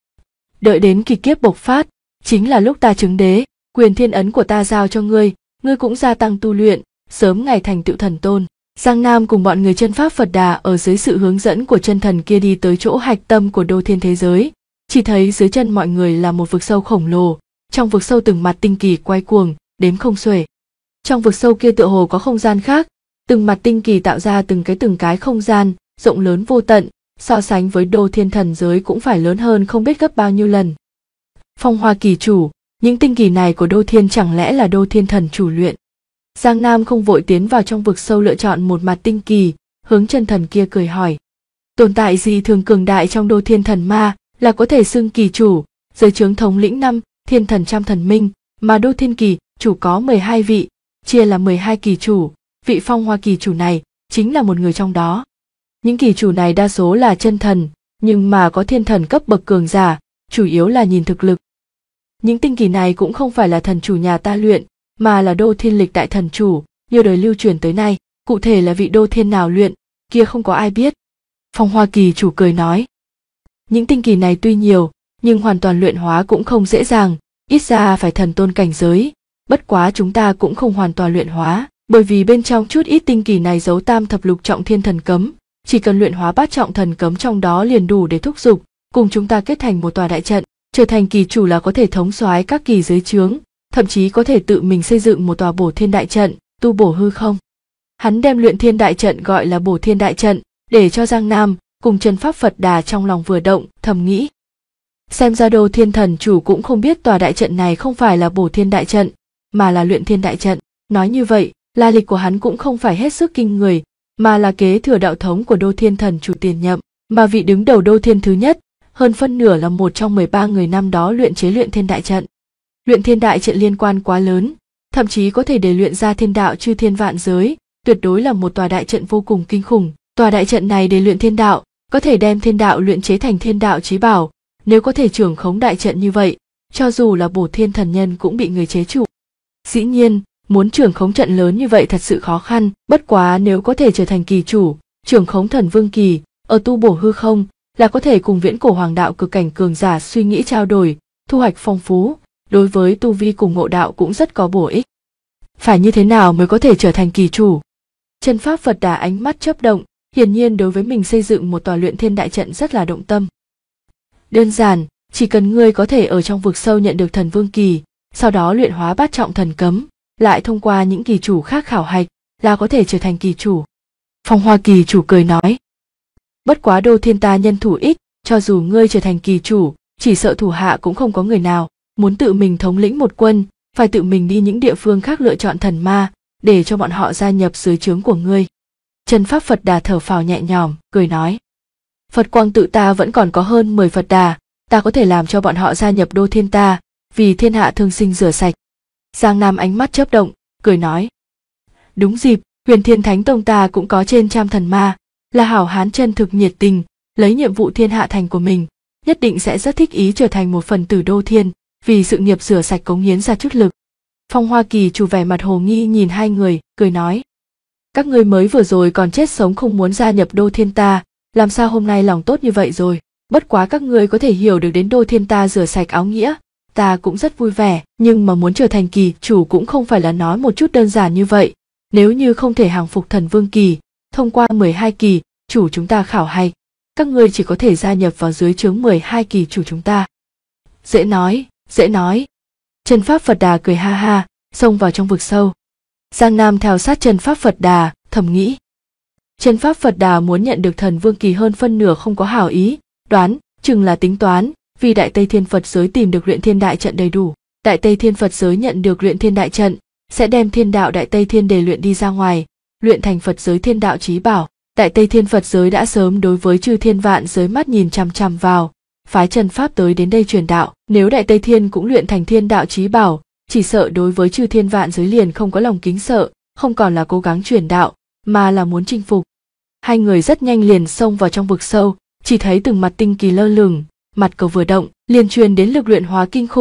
Đợi đến kỳ kiếp bộc phát, chính là lúc ta chứng đế, quyền thiên ấn của ta giao cho ngươi, ngươi cũng gia tăng tu luyện, sớm ngày thành tựu thần tôn. Giang Nam cùng bọn người chân pháp Phật Đà ở dưới sự hướng dẫn của chân thần kia đi tới chỗ hạch tâm của đô thiên thế giới. Chỉ thấy dưới chân mọi người là một vực sâu khổng lồ, trong vực sâu từng mặt tinh kỳ quay cuồng, đếm không xuể. Trong vực sâu kia tựa hồ có không gian khác, từng mặt tinh kỳ tạo ra từng cái không gian, rộng lớn vô tận, so sánh với đô thiên thần giới cũng phải lớn hơn không biết gấp bao nhiêu lần. Phong Hoa kỳ chủ, những tinh kỳ này của đô thiên chẳng lẽ là đô thiên thần chủ luyện? Giang Nam không vội tiến vào trong vực sâu lựa chọn một mặt tinh kỳ, hướng chân thần kia cười hỏi. Tồn tại gì thường cường đại trong đô thiên thần ma, là có thể xưng kỳ chủ, dưới trướng thống lĩnh 5 thiên thần trăm thần minh, mà đô thiên kỳ chủ có 12 vị, chia là 12 kỳ chủ, vị Phong Hoa kỳ chủ này chính là một người trong đó. Những kỳ chủ này đa số là chân thần, nhưng mà có thiên thần cấp bậc cường giả, chủ yếu là nhìn thực lực. Những tinh kỳ này cũng không phải là thần chủ nhà ta luyện, mà là đô thiên lịch đại thần chủ, nhiều đời lưu truyền tới nay, cụ thể là vị đô thiên nào luyện, kia không có ai biết. Phong Hoa kỳ chủ cười nói. Những tinh kỳ này tuy nhiều, nhưng hoàn toàn luyện hóa cũng không dễ dàng, ít ra phải thần tôn cảnh giới, bất quá chúng ta cũng không hoàn toàn luyện hóa, bởi vì bên trong chút ít tinh kỳ này giấu tam thập lục trọng thiên thần cấm, chỉ cần luyện hóa bát trọng thần cấm trong đó liền đủ để thúc giục, cùng chúng ta kết thành một tòa đại trận, trở thành kỳ chủ là có thể thống soái các kỳ dưới trướng, thậm chí có thể tự mình xây dựng một tòa bổ thiên đại trận, tu bổ hư không. Hắn đem luyện thiên đại trận gọi là bổ thiên đại trận, để cho Giang Nam cùng chân pháp Phật Đà trong lòng vừa động, thầm nghĩ. Xem ra đô thiên thần chủ cũng không biết tòa đại trận này không phải là bổ thiên đại trận, mà là luyện thiên đại trận. Nói như vậy, lai lịch của hắn cũng không phải hết sức kinh người, mà là kế thừa đạo thống của đô thiên thần chủ tiền nhậm, mà vị đứng đầu đô thiên thứ nhất, hơn phân nửa là một trong 13 người năm đó luyện chế luyện thiên đại trận. Luyện thiên đại trận liên quan quá lớn, thậm chí có thể để luyện ra thiên đạo chư thiên vạn giới, tuyệt đối là một tòa đại trận vô cùng kinh khủng. Tòa đại trận này để luyện thiên đạo, có thể đem thiên đạo luyện chế thành thiên đạo chí bảo, nếu có thể trưởng khống đại trận như vậy, cho dù là bổ thiên thần nhân cũng bị người chế trụ. Dĩ nhiên, muốn trưởng khống trận lớn như vậy thật sự khó khăn, bất quá nếu có thể trở thành kỳ chủ, trưởng khống thần vương kỳ, ở tu bổ hư không, là có thể cùng viễn cổ hoàng đạo cực cảnh cường giả suy nghĩ trao đổi, thu hoạch phong phú, đối với tu vi cùng ngộ đạo cũng rất có bổ ích. Phải như thế nào mới có thể trở thành kỳ chủ? Chân pháp Phật Đà ánh mắt chớp động, hiển nhiên đối với mình xây dựng một tòa luyện thiên đại trận rất là động tâm. Đơn giản, chỉ cần ngươi có thể ở trong vực sâu nhận được thần vương kỳ, sau đó luyện hóa bát trọng thần cấm, lại thông qua những kỳ chủ khác khảo hạch, là có thể trở thành kỳ chủ. Phong Hoa kỳ chủ cười nói. Bất quá đô thiên ta nhân thủ ít, cho dù ngươi trở thành kỳ chủ, chỉ sợ thủ hạ cũng không có người nào, muốn tự mình thống lĩnh một quân, phải tự mình đi những địa phương khác lựa chọn thần ma, để cho bọn họ gia nhập dưới trướng của ngươi. Chân pháp Phật Đà thở phào nhẹ nhõm, cười nói. Phật quang tự ta vẫn còn có hơn 10 Phật Đà, ta có thể làm cho bọn họ gia nhập đô thiên ta, vì thiên hạ thương sinh rửa sạch. Giang Nam ánh mắt chớp động, cười nói. Đúng dịp, Huyền Thiên Thánh Tông ta cũng có trên trăm thần ma, là hảo hán chân thực nhiệt tình, lấy nhiệm vụ thiên hạ thành của mình, nhất định sẽ rất thích ý trở thành một phần tử đô thiên, vì sự nghiệp rửa sạch cống hiến ra chút lực. Phong Hoa kỳ chủ vẻ mặt hồ nghi nhìn hai người, cười nói. Các ngươi mới vừa rồi còn chết sống không muốn gia nhập đô thiên ta, làm sao hôm nay lòng tốt như vậy rồi? Bất quá các ngươi có thể hiểu được đến đô thiên ta rửa sạch áo nghĩa, ta cũng rất vui vẻ, nhưng mà muốn trở thành kỳ chủ cũng không phải là nói một chút đơn giản như vậy. Nếu như không thể hàng phục thần vương kỳ, thông qua 12 kỳ chủ chúng ta khảo hạch, các ngươi chỉ có thể gia nhập vào dưới trướng 12 kỳ chủ chúng ta. Dễ nói, dễ nói. Chân pháp Phật Đà cười ha ha, xông vào trong vực sâu. Giang Nam theo sát chân pháp Phật Đà, thầm nghĩ. Chân pháp Phật Đà muốn nhận được thần vương kỳ hơn phân nửa không có hảo ý, đoán chừng là tính toán, vì Đại Tây Thiên Phật giới tìm được luyện thiên đại trận đầy đủ. Đại Tây Thiên Phật giới nhận được luyện thiên đại trận, sẽ đem thiên đạo Đại Tây Thiên đề luyện đi ra ngoài, luyện thành Phật giới thiên đạo chí bảo. Đại Tây Thiên Phật giới đã sớm đối với chư thiên vạn giới mắt nhìn chằm chằm vào, phái chân pháp tới đến đây truyền đạo. Nếu Đại Tây Thiên cũng luyện thành thiên đạo chí bảo, chỉ sợ đối với chư thiên vạn giới liền không có lòng kính sợ, không còn là cố gắng truyền đạo, mà là muốn chinh phục. Hai người rất nhanh liền xông vào trong vực sâu, chỉ thấy từng mặt tinh kỳ lơ lửng, mặt cầu vừa động, liền truyền đến lực luyện hóa kinh khủng,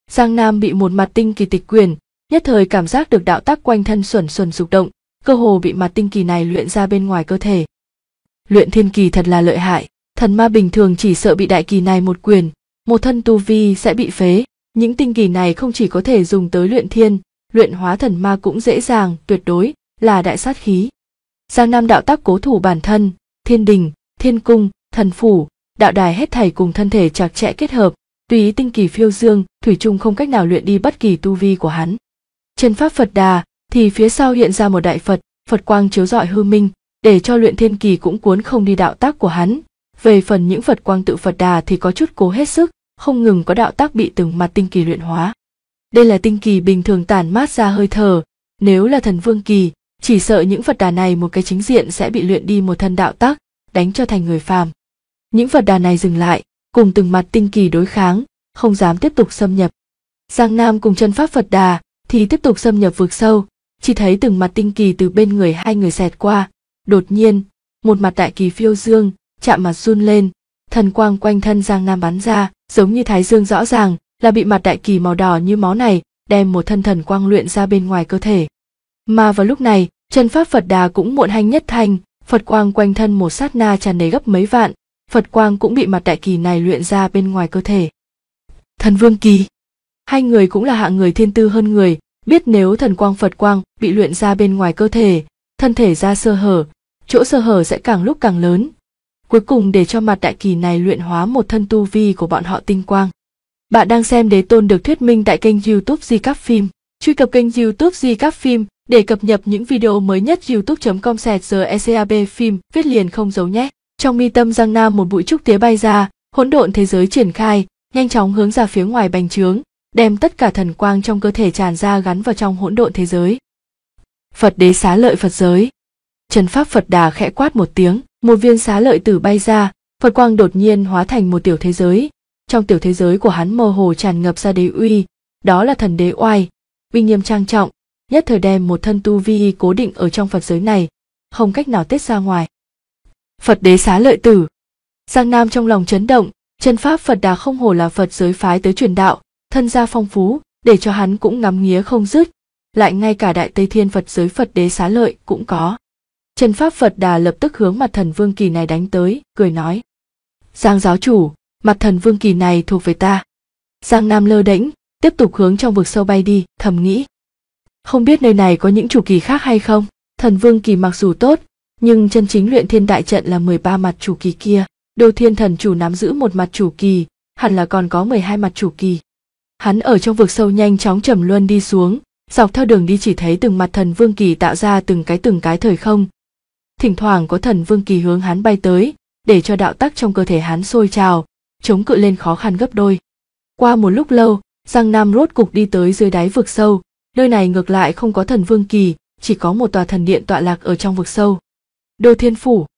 Giang Nam bị một mặt tinh kỳ tịch quyển, nhất thời cảm giác được đạo tắc quanh thân xuẩn xuẩn rục động, cơ hồ bị mặt tinh kỳ này luyện ra bên ngoài cơ thể. Luyện thiên kỳ thật là lợi hại, thần ma bình thường chỉ sợ bị đại kỳ này một quyền, một thân tu vi sẽ bị phế. Những tinh kỳ này không chỉ có thể dùng tới luyện thiên, luyện hóa thần ma cũng dễ dàng, tuyệt đối là đại sát khí. Giang Nam đạo tắc cố thủ bản thân, thiên đình, thiên cung, thần phủ, đạo đài hết thảy cùng thân thể chặt chẽ kết hợp, tùy ý tinh kỳ phiêu dương, thủy chung không cách nào luyện đi bất kỳ tu vi của hắn. Chân pháp Phật Đà thì phía sau hiện ra một đại Phật, Phật quang chiếu rọi hư minh, để cho luyện thiên kỳ cũng cuốn không đi đạo tác của hắn. Về phần những Phật quang tự Phật Đà thì có chút cố hết sức, không ngừng có đạo tác bị từng mặt tinh kỳ luyện hóa. Đây là tinh kỳ bình thường tản mát ra hơi thở, nếu là thần vương kỳ, chỉ sợ những Phật Đà này một cái chính diện sẽ bị luyện đi một thân đạo tác, đánh cho thành người phàm. Những Phật Đà này dừng lại, cùng từng mặt tinh kỳ đối kháng, không dám tiếp tục xâm nhập. Giang Nam cùng chân pháp Phật Đà thì tiếp tục xâm nhập vực sâu, chỉ thấy từng mặt tinh kỳ từ bên người hai người xẹt qua. Đột nhiên, một mặt đại kỳ phiêu dương, chạm mặt run lên, thần quang quanh thân Giang Nam bắn ra, giống như thái dương rõ ràng, là bị mặt đại kỳ màu đỏ như máu này, đem một thân thần quang luyện ra bên ngoài cơ thể. Mà vào lúc này, chân pháp Phật Đà cũng muộn hành nhất thành, Phật quang quanh thân một sát na tràn đầy gấp mấy vạn, Phật quang cũng bị mặt đại kỳ này luyện ra bên ngoài cơ thể. Thần vương kỳ, hai người cũng là hạng người thiên tư hơn người, biết nếu thần quang Phật quang bị luyện ra bên ngoài cơ thể, thân thể ra sơ hở, chỗ sơ hở sẽ càng lúc càng lớn. Cuối cùng để cho mặt đại kỳ này luyện hóa một thân tu vi của bọn họ tinh quang. Bạn đang xem Đế Tôn được thuyết minh tại kênh YouTube Di Các Phim. Truy cập kênh YouTube Di Các Phim để cập nhật những video mới nhất. youtube.com/GECAB phim viết liền không dấu nhé. Trong mi tâm Giang Nam một bụi trúc tía bay ra, hỗn độn thế giới triển khai, nhanh chóng hướng ra phía ngoài bành trướng, đem tất cả thần quang trong cơ thể tràn ra gắn vào trong hỗn độn thế giới. Phật đế xá lợi Phật giới. Chân pháp Phật Đà khẽ quát một tiếng, một viên xá lợi tử bay ra, Phật quang đột nhiên hóa thành một tiểu thế giới. Trong tiểu thế giới của hắn mơ hồ tràn ngập ra đế uy, đó là thần đế oai, uy nghiêm trang trọng, nhất thời đem một thân tu vi cố định ở trong Phật giới này, không cách nào tiết ra ngoài. Phật đế xá lợi tử. Giang Nam trong lòng chấn động, chân pháp Phật Đà không hổ là Phật giới phái tới truyền đạo, thân gia phong phú, để cho hắn cũng ngắm nghía không dứt, lại ngay cả Đại Tây Thiên Phật giới Phật đế xá lợi cũng có. Chân pháp Phật Đà lập tức hướng mặt thần vương kỳ này đánh tới, cười nói: Giang giáo chủ, mặt thần vương kỳ này thuộc về ta. Giang Nam lơ đễnh, tiếp tục hướng trong vực sâu bay đi, thầm nghĩ: không biết nơi này có những chủ kỳ khác hay không. Thần vương kỳ mặc dù tốt, nhưng chân chính luyện thiên đại trận là 13 mặt chủ kỳ kia. Đô Thiên thần chủ nắm giữ một mặt chủ kỳ, hẳn là còn có 12 mặt chủ kỳ. Hắn ở trong vực sâu nhanh chóng trầm luân đi xuống, dọc theo đường đi chỉ thấy từng mặt thần vương kỳ tạo ra từng cái thời không. Thỉnh thoảng có thần vương kỳ hướng hắn bay tới, để cho đạo tắc trong cơ thể hắn sôi trào, chống cự lên khó khăn gấp đôi. Qua một lúc lâu, Giang Nam rốt cục đi tới dưới đáy vực sâu, nơi này ngược lại không có thần vương kỳ, chỉ có một tòa thần điện tọa lạc ở trong vực sâu. Đô Thiên Phủ.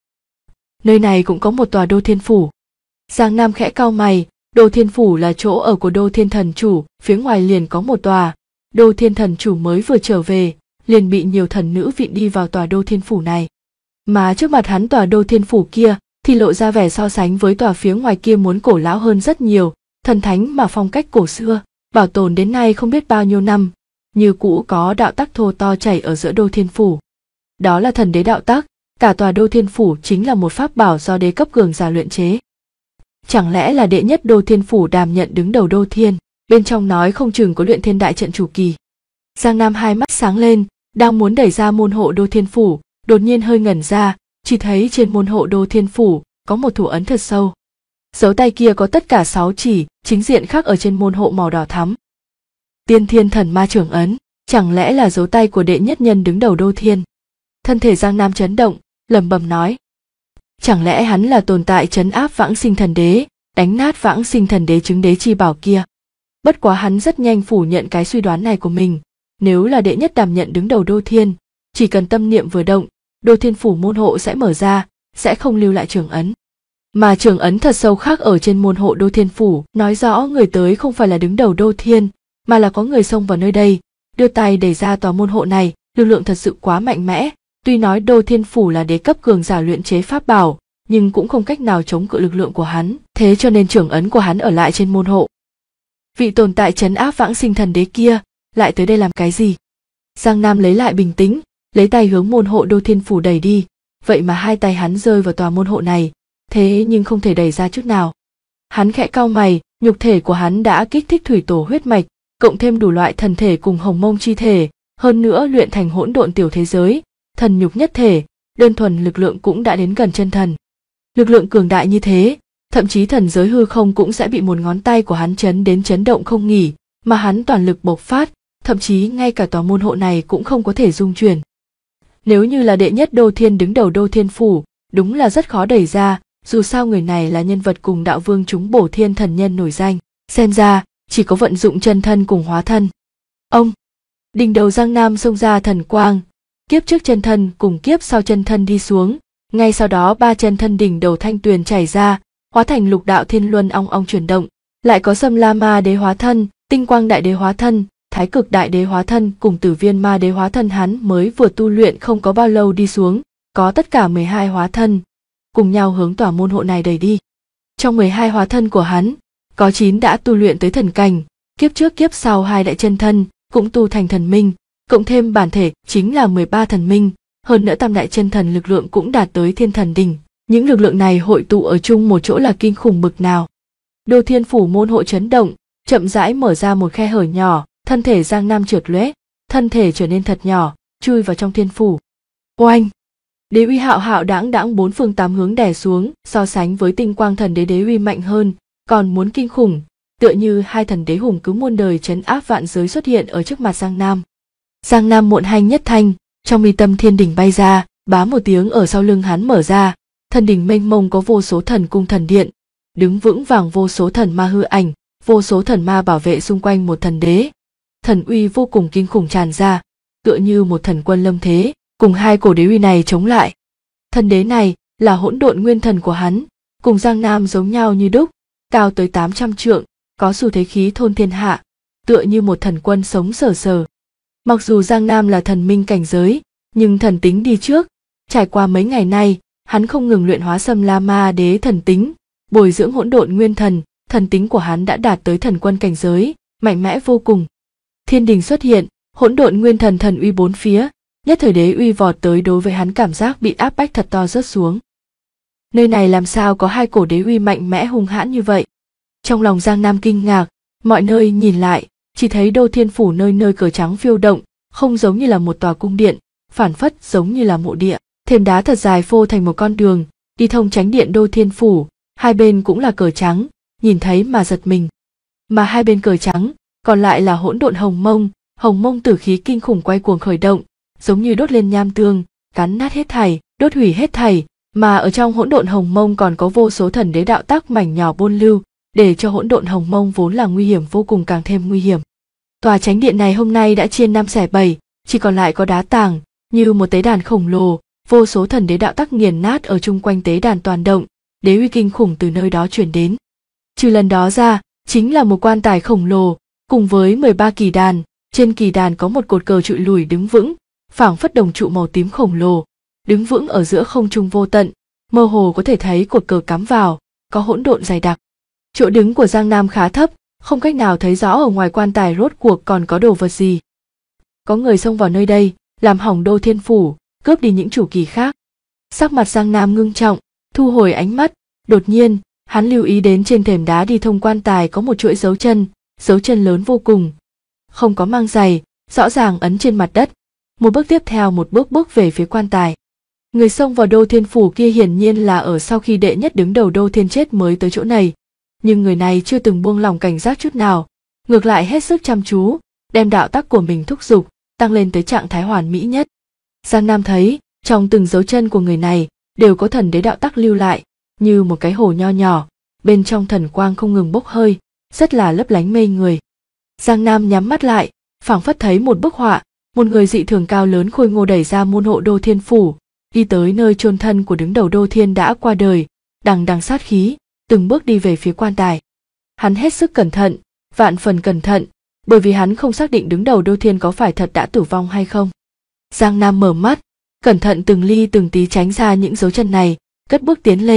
Nơi này cũng có một tòa Đô Thiên Phủ. Giang Nam khẽ cau mày, Đô Thiên Phủ là chỗ ở của Đô Thiên thần chủ, phía ngoài liền có một tòa. Đô Thiên thần chủ mới vừa trở về, liền bị nhiều thần nữ vịn đi vào tòa Đô Thiên Phủ này. Mà trước mặt hắn tòa Đô Thiên Phủ kia thì lộ ra vẻ so sánh với tòa phía ngoài kia muốn cổ lão hơn rất nhiều, thần thánh mà phong cách cổ xưa, bảo tồn đến nay không biết bao nhiêu năm, như cũ có đạo tắc thô to chảy ở giữa Đô Thiên Phủ. Đó là thần đế đạo tắc, cả tòa Đô Thiên Phủ chính là một pháp bảo do đế cấp cường giả luyện chế. Chẳng lẽ là đệ nhất Đô Thiên Phủ đảm nhận đứng đầu Đô Thiên, bên trong nói không chừng có luyện thiên đại trận chủ kỳ. Giang Nam hai mắt sáng lên, đang muốn đẩy ra môn hộ Đô Thiên Phủ, đột nhiên hơi ngẩn ra, chỉ thấy trên môn hộ Đô Thiên Phủ có một thủ ấn thật sâu. Dấu tay kia có tất cả 6 chỉ, chính diện khắc ở trên môn hộ màu đỏ thắm. Tiên Thiên Thần Ma Trưởng Ấn, chẳng lẽ là dấu tay của đệ nhất nhân đứng đầu Đô Thiên? Thân thể Giang Nam chấn động, lẩm bẩm nói: chẳng lẽ hắn là tồn tại trấn áp Vãng Sinh Thần Đế, đánh nát Vãng Sinh Thần Đế chứng đế chi bảo kia? Bất quá hắn rất nhanh phủ nhận cái suy đoán này của mình, nếu là đệ nhất đảm nhận đứng đầu Đô Thiên, chỉ cần tâm niệm vừa động, Đô Thiên Phủ môn hộ sẽ mở ra, sẽ không lưu lại trưởng ấn. Mà trưởng ấn thật sâu khác ở trên môn hộ Đô Thiên Phủ, nói rõ người tới không phải là đứng đầu Đô Thiên, mà là có người xông vào nơi đây, đưa tay đẩy ra tòa môn hộ này, lực lượng thật sự quá mạnh mẽ. Tuy nói Đô Thiên Phủ là đế cấp cường giả luyện chế pháp bảo, nhưng cũng không cách nào chống cự lực lượng của hắn, thế cho nên trưởng ấn của hắn ở lại trên môn hộ. vị tồn tại trấn áp vãng sinh thần đế kia lại tới đây làm cái gì? Giang Nam lấy lại bình tĩnh, lấy tay hướng môn hộ Đô Thiên Phủ đẩy đi, vậy mà hai tay hắn rơi vào tòa môn hộ này, thế nhưng không thể đẩy ra chút nào. Hắn khẽ cau mày, nhục thể của hắn đã kích thích thủy tổ huyết mạch, cộng thêm đủ loại thần thể cùng hồng mông chi thể, hơn nữa luyện thành hỗn độn tiểu thế giới, thần nhục nhất thể, đơn thuần lực lượng cũng đã đến gần chân thần. Lực lượng cường đại như thế, thậm chí thần giới hư không cũng sẽ bị một ngón tay của hắn chấn đến chấn động không nghỉ, mà hắn toàn lực bộc phát, thậm chí ngay cả tòa môn hộ này cũng không có thể dung chuyển. Nếu như là đệ nhất Đô Thiên đứng đầu Đô Thiên Phủ, đúng là rất khó đẩy ra, dù sao người này là nhân vật cùng đạo vương chúng bổ thiên thần nhân nổi danh, xem ra chỉ có vận dụng chân thân cùng hóa thân. Ông, đỉnh đầu Giang Nam xông ra thần quang, kiếp trước chân thân cùng kiếp sau chân thân đi xuống, ngay sau đó ba chân thân đỉnh đầu thanh tuyền chảy ra, hóa thành lục đạo thiên luân ong ong chuyển động, lại có Sâm La Ma Đế hóa thân, Tinh Quang Đại Đế hóa thân, Thái Cực Đại Đế hóa thân cùng Tử Viên Ma Đế hóa thân hắn mới vừa tu luyện không có bao lâu đi xuống, có tất cả 12 hóa thân, cùng nhau hướng tòa môn hộ này đẩy đi. Trong 12 hóa thân của hắn, có 9 đã tu luyện tới thần cảnh, kiếp trước kiếp sau hai đại chân thân cũng tu thành thần minh, cộng thêm bản thể chính là 13 thần minh, hơn nữa tam đại chân thần lực lượng cũng đạt tới thiên thần đỉnh. Những lực lượng này hội tụ ở chung một chỗ là kinh khủng bực nào. Đô Thiên Phủ môn hộ chấn động, chậm rãi mở ra một khe hở nhỏ, thân thể Giang Nam trượt lóe, thân thể trở nên thật nhỏ, chui vào trong thiên phủ. Oanh! Đế uy hạo hạo đãng đãng bốn phương tám hướng đè xuống, so sánh với Tinh Quang Thần Đế đế uy mạnh hơn, còn muốn kinh khủng, tựa như hai thần đế hùng cứ muôn đời trấn áp vạn giới xuất hiện ở trước mặt Giang Nam. Giang Nam muộn hanh nhất thanh, trong mi tâm thiên đỉnh bay ra, bá một tiếng ở sau lưng hắn mở ra, thần đỉnh mênh mông có vô số thần cung thần điện, đứng vững vàng vô số thần ma hư ảnh, vô số thần ma bảo vệ xung quanh một thần đế. Thần uy vô cùng kinh khủng tràn ra, tựa như một thần quân lâm thế, cùng hai cổ đế uy này chống lại. Thần đế này là hỗn độn nguyên thần của hắn, cùng Giang Nam giống nhau như đúc, cao tới 800 trượng, có xu thế khí thôn thiên hạ, tựa như một thần quân sống sờ sờ. Mặc dù Giang Nam là thần minh cảnh giới, nhưng thần tính đi trước, trải qua mấy ngày nay, hắn không ngừng luyện hóa Sâm La Ma Đế thần tính, bồi dưỡng hỗn độn nguyên thần, thần tính của hắn đã đạt tới thần quân cảnh giới, mạnh mẽ vô cùng. Thiên đình xuất hiện, hỗn độn nguyên thần thần uy bốn phía, nhất thời đế uy vọt tới, đối với hắn cảm giác bị áp bách thật to rớt xuống. Nơi này làm sao có hai cổ đế uy mạnh mẽ hung hãn như vậy? Trong lòng Giang Nam kinh ngạc, mọi nơi nhìn lại, chỉ thấy Đô Thiên Phủ nơi nơi cờ trắng phiêu động, không giống như là một tòa cung điện, phản phất giống như là mộ địa. Thềm đá thật dài phô thành một con đường, đi thông chánh điện Đô Thiên Phủ, hai bên cũng là cờ trắng, nhìn thấy mà giật mình. Mà hai bên cờ trắng, còn lại là hỗn độn hồng mông tử khí kinh khủng quay cuồng khởi động, giống như đốt lên nham tương, cắn nát hết thảy, đốt hủy hết thảy, mà ở trong hỗn độn hồng mông còn có vô số thần đế đạo tác mảnh nhỏ bôn lưu, để cho hỗn độn hồng mông vốn là nguy hiểm vô cùng càng thêm nguy hiểm. Tòa chánh điện này hôm nay đã chia năm xẻ bảy, chỉ còn lại có đá tảng, như một tế đàn khổng lồ, vô số thần đế đạo tác nghiền nát ở chung quanh tế đàn toàn động, đế uy kinh khủng từ nơi đó truyền đến. Trừ lần đó ra, chính là một quan tài khổng lồ, cùng với 13 kỳ đàn, trên kỳ đàn có một cột cờ trụi lùi đứng vững, phảng phất đồng trụ màu tím khổng lồ, đứng vững ở giữa không trung vô tận, mơ hồ có thể thấy cột cờ cắm vào, có hỗn độn dày đặc. Chỗ đứng của Giang Nam khá thấp, không cách nào thấy rõ ở ngoài quan tài rốt cuộc còn có đồ vật gì. Có người xông vào nơi đây, làm hỏng Đô Thiên Phủ, cướp đi những chủ kỳ khác. Sắc mặt Giang Nam ngưng trọng, thu hồi ánh mắt, đột nhiên, hắn lưu ý đến trên thềm đá đi thông quan tài có một chuỗi dấu chân lớn vô cùng. Không có mang giày, rõ ràng ấn trên mặt đất. Một bước tiếp theo một bước về phía quan tài. Người xông vào Đô Thiên Phủ kia hiển nhiên là ở sau khi đệ nhất đứng đầu Đô Thiên chết mới tới chỗ này. Nhưng người này chưa từng buông lỏng cảnh giác chút nào, ngược lại hết sức chăm chú, đem đạo tác của mình thúc giục, tăng lên tới trạng thái hoàn mỹ nhất. Giang Nam thấy, trong từng dấu chân của người này, đều có thần đế đạo tác lưu lại, như một cái hồ nho nhỏ, bên trong thần quang không ngừng bốc hơi, rất là lấp lánh mê người. Giang Nam nhắm mắt lại, phảng phất thấy một bức họa, một người dị thường cao lớn khôi ngô đẩy ra môn hộ Đô Thiên Phủ, đi tới nơi chôn thân của đứng đầu Đô Thiên đã qua đời, đằng đằng sát khí, từng bước đi về phía quan tài. Hắn hết sức cẩn thận, vạn phần cẩn thận, bởi vì hắn không xác định đứng đầu Đô Thiên có phải thật đã tử vong hay không. Giang Nam mở mắt, cẩn thận từng ly từng tí tránh ra những dấu chân này, cất bước tiến lên,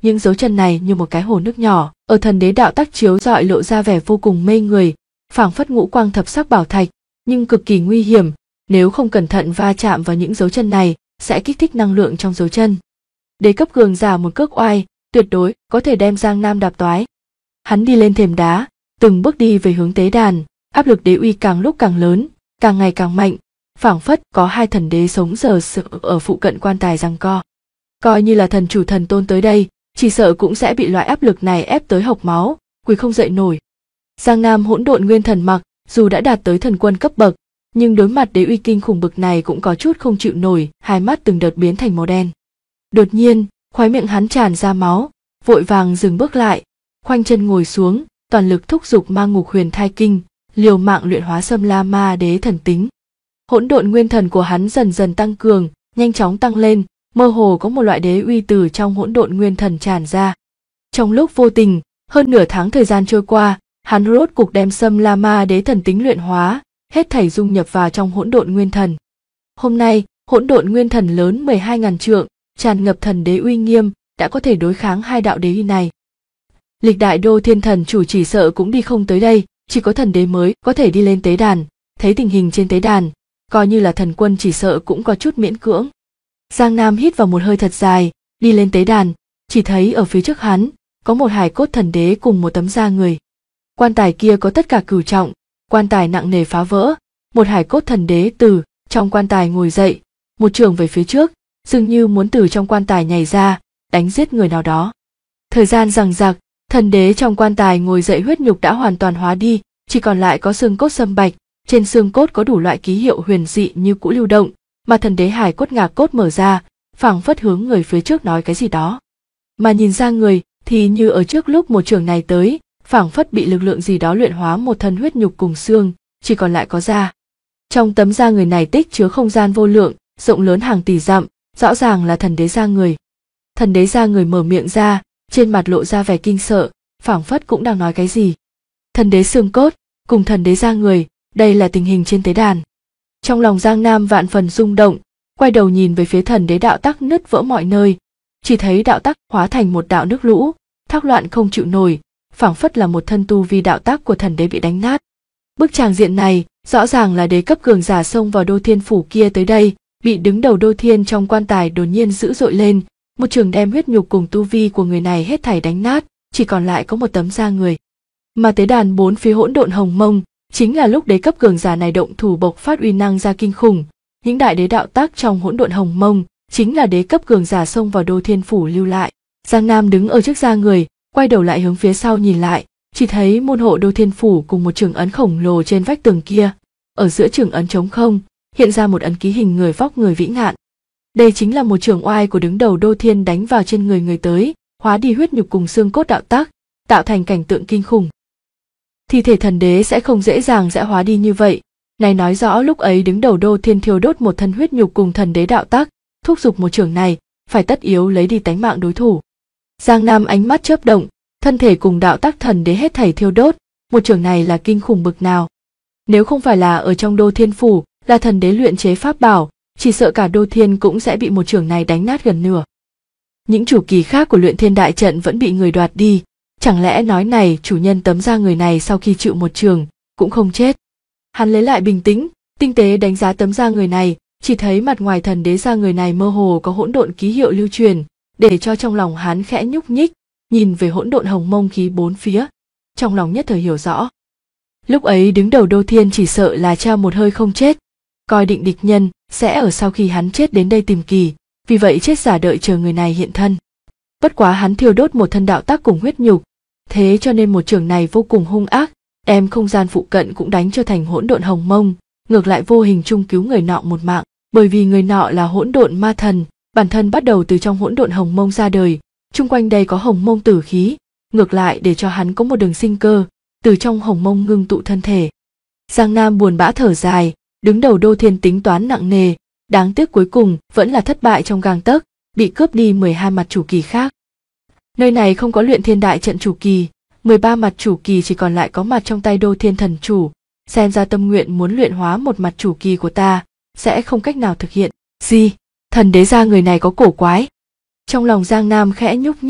Những dấu chân này như một cái hồ nước nhỏ, ở thần đế đạo tắc chiếu rọi lộ ra vẻ vô cùng mê người, phảng phất ngũ quang thập sắc bảo thạch, nhưng cực kỳ nguy hiểm, nếu không cẩn thận va chạm vào những dấu chân này, sẽ kích thích năng lượng trong dấu chân. Đế cấp cường giả một cước oai, tuyệt đối có thể đem Giang Nam đạp toái. Hắn đi lên thềm đá, từng bước đi về hướng tế đàn, áp lực đế uy càng lúc càng lớn, càng ngày càng mạnh, phảng phất có hai thần đế sống sờ sờ ở phụ cận quan tài giằng co. Coi như là thần chủ thần tôn tới đây, chỉ sợ cũng sẽ bị loại áp lực này ép tới hộc máu, quỳ không dậy nổi. Giang Nam hỗn độn nguyên thần mặc, dù đã đạt tới thần quân cấp bậc, nhưng đối mặt đế uy kinh khủng bực này cũng có chút không chịu nổi, hai mắt từng đợt biến thành màu đen. Đột nhiên, khóe miệng hắn tràn ra máu, vội vàng dừng bước lại, khoanh chân ngồi xuống, toàn lực thúc giục Ma Ngục Huyền Thai Kinh, liều mạng luyện hóa Sâm La Ma Đế thần tính. Hỗn độn nguyên thần của hắn dần dần tăng cường, nhanh chóng tăng lên, mơ hồ có một loại đế uy từ trong hỗn độn nguyên thần tràn ra. Trong lúc vô tình, hơn nửa tháng thời gian trôi qua, hắn rốt cục đem Sâm La Ma Đế thần tính luyện hóa, hết thảy dung nhập vào trong hỗn độn nguyên thần. Hôm nay, hỗn độn nguyên thần lớn 12.000 trượng, tràn ngập thần đế uy nghiêm, đã có thể đối kháng hai đạo đế uy này. Lịch đại đô thiên thần chủ chỉ sợ cũng đi không tới đây, chỉ có thần đế mới có thể đi lên tế đàn, thấy tình hình trên tế đàn, coi như là thần quân chỉ sợ cũng có chút miễn cưỡng. Giang Nam hít vào một hơi thật dài, đi lên tế đàn, chỉ thấy ở phía trước hắn, có một hài cốt thần đế cùng một tấm da người. Quan tài kia có tất cả cửu trọng, quan tài nặng nề phá vỡ, một hài cốt thần đế từ trong quan tài ngồi dậy, một trường về phía trước, dường như muốn từ trong quan tài nhảy ra, đánh giết người nào đó. Thời gian giằng giặc, thần đế trong quan tài ngồi dậy huyết nhục đã hoàn toàn hóa đi, chỉ còn lại có xương cốt sâm bạch, trên xương cốt có đủ loại ký hiệu huyền dị như cũ lưu động, mà thần đế hài cốt ngạc cốt mở ra, phảng phất hướng người phía trước nói cái gì đó. Mà nhìn ra người thì như ở trước lúc một trường này tới, phảng phất bị lực lượng gì đó luyện hóa một thân huyết nhục cùng xương, chỉ còn lại có da. Trong tấm da người này tích chứa không gian vô lượng, rộng lớn hàng tỷ dặm, rõ ràng là thần đế da người. Thần đế da người mở miệng ra, trên mặt lộ ra vẻ kinh sợ, phảng phất cũng đang nói cái gì. Thần đế xương cốt cùng thần đế da người, đây là tình hình trên tế đàn. Trong lòng Giang Nam vạn phần rung động, quay đầu nhìn về phía thần đế đạo tắc nứt vỡ mọi nơi, chỉ thấy đạo tắc hóa thành một đạo nước lũ, thác loạn không chịu nổi, phảng phất là một thân tu vi đạo tắc của thần đế bị đánh nát. Bức tràng diện này, rõ ràng là đế cấp cường giả xông vào đô thiên phủ kia tới đây, bị đứng đầu đô thiên trong quan tài đột nhiên dữ dội lên, một trường đem huyết nhục cùng tu vi của người này hết thảy đánh nát, chỉ còn lại có một tấm da người. Mà tế đàn bốn phía hỗn độn hồng mông, chính là lúc đế cấp cường giả này động thủ bộc phát uy năng ra kinh khủng, những đại đế đạo tác trong hỗn độn hồng mông, chính là đế cấp cường giả xông vào đô thiên phủ lưu lại. Giang Nam đứng ở trước da người, quay đầu lại hướng phía sau nhìn lại, chỉ thấy môn hộ đô thiên phủ cùng một trường ấn khổng lồ trên vách tường kia, ở giữa trường ấn trống không, hiện ra một ấn ký hình người vóc người vĩ ngạn. Đây chính là một trường oai của đứng đầu đô thiên đánh vào trên người người tới, hóa đi huyết nhục cùng xương cốt đạo tác, tạo thành cảnh tượng kinh khủng. Thi thể thần đế sẽ không dễ dàng sẽ hóa đi như vậy, này nói rõ lúc ấy đứng đầu đô thiên thiêu đốt một thân huyết nhục cùng thần đế đạo tác, thúc giục một trường này, phải tất yếu lấy đi tánh mạng đối thủ. Giang Nam ánh mắt chớp động, thân thể cùng đạo tác thần đế hết thảy thiêu đốt, một trường này là kinh khủng bực nào. Nếu không phải là ở trong đô thiên phủ, là thần đế luyện chế pháp bảo, chỉ sợ cả đô thiên cũng sẽ bị một trường này đánh nát gần nửa. Những chủ kỳ khác của luyện thiên đại trận vẫn bị người đoạt đi, chẳng lẽ nói này chủ nhân tấm da người này sau khi chịu một trường, cũng không chết. Hắn lấy lại bình tĩnh, tinh tế đánh giá tấm da người này, chỉ thấy mặt ngoài thần đế da người này mơ hồ có hỗn độn ký hiệu lưu truyền, để cho trong lòng hắn khẽ nhúc nhích, nhìn về hỗn độn hồng mông khí bốn phía, trong lòng nhất thời hiểu rõ. Lúc ấy đứng đầu đô thiên chỉ sợ là trao một hơi không chết, coi định địch nhân sẽ ở sau khi hắn chết đến đây tìm kỳ, vì vậy chết giả đợi chờ người này hiện thân. Bất quá hắn thiêu đốt một thân đạo tác cùng huyết nhục, thế cho nên một trường này vô cùng hung ác, đem không gian phụ cận cũng đánh cho thành hỗn độn hồng mông, ngược lại vô hình chung cứu người nọ một mạng, bởi vì người nọ là hỗn độn ma thần, bản thân bắt đầu từ trong hỗn độn hồng mông ra đời, chung quanh đây có hồng mông tử khí, ngược lại để cho hắn có một đường sinh cơ, từ trong hồng mông ngưng tụ thân thể. Giang Nam buồn bã thở dài, đứng đầu đô thiên tính toán nặng nề, đáng tiếc cuối cùng vẫn là thất bại trong gang tấc, bị cướp đi 12 mặt chủ kỳ khác. Nơi này không có luyện thiên đại trận chủ kỳ, 13 mặt chủ kỳ chỉ còn lại có mặt trong tay đô thiên thần chủ, xem ra tâm nguyện muốn luyện hóa một mặt chủ kỳ của ta, sẽ không cách nào thực hiện. Gì? Thần đế gia người này có cổ quái. Trong lòng Giang Nam khẽ nhúc nhích,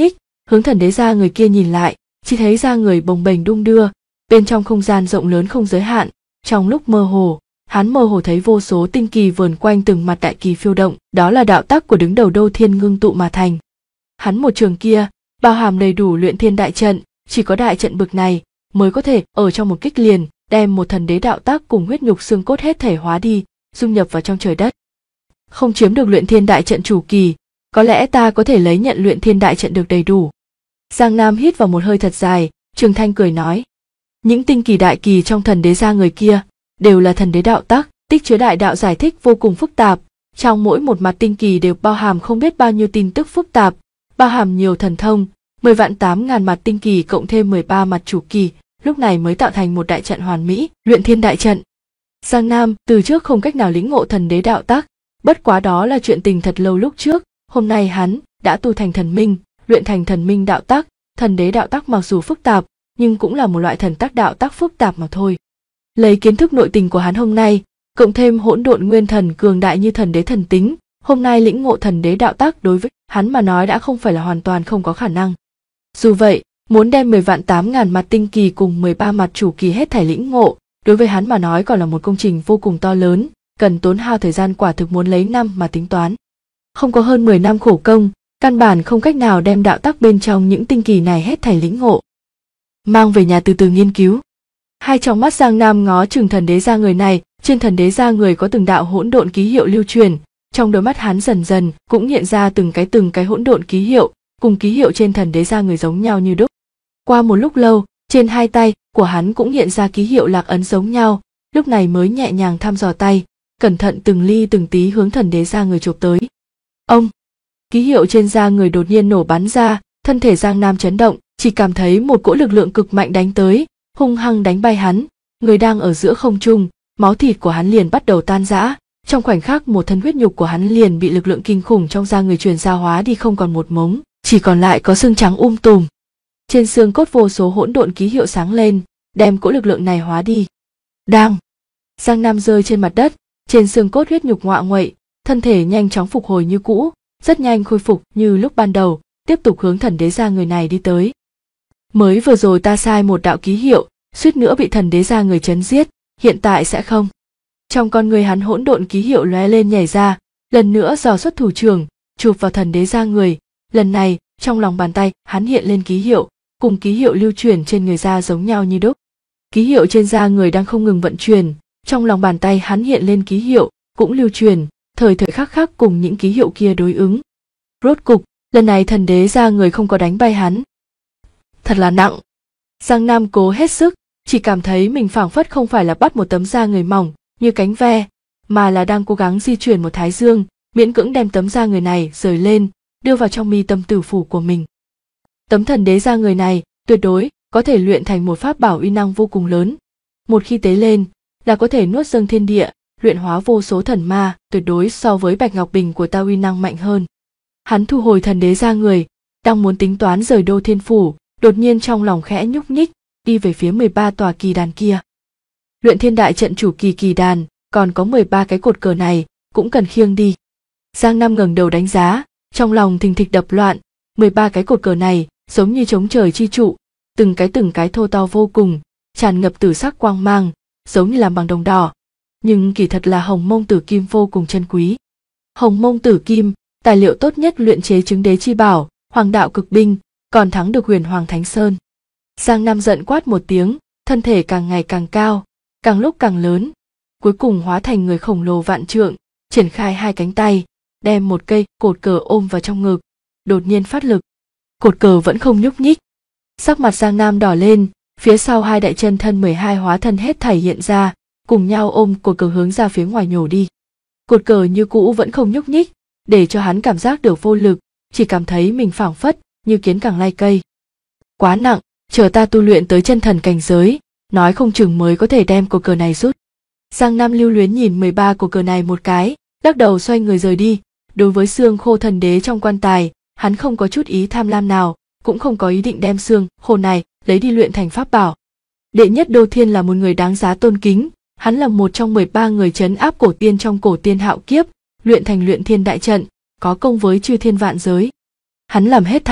hướng thần đế ra người kia nhìn lại, chỉ thấy ra người bồng bềnh đung đưa, bên trong không gian rộng lớn không giới hạn. Trong lúc mơ hồ, hắn mơ hồ thấy vô số tinh kỳ vờn quanh từng mặt đại kỳ phiêu động, đó là đạo tắc của đứng đầu Đô Thiên ngưng tụ mà thành. Hắn một trường kia bao hàm đầy đủ luyện thiên đại trận, chỉ có đại trận bực này mới có thể ở trong một kích liền đem một thần đế đạo tắc cùng huyết nhục xương cốt hết thể hóa đi, dung nhập vào trong trời đất. Không chiếm được luyện thiên đại trận chủ kỳ, có lẽ ta có thể lấy nhận luyện thiên đại trận được đầy đủ. Giang Nam hít vào một hơi thật dài, Trường Thanh cười nói. Những tinh kỳ đại kỳ trong thần đế gia người kia đều là thần đế đạo tắc, tích chứa đại đạo giải thích vô cùng phức tạp, trong mỗi một mặt tinh kỳ đều bao hàm không biết bao nhiêu tin tức phức tạp, bao hàm nhiều thần thông, 10.000 mặt tinh kỳ cộng thêm 13 mặt chủ kỳ, lúc này mới tạo thành một đại trận hoàn mỹ, luyện thiên đại trận. Giang Nam từ trước không cách nào lĩnh ngộ thần đế đạo tắc, bất quá đó là chuyện tình thật lâu lúc trước, hôm nay hắn đã tu thành thần minh, luyện thành thần minh đạo tắc, thần đế đạo tắc mặc dù phức tạp, nhưng cũng là một loại thần tắc đạo tắc phức tạp mà thôi. Lấy kiến thức nội tình của hắn hôm nay, cộng thêm hỗn độn nguyên thần cường đại như thần đế thần tính, hôm nay lĩnh ngộ thần đế đạo tắc đối với hắn mà nói đã không phải là hoàn toàn không có khả năng. Dù vậy, muốn đem 10.000 mặt tinh kỳ cùng 13 mặt chủ kỳ hết thảy lĩnh ngộ, đối với hắn mà nói còn là một công trình vô cùng to lớn, cần tốn hao thời gian quả thực muốn lấy năm mà tính toán. Không có hơn 10 năm khổ công, căn bản không cách nào đem đạo tắc bên trong những tinh kỳ này hết thảy lĩnh ngộ. Mang về nhà từ từ nghiên cứu. Hai trong mắt Giang Nam ngó chừng thần đế gia người này, trên thần đế gia người có từng đạo hỗn độn ký hiệu lưu truyền, trong đôi mắt hắn dần dần cũng hiện ra từng cái hỗn độn ký hiệu, cùng ký hiệu trên thần đế gia người giống nhau như đúc. Qua một lúc lâu, trên hai tay của hắn cũng hiện ra ký hiệu lạc ấn giống nhau, lúc này mới nhẹ nhàng thăm dò tay, cẩn thận từng ly từng tí hướng thần đế gia người chụp tới. Ông! Ký hiệu trên da người đột nhiên nổ bắn ra, thân thể Giang Nam chấn động, chỉ cảm thấy một cỗ lực lượng cực mạnh đánh tới, hung hăng đánh bay hắn, người đang ở giữa không trung, máu thịt của hắn liền bắt đầu tan rã, trong khoảnh khắc một thân huyết nhục của hắn liền bị lực lượng kinh khủng trong da người truyền ra hóa đi không còn một mống, chỉ còn lại có xương trắng tùm. Trên xương cốt vô số hỗn độn ký hiệu sáng lên, đem cỗ lực lượng này hóa đi. Đang! Giang Nam rơi trên mặt đất, trên xương cốt huyết nhục ngoạ nguậy, thân thể nhanh chóng phục hồi như cũ, rất nhanh khôi phục như lúc ban đầu, tiếp tục hướng thần đế gia người này đi tới. Mới vừa rồi ta sai một đạo ký hiệu, suýt nữa bị thần đế gia người chấn giết, hiện tại sẽ không. Trong con người hắn hỗn độn ký hiệu lóe lên nhảy ra, lần nữa dò xuất thủ trưởng, chụp vào thần đế gia người, lần này trong lòng bàn tay hắn hiện lên ký hiệu, cùng ký hiệu lưu chuyển trên người da giống nhau như đúc. Ký hiệu trên da người đang không ngừng vận chuyển, trong lòng bàn tay hắn hiện lên ký hiệu, cũng lưu truyền, thời khắc khắc cùng những ký hiệu kia đối ứng. Rốt cục, lần này thần đế gia người không có đánh bay hắn. Thật là nặng. Giang Nam cố hết sức, chỉ cảm thấy mình phảng phất không phải là bắt một tấm da người mỏng như cánh ve, mà là đang cố gắng di chuyển một thái dương, miễn cưỡng đem tấm da người này rời lên, đưa vào trong mi tâm tử phủ của mình. Tấm thần đế da người này tuyệt đối có thể luyện thành một pháp bảo uy năng vô cùng lớn. Một khi tế lên là có thể nuốt dâng thiên địa, luyện hóa vô số thần ma, tuyệt đối so với Bạch Ngọc Bình của ta uy năng mạnh hơn. Hắn thu hồi thần đế ra người, đang muốn tính toán rời Đô Thiên Phủ, đột nhiên trong lòng khẽ nhúc nhích, đi về phía 13 tòa kỳ đàn kia. Luyện thiên đại trận chủ kỳ đàn, còn có 13 cái cột cờ này, cũng cần khiêng đi. Giang Nam ngẩng đầu đánh giá, trong lòng thình thịch đập loạn, 13 cái cột cờ này giống như chống trời chi trụ, từng cái thô to vô cùng, tràn ngập tử sắc quang mang, giống như làm bằng đồng đỏ. Nhưng kỳ thật là hồng mông tử kim vô cùng chân quý. Hồng mông tử kim, tài liệu tốt nhất luyện chế chứng đế chi bảo, hoàng đạo cực binh, còn thắng được Huyền Hoàng Thánh Sơn. Giang Nam giận quát một tiếng, thân thể càng ngày càng cao, càng lúc càng lớn, cuối cùng hóa thành người khổng lồ vạn trượng, triển khai hai cánh tay, đem một cây cột cờ ôm vào trong ngực, đột nhiên phát lực. Cột cờ vẫn không nhúc nhích. Sắc mặt Giang Nam đỏ lên, phía sau hai đại chân thân 12 hóa thân hết thảy hiện ra, cùng nhau ôm cột cờ hướng ra phía ngoài nhổ đi. Cột cờ như cũ vẫn không nhúc nhích, để cho hắn cảm giác được vô lực, chỉ cảm thấy mình phảng phất như kiến càng lay cây. Quá nặng, chờ ta tu luyện tới chân thần cảnh giới, nói không chừng mới có thể đem cột cờ này rút. Giang Nam lưu luyến nhìn 13 cột cờ này một cái, lắc đầu xoay người rời đi. Đối với xương khô thần đế trong quan tài, hắn không có chút ý tham lam nào, cũng không có ý định đem xương khô này lấy đi luyện thành pháp bảo. Đệ nhất Đô Thiên là một người đáng giá tôn kính, hắn là một trong 13 người trấn áp cổ tiên trong cổ tiên hạo kiếp, luyện thành luyện thiên đại trận, có công với chư thiên vạn giới. Hắn làm hết thảy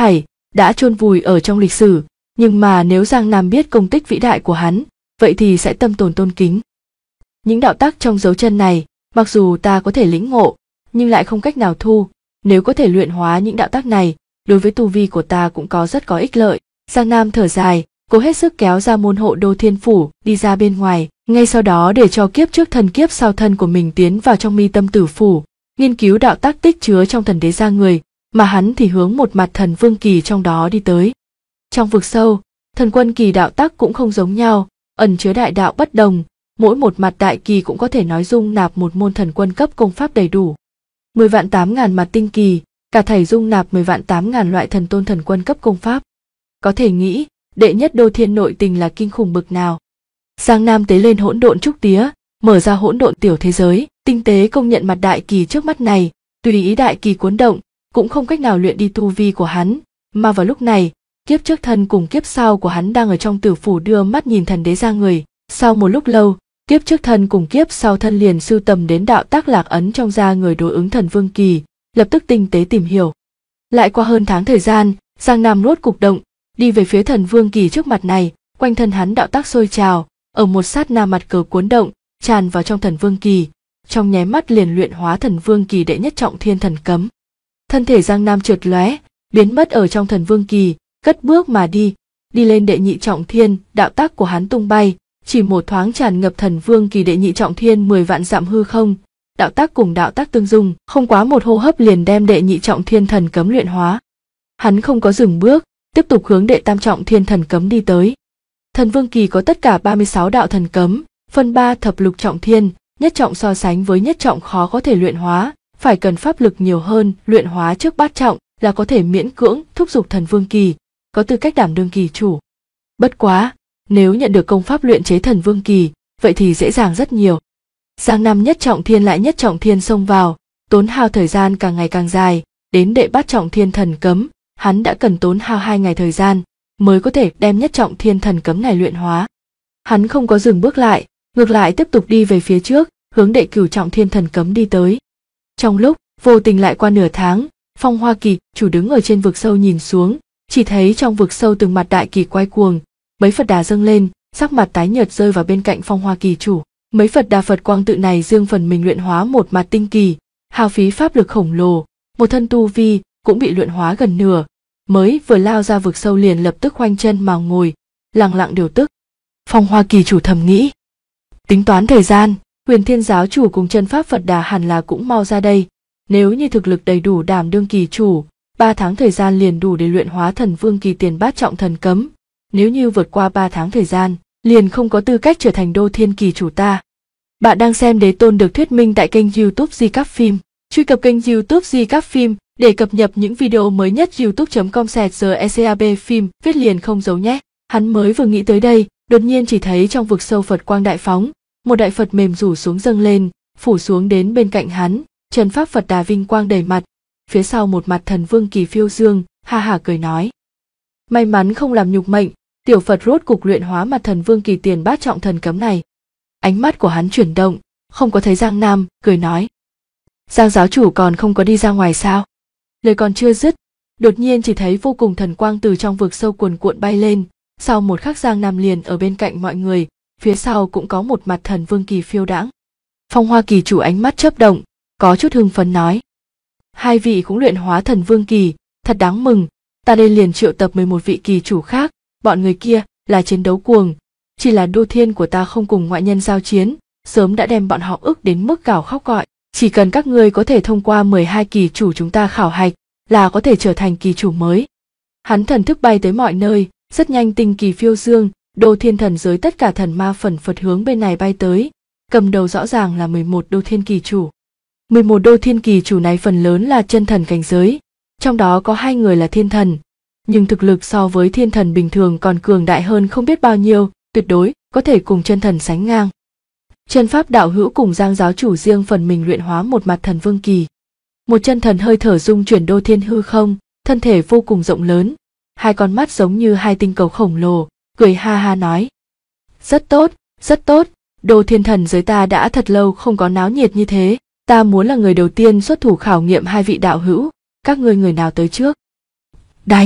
đã chôn vùi ở trong lịch sử, nhưng mà nếu Giang Nam biết công tích vĩ đại của hắn, vậy thì sẽ tâm tồn tôn kính. Những đạo tắc trong dấu chân này, mặc dù ta có thể lĩnh ngộ, nhưng lại không cách nào thu, nếu có thể luyện hóa những đạo tắc này, đối với tu vi của ta cũng rất có ích lợi. Giang Nam thở dài, cố hết sức kéo ra môn hộ Đô Thiên Phủ, đi ra bên ngoài, ngay sau đó để cho kiếp trước thần kiếp sau thân của mình tiến vào trong mi tâm tử phủ, nghiên cứu đạo tắc tích chứa trong thần đế ra người, mà hắn thì hướng một mặt thần vương kỳ trong đó đi tới. Trong vực sâu, thần quân kỳ đạo tắc cũng không giống nhau, ẩn chứa đại đạo bất đồng, mỗi một mặt đại kỳ cũng có thể nói dung nạp một môn thần quân cấp công pháp đầy đủ. 10 vạn 8 ngàn mặt tinh kỳ, cả thảy dung nạp 10 vạn 8 ngàn loại thần tôn thần quân cấp công pháp. Có thể nghĩ, đệ nhất đô thiên nội tình là kinh khủng bực nào. Giang Nam tế lên hỗn độn trúc tía, mở ra hỗn độn tiểu thế giới, tinh tế công nhận mặt đại kỳ trước mắt này, tùy ý đại kỳ cuốn động, cũng không cách nào luyện đi tu vi của hắn, mà vào lúc này, kiếp trước thân cùng kiếp sau của hắn đang ở trong tử phủ đưa mắt nhìn thần đế ra người. Sau một lúc lâu, kiếp trước thân cùng kiếp sau thân liền sưu tầm đến đạo tác lạc ấn trong da người đối ứng thần vương kỳ, lập tức tinh tế tìm hiểu. Lại qua hơn tháng thời gian, Giang Nam rốt cục động, đi về phía thần vương kỳ trước mặt này, quanh thân hắn đạo tác sôi trào, ở một sát na mặt cờ cuốn động, tràn vào trong thần vương kỳ, trong nháy mắt liền luyện hóa thần vương kỳ đệ nhất trọng thiên thần cấm. Thân thể Giang Nam chợt lóe, biến mất ở trong thần vương kỳ, cất bước mà đi lên đệ nhị trọng thiên, đạo tác của hắn tung bay, chỉ một thoáng tràn ngập thần vương kỳ đệ nhị trọng thiên 10 vạn dặm hư không, đạo tác cùng đạo tác tương dung, không quá một hô hấp liền đem đệ nhị trọng thiên thần cấm luyện hóa. Hắn không có dừng bước, tiếp tục hướng đệ tam trọng thiên thần cấm đi tới. Thần vương kỳ có tất cả 36 đạo thần cấm, phân 3 thập lục trọng thiên, nhất trọng so sánh với nhất trọng khó có thể luyện hóa, phải cần pháp lực nhiều hơn, luyện hóa trước bát trọng là có thể miễn cưỡng thúc giục thần vương kỳ, có tư cách đảm đương kỳ chủ. Bất quá, nếu nhận được công pháp luyện chế thần vương kỳ, vậy thì dễ dàng rất nhiều. Giang Nam nhất trọng thiên lại nhất trọng thiên xông vào, tốn hao thời gian càng ngày càng dài, đến đệ bát trọng thiên thần cấm, hắn đã cần tốn hao 2 ngày thời gian, mới có thể đem nhất trọng thiên thần cấm này luyện hóa. Hắn không có dừng bước lại, ngược lại tiếp tục đi về phía trước, hướng đệ cửu trọng thiên thần cấm đi tới. Trong lúc, vô tình lại qua nửa tháng, Phong Hoa Kỳ chủ đứng ở trên vực sâu nhìn xuống, chỉ thấy trong vực sâu từng mặt đại kỳ quay cuồng, mấy Phật đà dâng lên, sắc mặt tái nhợt rơi vào bên cạnh Phong Hoa Kỳ chủ. Mấy Phật đà Phật quang tự này riêng phần mình luyện hóa một mặt tinh kỳ, hao phí pháp lực khổng lồ, một thân tu vi cũng bị luyện hóa gần nửa, mới vừa lao ra vực sâu liền lập tức khoanh chân mà ngồi, lặng lặng điều tức. Phong Hoa Kỳ chủ thầm nghĩ, tính toán thời gian, Huyền Thiên giáo chủ cùng chân pháp Phật đà hẳn là cũng mau ra đây, nếu như thực lực đầy đủ đảm đương kỳ chủ, 3 tháng thời gian liền đủ để luyện hóa thần vương kỳ tiền bát trọng thần cấm, nếu như vượt qua 3 tháng thời gian, liền không có tư cách trở thành đô thiên kỳ chủ ta. Bạn đang xem Đế Tôn được thuyết minh tại kênh YouTube Di Cáp Phim. Truy cập kênh YouTube Di Cáp Phim để cập nhật những video mới nhất. youtube.com/GECAB phim viết liền không giấu nhé. Hắn mới vừa nghĩ tới đây, đột nhiên chỉ thấy trong vực sâu Phật quang đại phóng, một đại Phật mềm rủ xuống dâng lên, phủ xuống đến bên cạnh hắn, chân pháp Phật đà vinh quang đầy mặt, phía sau một mặt thần vương kỳ phiêu dương, ha hả cười nói: may mắn không làm nhục mệnh, tiểu Phật rốt cục luyện hóa mặt thần vương kỳ tiền bát trọng thần cấm này. Ánh mắt của hắn chuyển động, không có thấy Giang Nam, cười nói: Giang giáo chủ còn không có đi ra ngoài sao? Lời còn chưa dứt, đột nhiên chỉ thấy vô cùng thần quang từ trong vực sâu cuồn cuộn bay lên, sau một khắc Giang Nam liền ở bên cạnh mọi người, phía sau cũng có một mặt thần vương kỳ phiêu đãng. Phong Hoa Kỳ chủ ánh mắt chớp động, có chút hưng phấn nói: hai vị cũng luyện hóa thần vương kỳ, thật đáng mừng, ta đây liền triệu tập 11 vị kỳ chủ khác, bọn người kia là chiến đấu cuồng, chỉ là đô thiên của ta không cùng ngoại nhân giao chiến, sớm đã đem bọn họ ức đến mức gào khóc gọi, chỉ cần các ngươi có thể thông qua 12 kỳ chủ chúng ta khảo hạch, là có thể trở thành kỳ chủ mới. Hắn thần thức bay tới mọi nơi, rất nhanh tinh kỳ phiêu dương, đô thiên thần giới tất cả thần ma phần phật hướng bên này bay tới, cầm đầu rõ ràng là 11 đô thiên kỳ chủ. 11 đô thiên kỳ chủ này phần lớn là chân thần cảnh giới, trong đó có 2 người là thiên thần, nhưng thực lực so với thiên thần bình thường còn cường đại hơn không biết bao nhiêu, tuyệt đối có thể cùng chân thần sánh ngang. Chân pháp đạo hữu cùng Giang giáo chủ riêng phần mình luyện hóa một mặt thần vương kỳ. Một chân thần hơi thở dung chuyển đô thiên hư không, thân thể vô cùng rộng lớn, 2 con mắt giống như 2 tinh cầu khổng lồ, cười ha ha nói: rất tốt, rất tốt, đô thiên thần giới ta đã thật lâu không có náo nhiệt như thế, ta muốn là người đầu tiên xuất thủ khảo nghiệm 2 vị đạo hữu, các ngươi người nào tới trước? Đánh!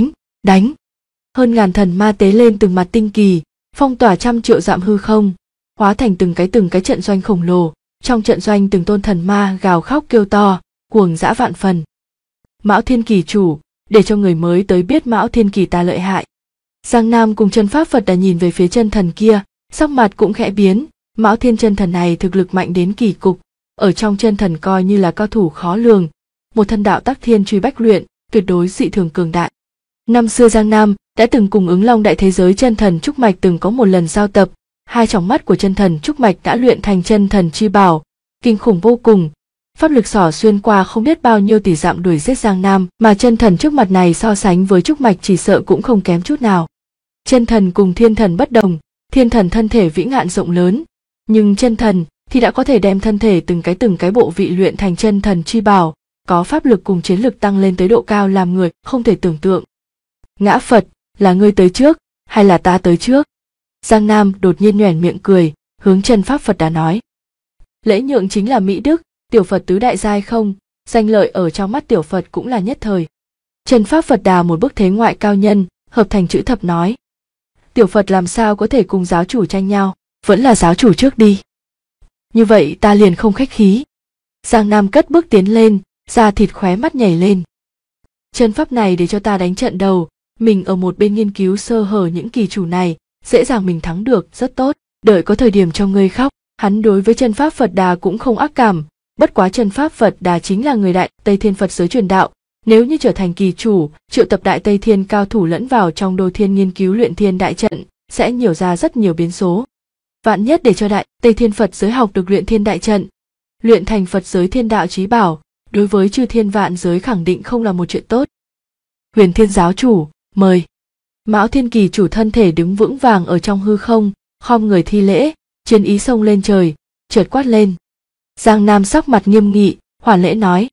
Đánh! Hơn ngàn thần ma tế lên từng mặt tinh kỳ, phong tỏa trăm triệu dặm hư không, hóa thành từng cái trận doanh khổng lồ. Trong trận doanh từng tôn thần ma gào khóc kêu to, cuồng dã vạn phần. Mão Thiên Kỳ chủ, để cho người mới tới biết Mão Thiên Kỳ ta lợi hại. Giang Nam cùng chân pháp Phật Đà nhìn về phía chân thần kia, sắc mặt cũng khẽ biến. Mão Thiên chân thần này thực lực mạnh đến kỳ cục, ở trong chân thần coi như là cao thủ khó lường, một thân đạo tác thiên truy bách luyện, tuyệt đối dị thường cường đại. Năm xưa Giang Nam đã từng cùng ứng long đại thế giới chân thần Trúc Mạch từng có một lần giao tập, hai tròng mắt của chân thần Trúc Mạch đã luyện thành chân thần chi bảo, kinh khủng vô cùng, pháp lực xỏ xuyên qua không biết bao nhiêu tỷ dặm đuổi giết Giang Nam, mà chân thần trước mặt này so sánh với Trúc Mạch chỉ sợ cũng không kém chút nào. Chân thần cùng thiên thần bất đồng, thiên thần thân thể vĩ ngạn rộng lớn, nhưng chân thần thì đã có thể đem thân thể từng cái bộ vị luyện thành chân thần chi bảo, có pháp lực cùng chiến lực tăng lên tới độ cao làm người không thể tưởng tượng. Ngã Phật, là ngươi tới trước, hay là ta tới trước? Giang Nam đột nhiên nhoẻn miệng cười, hướng chân pháp Phật Đà nói. Lễ nhượng chính là mỹ đức, tiểu Phật tứ đại giai không, danh lợi ở trong mắt tiểu Phật cũng là nhất thời. Chân pháp Phật Đà một bức thế ngoại cao nhân, hợp thành chữ thập nói. Tiểu Phật làm sao có thể cùng giáo chủ tranh nhau, vẫn là giáo chủ trước đi. Như vậy ta liền không khách khí. Giang Nam cất bước tiến lên, da thịt khóe mắt nhảy lên. Chân pháp này để cho ta đánh trận đầu, mình ở một bên nghiên cứu sơ hở những kỳ chủ này, dễ dàng mình thắng được, rất tốt. Đợi có thời điểm cho ngươi khóc. Hắn đối với chân pháp Phật Đà cũng không ác cảm, bất quá chân pháp Phật Đà chính là người Đại Tây Thiên Phật giới truyền đạo, nếu như trở thành kỳ chủ, triệu tập Đại Tây Thiên cao thủ lẫn vào trong Đô Thiên nghiên cứu luyện thiên đại trận, sẽ nhiều ra rất nhiều biến số. Vạn nhất để cho Đại Tây Thiên Phật giới học được luyện thiên đại trận, luyện thành Phật giới thiên đạo chí bảo, đối với chư thiên vạn giới khẳng định không là một chuyện tốt. Huyền Thiên giáo chủ, mời. Mão Thiên Kỳ chủ thân thể đứng vững vàng ở trong hư không, khom người thi lễ, chiến ý xông lên trời, chợt quát lên. Giang Nam sắc mặt nghiêm nghị, hoàn lễ nói.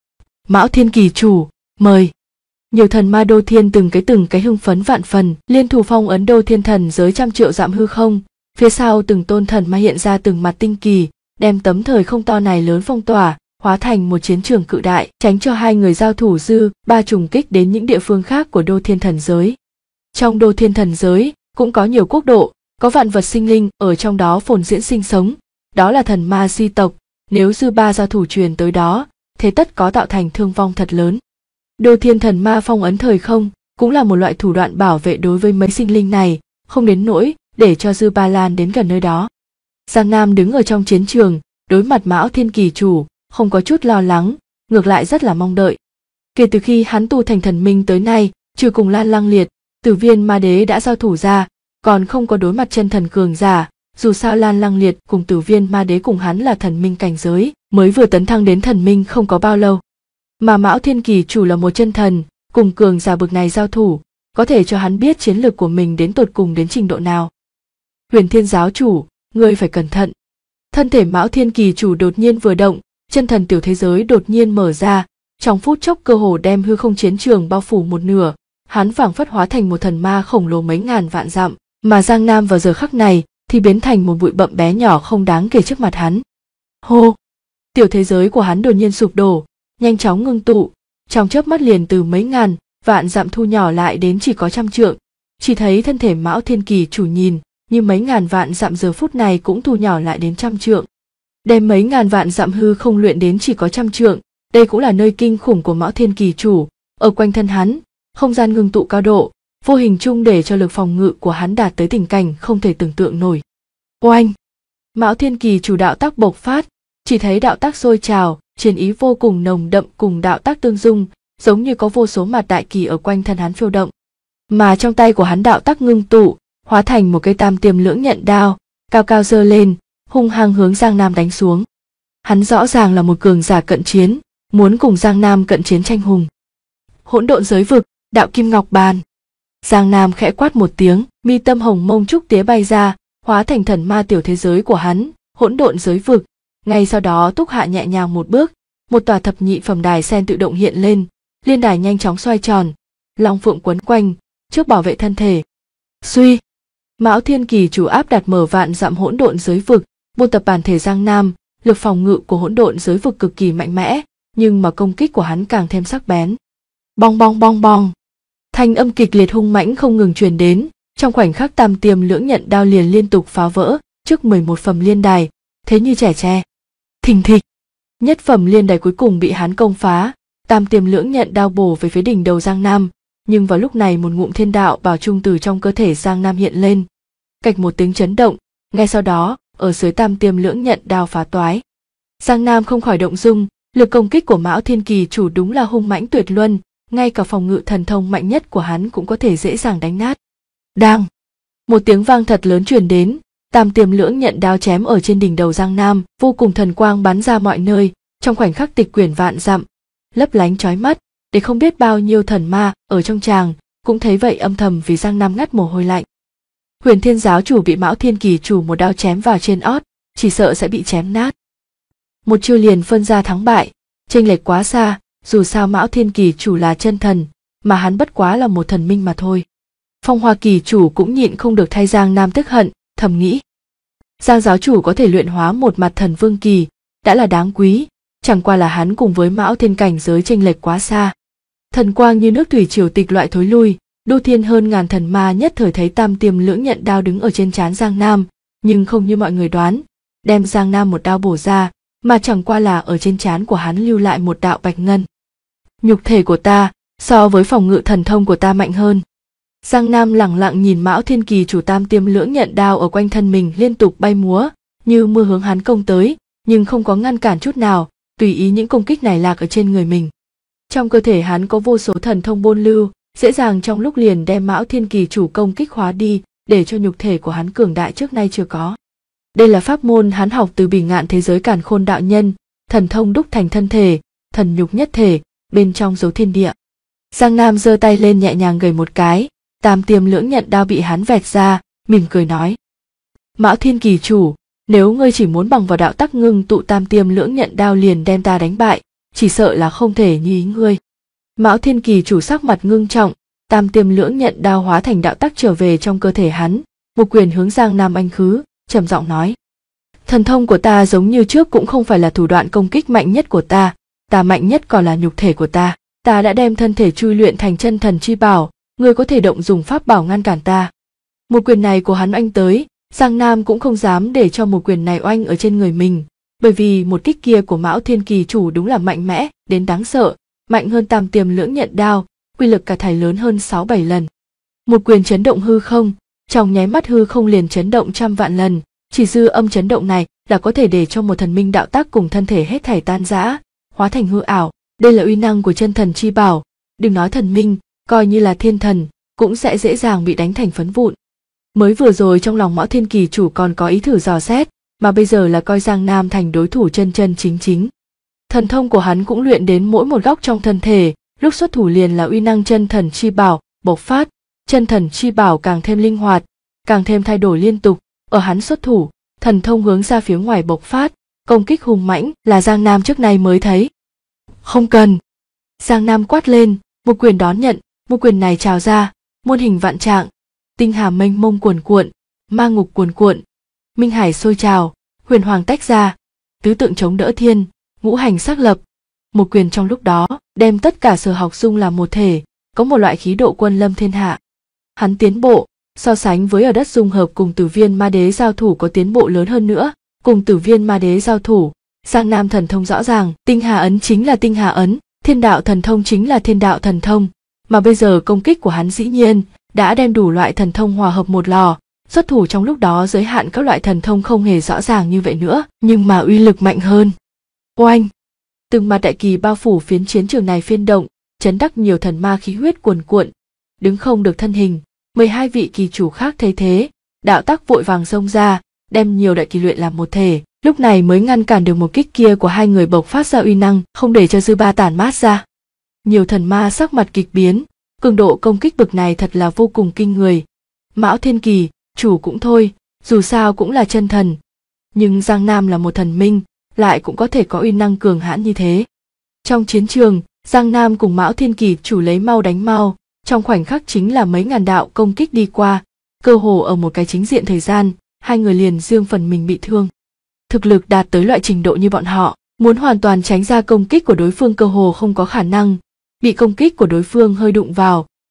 Mão Thiên Kỳ chủ, mời. Nhiều thần ma Đô Thiên từng cái hưng phấn vạn phần, liên thủ phong ấn Đô Thiên thần giới trăm triệu dặm hư không, phía sau từng tôn thần ma hiện ra từng mặt tinh kỳ, đem tấm thời không to này lớn phong tỏa, hóa thành một chiến trường cự đại, tránh cho hai người giao thủ dư ba trùng kích đến những địa phương khác của Đô Thiên thần giới. Trong Đô Thiên thần giới cũng có nhiều quốc độ, có vạn vật sinh linh ở trong đó phồn diễn sinh sống, đó là thần ma di tộc, nếu dư ba giao thủ truyền tới đó, thế tất có tạo thành thương vong thật lớn. Đô Thiên thần ma phong ấn thời không cũng là một loại thủ đoạn bảo vệ đối với mấy sinh linh này, không đến nỗi để cho dư ba lan đến gần nơi đó. Giang Nam đứng ở trong chiến trường, đối mặt Mão Thiên Kỳ chủ, không có chút lo lắng, ngược lại rất là mong đợi. Kể từ khi hắn tu thành thần minh tới nay, trừ cùng Lan Lăng Liệt, Tử Viên Ma Đế đã giao thủ ra, còn không có đối mặt chân thần cường giả, dù sao Lan Lăng Liệt cùng Tử Viên Ma Đế cùng hắn là thần minh cảnh giới, mới vừa tấn thăng đến thần minh không có bao lâu. Mà Mão Thiên Kỳ chủ là một chân thần, cùng cường giả bực này giao thủ, có thể cho hắn biết chiến lược của mình đến tột cùng đến trình độ nào. Huyền Thiên giáo chủ, ngươi phải cẩn thận. Thân thể Mão Thiên Kỳ chủ đột nhiên vừa động, chân thần tiểu thế giới đột nhiên mở ra, trong phút chốc cơ hồ đem hư không chiến trường bao phủ một nửa, hắn phảng phất hóa thành một thần ma khổng lồ mấy ngàn vạn dặm, mà Giang Nam vào giờ khắc này thì biến thành một bụi bặm bé nhỏ không đáng kể trước mặt hắn. Hô! Tiểu thế giới của hắn đột nhiên sụp đổ, nhanh chóng ngưng tụ, trong chớp mắt liền từ mấy ngàn vạn dặm thu nhỏ lại đến chỉ có trăm trượng. Chỉ thấy thân thể Mão Thiên Kỳ chủ nhìn, như mấy ngàn vạn dặm giờ phút này cũng thu nhỏ lại đến trăm trượng. Đem mấy ngàn vạn dặm hư không luyện đến chỉ có trăm trượng, đây cũng là nơi kinh khủng của Mão Thiên Kỳ chủ, ở quanh thân hắn, không gian ngưng tụ cao độ, vô hình chung để cho lực phòng ngự của hắn đạt tới tình cảnh không thể tưởng tượng nổi. Oanh! Mão Thiên Kỳ chủ đạo tác bộc phát, chỉ thấy đạo tác sôi trào, chiến ý vô cùng nồng đậm cùng đạo tác tương dung, giống như có vô số mặt đại kỳ ở quanh thân hắn phiêu động. Mà trong tay của hắn đạo tác ngưng tụ, hóa thành một cây tam tiêm lưỡng nhận đao, cao cao giơ lên, hung hăng hướng Giang Nam đánh xuống. Hắn rõ ràng là một cường giả cận chiến, muốn cùng Giang Nam cận chiến tranh hùng. Hỗn độn giới vực, đạo kim ngọc bàn. Giang Nam khẽ quát một tiếng, mi tâm hồng mông trúc tía bay ra, hóa thành thần ma tiểu thế giới của hắn, hỗn độn giới vực. Ngay sau đó Túc Hạ nhẹ nhàng một bước, một tòa thập nhị phẩm đài sen tự động hiện lên, liên đài nhanh chóng xoay tròn, long phượng quấn quanh, trước bảo vệ thân thể. Suy! Mão Thiên Kỳ chủ áp đặt mở vạn dặm hỗn độn giới vực, buôn tập bản thể Giang Nam, lực phòng ngự của hỗn độn giới vực cực kỳ mạnh mẽ, nhưng mà công kích của hắn càng thêm sắc bén. Bong bong bong bong. Thanh âm kịch liệt hung mãnh không ngừng truyền đến, trong khoảnh khắc Tam Tiêm Lưỡng Nhận Đao liền liên tục phá vỡ trước 11 phẩm liên đài, thế như trẻ tre. Thình thịch, nhất phẩm liên đài cuối cùng bị hắn công phá, Tam Tiêm Lưỡng Nhận Đao bổ về phía đỉnh đầu Giang Nam, nhưng vào lúc này một ngụm thiên đạo bảo trung từ trong cơ thể Giang Nam hiện lên. Cạch một tiếng chấn động, ngay sau đó, ở dưới Tam Tiêm Lưỡng Nhận Đao phá toái. Giang Nam không khỏi động dung, lực công kích của Mão Thiên Kỳ chủ đúng là hung mãnh tuyệt luân, ngay cả phòng ngự thần thông mạnh nhất của hắn cũng có thể dễ dàng đánh nát. Đang, một tiếng vang thật lớn truyền đến, Tam Tiêm Lưỡng Nhận Đao chém ở trên đỉnh đầu Giang Nam, vô cùng thần quang bắn ra mọi nơi, trong khoảnh khắc tịch quyển vạn dặm, lấp lánh chói mắt, để không biết bao nhiêu thần ma ở trong tràng cũng thấy vậy âm thầm vì Giang Nam ngắt mồ hôi lạnh. Huyền Thiên giáo chủ bị Mão Thiên Kỳ chủ một đao chém vào trên ót, chỉ sợ sẽ bị chém nát. Một chiêu liền phân ra thắng bại, chênh lệch quá xa, dù sao Mão Thiên Kỳ chủ là chân thần, mà hắn bất quá là một thần minh mà thôi. Phong Hoa Kỳ chủ cũng nhịn không được thay Giang Nam tức hận, thầm nghĩ. Giang giáo chủ có thể luyện hóa một mặt thần vương kỳ, đã là đáng quý, chẳng qua là hắn cùng với Mão Thiên cảnh giới chênh lệch quá xa. Thần quang như nước thủy triều tịch loại thối lui, đô thiên hơn ngàn thần ma nhất thời thấy Tam Tiêm Lưỡng Nhận Đao đứng ở trên trán Giang Nam, nhưng không như mọi người đoán, đem Giang Nam một đao bổ ra, mà chẳng qua là ở trên trán của hắn lưu lại một đạo bạch ngân. Nhục thể của ta, so với phòng ngự thần thông của ta mạnh hơn. Giang Nam lẳng lặng nhìn Mão Thiên Kỳ chủ Tam Tiêm Lưỡng Nhận Đao ở quanh thân mình liên tục bay múa, như mưa hướng hắn công tới, nhưng không có ngăn cản chút nào, tùy ý những công kích này lạc ở trên người mình. Trong cơ thể hắn có vô số thần thông bôn lưu, dễ dàng trong lúc liền đem Mão Thiên Kỳ chủ công kích hóa đi, để cho nhục thể của hắn cường đại trước nay chưa có. Đây là pháp môn hắn học từ Bỉ Ngạn thế giới Càn Khôn đạo nhân, thần thông đúc thành thân thể, thần nhục nhất thể, bên trong giấu thiên địa. Giang Nam giơ tay lên nhẹ nhàng gầy một cái, Tam Tiêm Lưỡng Nhận Đao bị hắn vẹt ra, mỉm cười nói: Mão Thiên Kỳ chủ, nếu ngươi chỉ muốn bằng vào đạo tắc ngưng tụ Tam Tiêm Lưỡng Nhận Đao liền đem ta đánh bại, chỉ sợ là không thể như ý ngươi. Mão Thiên Kỳ chủ sắc mặt ngưng trọng, Tam Tiêm Lưỡng Nhận Đao hóa thành đạo tắc trở về trong cơ thể hắn, một quyền hướng Giang Nam anh khứ, trầm giọng nói: thần thông của ta giống như trước cũng không phải là thủ đoạn công kích mạnh nhất của ta, ta mạnh nhất còn là nhục thể của ta đã đem thân thể chui luyện thành chân thần chi bảo, ngươi có thể động dùng pháp bảo ngăn cản ta. Một quyền này của hắn oanh tới, Giang Nam cũng không dám để cho một quyền này oanh ở trên người mình, bởi vì một kích kia của Mão Thiên Kỳ chủ đúng là mạnh mẽ đến đáng sợ, mạnh hơn Tam Tiêm Lưỡng Nhận Đao, uy lực cả thảy lớn hơn 6-7 lần. Một quyền chấn động hư không, trong nháy mắt hư không liền chấn động trăm vạn lần, chỉ dư âm chấn động này là có thể để cho một thần minh đạo tác cùng thân thể hết thảy tan rã, hóa thành hư ảo. Đây là uy năng của chân thần chi bảo, đừng nói thần minh, coi như là thiên thần cũng sẽ dễ dàng bị đánh thành phấn vụn. Mới vừa rồi trong lòng Mão Thiên Kỳ chủ còn có ý thử dò xét, mà bây giờ là coi Giang Nam thành đối thủ chân chân chính chính. Thần thông của hắn cũng luyện đến mỗi một góc trong thân thể, lúc xuất thủ liền là uy năng chân thần chi bảo bộc phát, chân thần chi bảo càng thêm linh hoạt, càng thêm thay đổi liên tục, ở hắn xuất thủ, thần thông hướng ra phía ngoài bộc phát, công kích hùng mãnh là Giang Nam trước nay mới thấy. Không cần. Giang Nam quát lên, một quyền đón nhận, một quyền này trào ra, muôn hình vạn trạng, tinh hà mênh mông cuồn cuộn, ma ngục cuồn cuộn, minh hải sôi trào, huyền hoàng tách ra, tứ tượng chống đỡ thiên, ngũ hành xác lập. Một quyền trong lúc đó, đem tất cả sở học dung làm một thể, có một loại khí độ quân lâm thiên hạ. Hắn tiến bộ, so sánh với ở đất dung hợp cùng Tử Viên Ma Đế giao thủ có tiến bộ lớn hơn nữa, cùng Tử Viên Ma Đế giao thủ, Giang Nam thần thông rõ ràng, tinh hà ấn chính là tinh hà ấn, thiên đạo thần thông chính là thiên đạo thần thông, mà bây giờ công kích của hắn dĩ nhiên đã đem đủ loại thần thông hòa hợp một lò, xuất thủ trong lúc đó giới hạn các loại thần thông không hề rõ ràng như vậy nữa, nhưng mà uy lực mạnh hơn. Oanh! Từng mặt đại kỳ bao phủ phiến chiến trường này phiên động, chấn đắc nhiều thần ma khí huyết cuồn cuộn, đứng không được thân hình. 12 vị kỳ chủ khác thấy thế, đạo tắc vội vàng xông ra, đem nhiều đại kỳ luyện làm một thể, lúc này mới ngăn cản được một kích kia của hai người bộc phát ra uy năng, không để cho dư ba tản mát ra. Nhiều thần ma sắc mặt kịch biến, cường độ công kích bực này thật là vô cùng kinh người. Mão Thiên Kỳ, chủ cũng thôi, dù sao cũng là chân thần. Nhưng Giang Nam là một thần minh, lại cũng có thể có uy năng cường hãn như thế. Trong chiến trường, Giang Nam cùng Mão Thiên Kỳ chủ lấy mau đánh mau, trong khoảnh khắc chính là mấy ngàn đạo công kích đi qua, cơ hồ ở một cái chính diện thời gian, hai người liền riêng phần mình bị thương. Thực lực đạt tới loại trình độ như bọn họ, muốn hoàn toàn tránh ra công kích của đối phương cơ hồ không có khả năng, bị công kích của đối phương hơi đụng vào,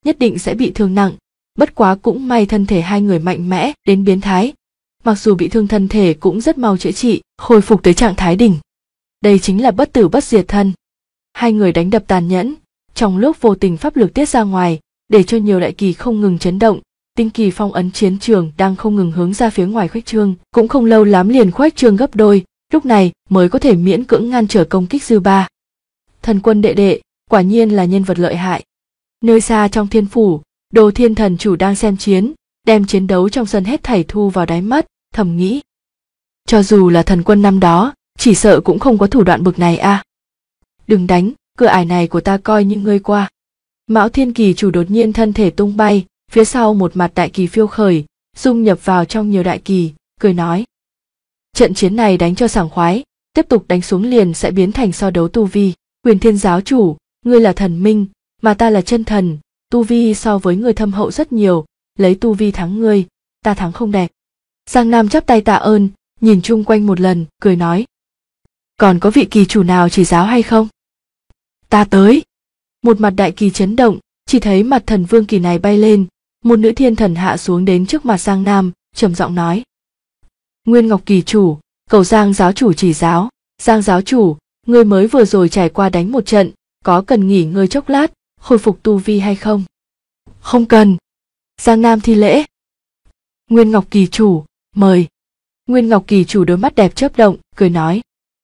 nhất định sẽ bị thương nặng. Bất quá cũng may thân thể hai người mạnh mẽ đến biến thái. Mặc dù bị thương thân thể cũng rất mau chữa trị, khôi phục tới trạng thái đỉnh. Đây chính là bất tử bất diệt thân. Hai người đánh đập tàn nhẫn, trong lúc vô tình pháp lực tiết ra ngoài, để cho nhiều đại kỳ không ngừng chấn động. Tinh kỳ phong ấn chiến trường đang không ngừng hướng ra phía ngoài khuếch trương, cũng không lâu lắm liền khuếch trương gấp đôi, lúc này mới có thể miễn cưỡng ngăn trở công kích dư ba. Thần quân đệ đệ, quả nhiên là nhân vật lợi hại. Nơi xa trong thiên phủ, Đồ Thiên thần chủ đang xem chiến, đem chiến đấu trong sân hết thảy thu vào đáy mắt, thầm nghĩ. Cho dù là thần quân năm đó, chỉ sợ cũng không có thủ đoạn bực này a. Đừng đánh, cửa ải này của ta coi như ngươi qua. Mão Thiên Kỳ chủ đột nhiên thân thể tung bay, phía sau một mặt đại kỳ phiêu khởi, dung nhập vào trong nhiều đại kỳ, cười nói. Trận chiến này đánh cho sảng khoái, tiếp tục đánh xuống liền sẽ biến thành so đấu tu vi. Huyền Thiên giáo chủ, ngươi là thần minh, mà ta là chân thần, tu vi so với ngươi thâm hậu rất nhiều, lấy tu vi thắng ngươi, ta thắng không đẹp. Giang Nam chắp tay tạ ơn, nhìn chung quanh một lần, cười nói. Còn có vị kỳ chủ nào chỉ giáo hay không? Ta tới. Một mặt đại kỳ chấn động, chỉ thấy mặt thần vương kỳ này bay lên, một nữ thiên thần hạ xuống đến trước mặt Giang Nam, trầm giọng nói. Nguyên Ngọc kỳ chủ, cầu Giang giáo chủ chỉ giáo. Giang giáo chủ, ngươi mới vừa rồi trải qua đánh một trận, có cần nghỉ ngơi chốc lát, khôi phục tu vi hay không? Không cần. Giang Nam thi lễ. Nguyên Ngọc kỳ chủ, mời. Nguyên Ngọc kỳ chủ đôi mắt đẹp chớp động, cười nói.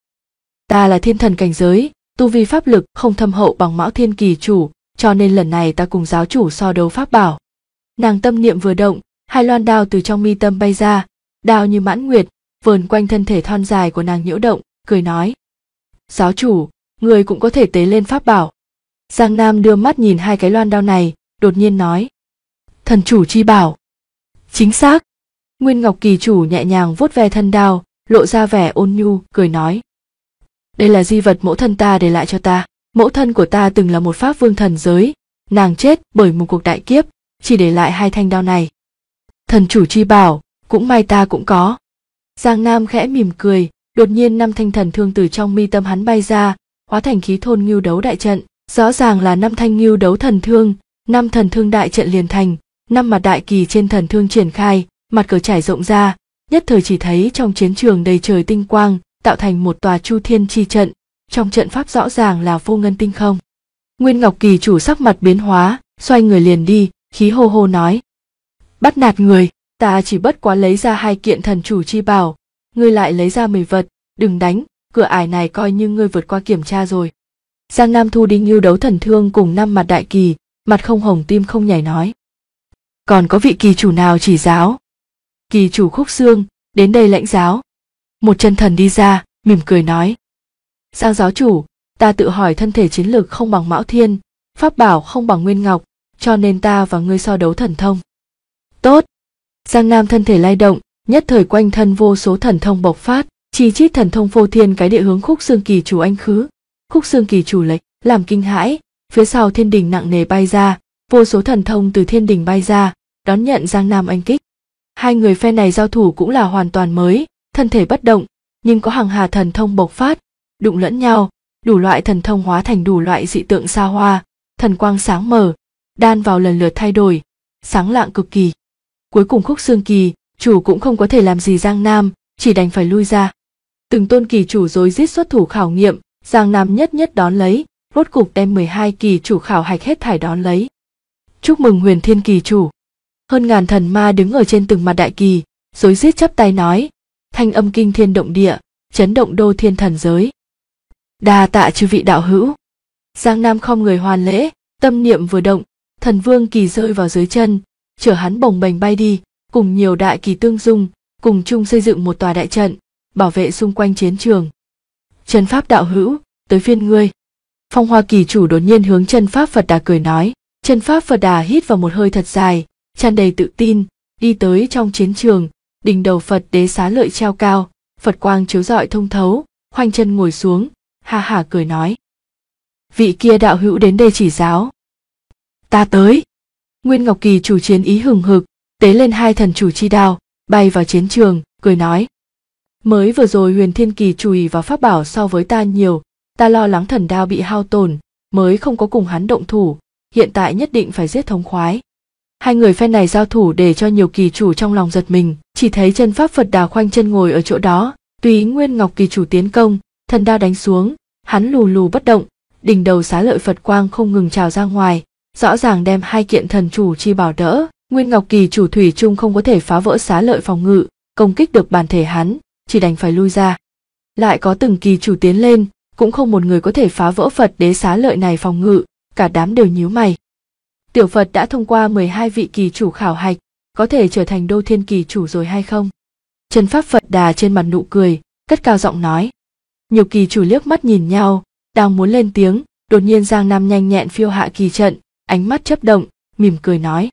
Ta là thiên thần cảnh giới, tu vi pháp lực không thâm hậu bằng Mão Thiên kỳ chủ, cho nên lần này ta cùng giáo chủ so đấu pháp bảo. Nàng tâm niệm vừa động, hai loan đao từ trong mi tâm bay ra, đao như mãn nguyệt, vờn quanh thân thể thon dài của nàng nhiễu động, cười nói. Giáo chủ, người cũng có thể tế lên pháp bảo. Giang Nam đưa mắt nhìn hai cái loan đao này, đột nhiên nói. Thần chủ chi bảo. Chính xác. Nguyên Ngọc kỳ chủ nhẹ nhàng vuốt ve thân đao, lộ ra vẻ ôn nhu, cười nói. Đây là di vật mẫu thân ta để lại cho ta. Mẫu thân của ta từng là một pháp vương thần giới, nàng chết bởi một cuộc đại kiếp, chỉ để lại hai thanh đao này. Thần chủ chi bảo, cũng may ta cũng có. Giang Nam khẽ mỉm cười, đột nhiên năm thanh thần thương từ trong mi tâm hắn bay ra, hóa thành khí thôn ngưu đấu đại trận, rõ ràng là năm thanh ngưu đấu thần thương, năm thần thương đại trận liền thành, năm mặt đại kỳ trên thần thương triển khai, mặt cờ trải rộng ra, nhất thời chỉ thấy trong chiến trường đầy trời tinh quang, tạo thành một tòa Chu Thiên chi trận, trong trận pháp rõ ràng là vô ngân tinh không. Nguyên Ngọc kỳ chủ sắc mặt biến hóa, xoay người liền đi, khí hô hô nói. Bắt nạt người, ta chỉ bất quá lấy ra hai kiện thần chủ chi bảo, ngươi lại lấy ra 10 vật, đừng đánh, cửa ải này coi như ngươi vượt qua kiểm tra rồi. Giang Nam thu đi ngưu đấu thần thương cùng năm mặt đại kỳ, mặt không hồng tim không nhảy nói. Còn có vị kỳ chủ nào chỉ giáo? Kỳ chủ Khúc Xương, đến đây lãnh giáo. Một chân thần đi ra, mỉm cười nói. Giang giáo chủ, ta tự hỏi thân thể chiến lực không bằng Mão Thiên, pháp bảo không bằng Nguyên Ngọc, cho nên ta và ngươi so đấu thần thông. Tốt. Giang Nam thân thể lay động, nhất thời quanh thân vô số thần thông bộc phát, chi chít thần thông phô thiên cái địa hướng Khúc Xương kỳ chủ anh khứ. Khúc Xương kỳ chủ lệch, làm kinh hãi, phía sau thiên đình nặng nề bay ra, vô số thần thông từ thiên đình bay ra, đón nhận Giang Nam anh kích. Hai người phe này giao thủ cũng là hoàn toàn mới, thân thể bất động, nhưng có hàng hà thần thông bộc phát, đụng lẫn nhau, đủ loại thần thông hóa thành đủ loại dị tượng xa hoa, thần quang sáng mờ, đan vào lần lượt thay đổi, sáng lạng cực kỳ. Cuối cùng Khúc Xương kỳ chủ cũng không có thể làm gì Giang Nam, chỉ đành phải lui ra. Từng tôn kỳ chủ rối rít xuất thủ khảo nghiệm, Giang Nam nhất nhất đón lấy, rốt cục đem 12 kỳ chủ khảo hạch hết thảy đón lấy. Chúc mừng Huyền Thiên kỳ chủ. Hơn ngàn thần ma đứng ở trên từng mặt đại kỳ, rối rít chắp tay nói, thanh âm kinh thiên động địa, chấn động đô thiên thần giới. Đa tạ chư vị đạo hữu. Giang Nam không người hoàn lễ, tâm niệm vừa động, thần vương kỳ rơi vào dưới chân, chở hắn bồng bềnh bay đi, cùng nhiều đại kỳ tương dung, cùng chung xây dựng một tòa đại trận, bảo vệ xung quanh chiến trường. Chân pháp đạo hữu, tới phiên ngươi. Phong Hoa kỳ chủ đột nhiên hướng chân pháp Phật Đà cười nói. Chân pháp Phật Đà hít vào một hơi thật dài, tràn đầy tự tin, đi tới trong chiến trường, đỉnh đầu Phật đế xá lợi treo cao, Phật quang chiếu rọi thông thấu, khoanh chân ngồi xuống, ha hả cười nói. Vị kia đạo hữu đến đây chỉ giáo. Ta tới. Nguyên Ngọc kỳ chủ chiến ý hừng hực, tế lên hai thần chủ chi đao, bay vào chiến trường, cười nói. Mới vừa rồi Huyền Thiên kỳ chủ ỷ vào pháp bảo so với ta nhiều, ta lo lắng thần đao bị hao tổn, mới không có cùng hắn động thủ, hiện tại nhất định phải giết thống khoái. Hai người phe này giao thủ để cho nhiều kỳ chủ trong lòng giật mình, chỉ thấy chân pháp Phật Đà khoanh chân ngồi ở chỗ đó, tùy Nguyên Ngọc kỳ chủ tiến công, thần đao đánh xuống, hắn lù lù bất động, đỉnh đầu xá lợi Phật quang không ngừng trào ra ngoài, rõ ràng đem hai kiện thần chủ chi bảo đỡ. Nguyên Ngọc kỳ chủ thủy chung không có thể phá vỡ xá lợi phòng ngự, công kích được bản thể hắn, chỉ đành phải lui ra. Lại có từng kỳ chủ tiến lên, cũng không một người có thể phá vỡ Phật đế xá lợi này phòng ngự, cả đám đều nhíu mày. Tiểu Phật đã thông qua 12 vị kỳ chủ khảo hạch, có thể trở thành đô thiên kỳ chủ rồi hay không? Chân pháp Phật Đà trên mặt nụ cười, cất cao giọng nói. Nhiều kỳ chủ liếc mắt nhìn nhau, đang muốn lên tiếng, đột nhiên Giang Nam nhanh nhẹn phiêu hạ kỳ trận, ánh mắt chớp động, mỉm cười nói.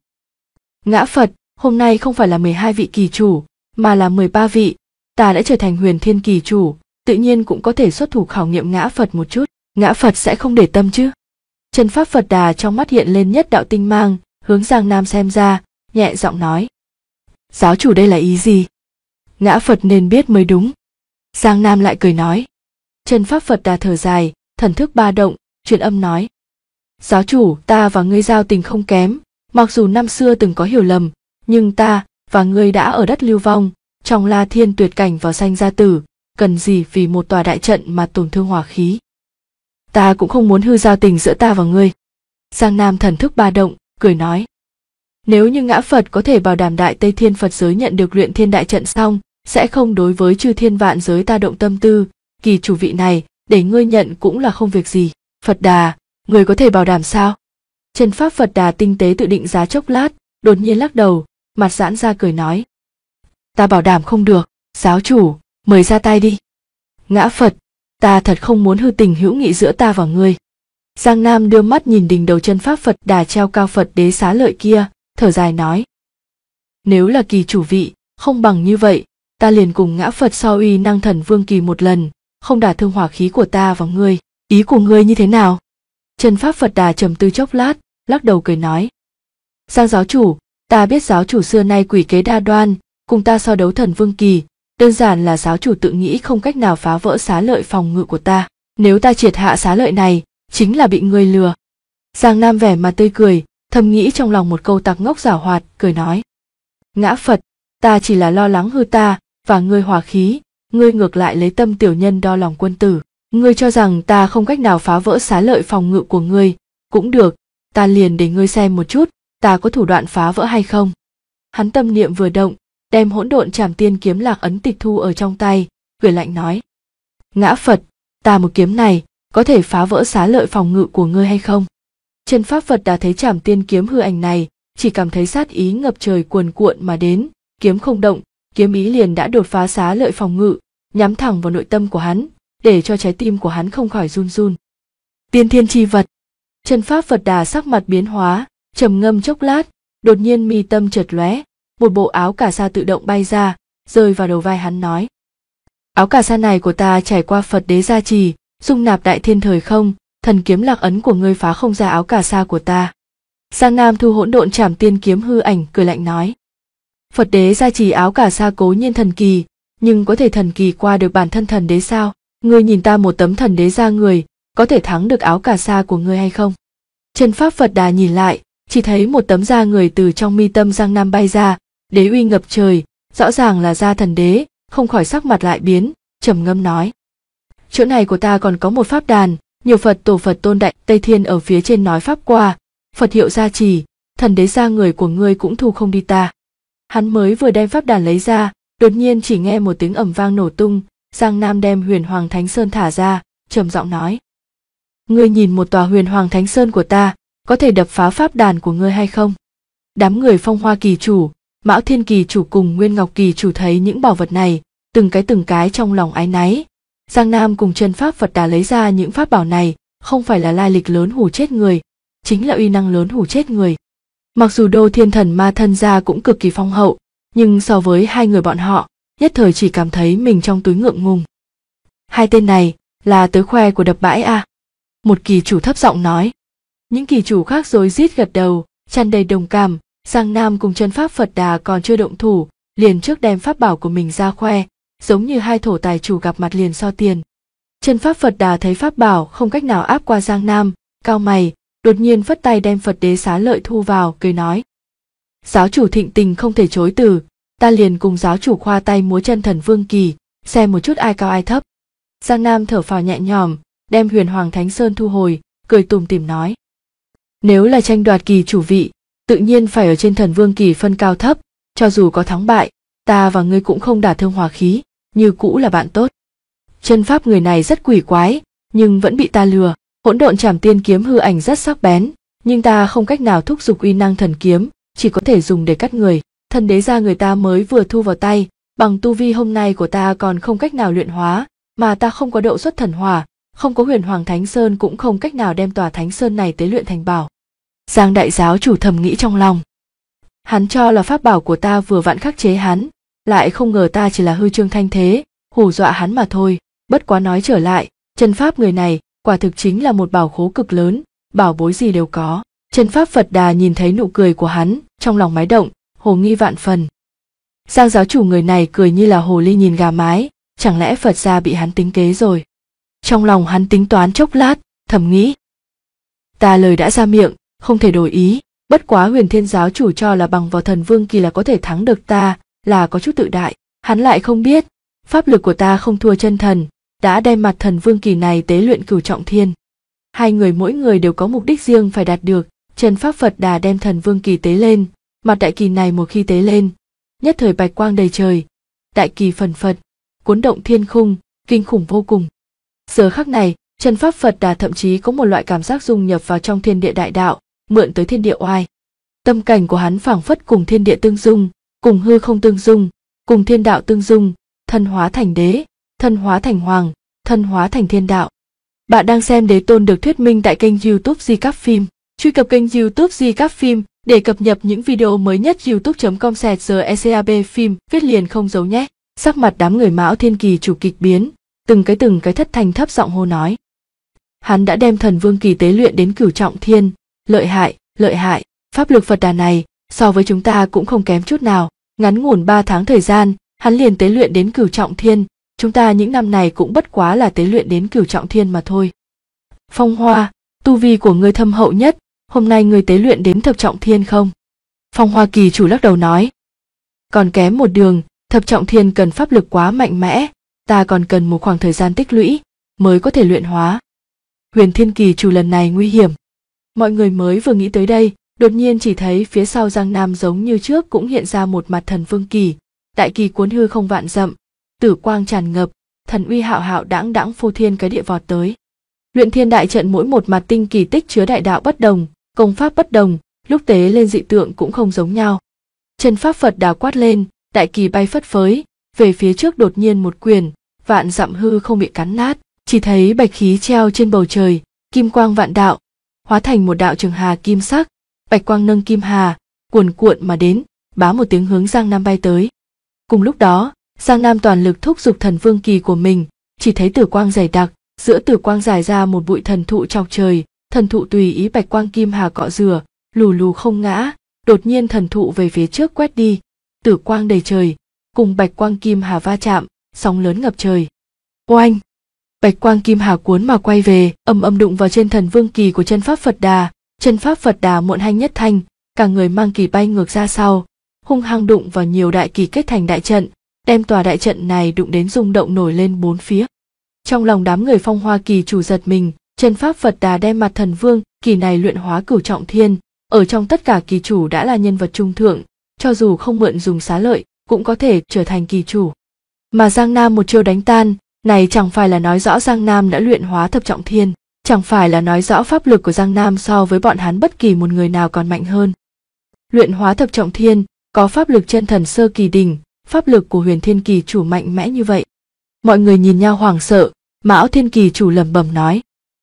Ngã Phật, hôm nay không phải là 12 vị kỳ chủ, mà là 13 vị, ta đã trở thành huyền thiên kỳ chủ, tự nhiên cũng có thể xuất thủ khảo nghiệm Ngã Phật một chút, Ngã Phật sẽ không để tâm chứ? Chân pháp Phật Đà trong mắt hiện lên nhất đạo tinh mang, hướng Giang Nam xem ra, nhẹ giọng nói. Giáo chủ đây là ý gì? Ngã Phật nên biết mới đúng. Giang Nam lại cười nói. Chân pháp Phật Đà thở dài, thần thức ba động, truyền âm nói. Giáo chủ, ta và ngươi giao tình không kém, mặc dù năm xưa từng có hiểu lầm, nhưng ta và ngươi đã ở đất lưu vong, trong La Thiên tuyệt cảnh vào sanh ra tử, cần gì vì một tòa đại trận mà tổn thương hỏa khí. Ta cũng không muốn hư giao tình giữa ta và ngươi. Giang Nam thần thức ba động, cười nói. Nếu như Ngã Phật có thể bảo đảm Đại Tây Thiên Phật giới nhận được luyện thiên đại trận xong, sẽ không đối với chư thiên vạn giới ta động tâm tư, kỳ chủ vị này, để ngươi nhận cũng là không việc gì. Phật Đà, ngươi có thể bảo đảm sao? Chân pháp Phật Đà tinh tế tự định giá chốc lát, đột nhiên lắc đầu, mặt giãn ra cười nói. Ta bảo đảm không được, giáo chủ, mời ra tay đi. Ngã Phật, ta thật không muốn hư tình hữu nghị giữa ta và ngươi. Giang Nam đưa mắt nhìn đỉnh đầu chân pháp Phật Đà treo cao Phật đế xá lợi kia, thở dài nói. Nếu là kỳ chủ vị, không bằng như vậy, ta liền cùng Ngã Phật so uy năng thần vương kỳ một lần, không đả thương hỏa khí của ta và ngươi. Ý của ngươi như thế nào? Chân pháp Phật Đà trầm tư chốc lát, lắc đầu cười nói. Giang giáo chủ, ta biết giáo chủ xưa nay quỷ kế đa đoan, cùng ta so đấu thần vương kỳ, đơn giản là giáo chủ tự nghĩ không cách nào phá vỡ xá lợi phòng ngự của ta. Nếu ta triệt hạ xá lợi này, chính là bị ngươi lừa. Giang Nam vẻ mặt tươi cười, thầm nghĩ trong lòng một câu tặc ngốc giảo hoạt, cười nói. Ngã Phật, ta chỉ là lo lắng hư ta và ngươi hỏa khí, ngươi ngược lại lấy tâm tiểu nhân đo lòng quân tử. Ngươi cho rằng ta không cách nào phá vỡ xá lợi phòng ngự của ngươi, cũng được, ta liền để ngươi xem một chút, ta có thủ đoạn phá vỡ hay không. Hắn tâm niệm vừa động, đem hỗn độn trảm tiên kiếm lạc ấn tịch thu ở trong tay, cười lạnh nói. Ngã Phật, ta một kiếm này, có thể phá vỡ xá lợi phòng ngự của ngươi hay không? Chân pháp Phật đã thấy trảm tiên kiếm hư ảnh này, chỉ cảm thấy sát ý ngập trời cuồn cuộn mà đến, kiếm không động, kiếm ý liền đã đột phá xá lợi phòng ngự, nhắm thẳng vào nội tâm của hắn, để cho trái tim của hắn không khỏi run run. Tiên thiên chi vật. Chân pháp Phật Đà sắc mặt biến hóa, trầm ngâm chốc lát, đột nhiên mi tâm chợt lóe, một bộ áo cà sa tự động bay ra, rơi vào đầu vai hắn nói. Áo cà sa này của ta trải qua Phật đế gia trì, dung nạp đại thiên thời không, thần kiếm lạc ấn của ngươi phá không ra áo cà sa của ta. Giang Nam thu hỗn độn trảm tiên kiếm hư ảnh, cười lạnh nói. Phật đế gia trì áo cà sa cố nhiên thần kỳ, nhưng có thể thần kỳ qua được bản thân thần đế sao? Ngươi nhìn ta một tấm thần đế ra người, có thể thắng được áo cà sa của ngươi hay không? Chân pháp Phật Đà nhìn lại, chỉ thấy một tấm da người từ trong mi tâm Giang Nam bay ra, đế uy ngập trời, rõ ràng là da thần đế, không khỏi sắc mặt lại biến, trầm ngâm nói. Chỗ này của ta còn có một pháp đàn, nhiều Phật tổ Phật tôn Đại Tây Thiên ở phía trên nói pháp qua, Phật hiệu gia trì, thần đế da người của ngươi cũng thu không đi ta. Hắn mới vừa đem pháp đàn lấy ra, đột nhiên chỉ nghe một tiếng ầm vang nổ tung, Giang Nam đem Huyền Hoàng Thánh Sơn thả ra, trầm giọng nói. Ngươi nhìn một tòa Huyền Hoàng Thánh Sơn của ta, có thể đập phá pháp đàn của ngươi hay không? Đám người Phong Hoa kỳ chủ, Mão Thiên kỳ chủ cùng Nguyên Ngọc kỳ chủ thấy những bảo vật này, từng cái trong lòng áy náy. Giang Nam cùng chân pháp Phật Đà lấy ra những pháp bảo này, không phải là lai lịch lớn hù chết người, chính là uy năng lớn hù chết người. Mặc dù Đô Thiên Thần Ma thân gia cũng cực kỳ phong hậu, nhưng so với hai người bọn họ, nhất thời chỉ cảm thấy mình trong túi ngượng ngùng. Hai tên này là tới khoe của đập bãi à? Một kỳ chủ thấp giọng nói. Những kỳ chủ khác rối rít gật đầu, tràn đầy đồng cảm. Giang Nam cùng chân pháp Phật Đà còn chưa động thủ, liền trước đem pháp bảo của mình ra khoe, giống như hai thổ tài chủ gặp mặt liền so tiền. Chân pháp Phật Đà thấy pháp bảo không cách nào áp qua Giang Nam, cao mày, đột nhiên phất tay đem Phật Đế Xá Lợi thu vào, cười nói: giáo chủ thịnh tình không thể chối từ, ta liền cùng giáo chủ khoa tay múa chân Thần Vương Kỳ, xem một chút ai cao ai thấp. Giang Nam thở phào nhẹ nhõm, đem Huyền Hoàng Thánh Sơn thu hồi, cười tủm tỉm nói: nếu là tranh đoạt kỳ chủ vị, tự nhiên phải ở trên Thần Vương Kỳ phân cao thấp, cho dù có thắng bại, ta và ngươi cũng không đả thương hòa khí, như cũ là bạn tốt. Chân pháp người này rất quỷ quái, nhưng vẫn bị ta lừa. Hỗn độn trảm tiên kiếm hư ảnh rất sắc bén, nhưng ta không cách nào thúc giục uy năng thần kiếm, chỉ có thể dùng để cắt người. Thần đế gia người ta mới vừa thu vào tay, bằng tu vi hôm nay của ta còn không cách nào luyện hóa, mà ta không có độ xuất thần hỏa, không có Huyền Hoàng Thánh Sơn cũng không cách nào đem tòa Thánh Sơn này tế luyện thành bảo. Giang đại giáo chủ thầm nghĩ trong lòng. Hắn cho là pháp bảo của ta vừa vặn khắc chế hắn, lại không ngờ ta chỉ là hư trương thanh thế, hù dọa hắn mà thôi. Bất quá nói trở lại, chân pháp người này quả thực chính là một bảo khố cực lớn, bảo bối gì đều có. Chân pháp Phật Đà nhìn thấy nụ cười của hắn, trong lòng mái động, hồ nghi vạn phần. Giang giáo chủ người này cười như là hồ ly nhìn gà mái, chẳng lẽ Phật gia bị hắn tính kế rồi. Trong lòng hắn tính toán chốc lát, thầm nghĩ: ta lời đã ra miệng, không thể đổi ý. Bất quá Huyền Thiên giáo chủ cho là bằng vào Thần Vương Kỳ là có thể thắng được ta, là có chút tự đại. Hắn lại không biết, pháp lực của ta không thua chân thần, đã đem mặt Thần Vương Kỳ này tế luyện cửu trọng thiên. Hai người mỗi người đều có mục đích riêng phải đạt được. Chân pháp Phật Đà đem Thần Vương Kỳ tế lên, mặt đại kỳ này một khi tế lên, nhất thời bạch quang đầy trời, đại kỳ phần phật, cuốn động thiên khung, kinh khủng vô cùng. Giờ khắc này, chân pháp Phật Đà thậm chí có một loại cảm giác dung nhập vào trong thiên địa đại đạo, mượn tới thiên địa oai. Tâm cảnh của hắn phảng phất cùng thiên địa tương dung, cùng hư không tương dung, cùng thiên đạo tương dung, thân hóa thành đế, thân hóa thành hoàng, thân hóa thành thiên đạo. Bạn đang xem Đế Tôn được thuyết minh tại kênh YouTube Di Cáp Phim. Truy cập kênh YouTube Di Cáp Phim để cập nhật những video mới nhất. youtube.com/GECAB phim viết liền không giấu nhé. Sắc mặt đám người Mão Thiên Kỳ chủ kịch biến, từng cái thất thanh thấp giọng hô nói: hắn đã đem Thần Vương Kỳ tế luyện đến cửu trọng thiên, lợi hại, lợi hại. Pháp lực Phật Đà này so với chúng ta cũng không kém chút nào, ngắn ngủn 3 tháng thời gian, hắn liền tế luyện đến cửu trọng thiên, chúng ta những năm này cũng bất quá là tế luyện đến cửu trọng thiên mà thôi. Phong Hoa, tu vi của ngươi thâm hậu nhất, hôm nay ngươi tế luyện đến thập trọng thiên không? Phong Hoa Kỳ chủ lắc đầu nói: còn kém một đường, thập trọng thiên cần pháp lực quá mạnh mẽ, ta còn cần một khoảng thời gian tích lũy mới có thể luyện hóa. Huyền Thiên Kỳ chủ lần này nguy hiểm. Mọi người mới vừa nghĩ tới đây, đột nhiên chỉ thấy phía sau Giang Nam giống như trước cũng hiện ra một mặt Thần Vương Kỳ, đại kỳ cuốn hư không vạn dặm, tử quang tràn ngập, thần uy hạo hạo đãng đãng phô thiên cái địa vọt tới. Luyện Thiên đại trận mỗi một mặt tinh kỳ tích chứa đại đạo bất đồng, công pháp bất đồng, lúc tế lên dị tượng cũng không giống nhau. Chân pháp Phật Đà quát lên, đại kỳ bay phất phới, về phía trước đột nhiên một quyền, vạn dặm hư không bị cắn nát, chỉ thấy bạch khí treo trên bầu trời, kim quang vạn đạo, hóa thành một đạo trường hà kim sắc, bạch quang nâng kim hà, cuồn cuộn mà đến, bá một tiếng hướng Giang Nam bay tới. Cùng lúc đó, Giang Nam toàn lực thúc giục Thần Vương Kỳ của mình, chỉ thấy tử quang dày đặc, giữa tử quang dài ra một bụi thần thụ chọc trời, thần thụ tùy ý bạch quang kim hà cọ rửa, lù lù không ngã, đột nhiên thần thụ về phía trước quét đi, tử quang đầy trời, cùng bạch quang kim hà va chạm, sóng lớn ngập trời. Oanh! Bạch quang kim hà cuốn mà quay về, ầm ầm đụng vào trên Thần Vương Kỳ của chân pháp Phật Đà. Chân pháp Phật Đà muộn hanh nhất thanh, cả người mang kỳ bay ngược ra sau, hung hăng đụng vào nhiều đại kỳ kết thành đại trận, đem tòa đại trận này đụng đến rung động nổi lên bốn phía. Trong lòng đám người Phong Hoa Kỳ chủ giật mình, chân pháp Phật Đà đem mặt Thần Vương Kỳ này luyện hóa cửu trọng thiên, ở trong tất cả kỳ chủ đã là nhân vật trung thượng, cho dù không mượn dùng xá lợi cũng có thể trở thành kỳ chủ. Mà Giang Nam một chiêu đánh tan, này chẳng phải là nói rõ Giang Nam đã luyện hóa thập trọng thiên, chẳng phải là nói rõ pháp lực của Giang Nam so với bọn hắn bất kỳ một người nào còn mạnh hơn. Luyện hóa thập trọng thiên, có pháp lực chân thần sơ kỳ đỉnh, pháp lực của Huyền Thiên Kỳ chủ mạnh mẽ như vậy. Mọi người nhìn nhau hoảng sợ, Mão Thiên Kỳ chủ lẩm bẩm nói: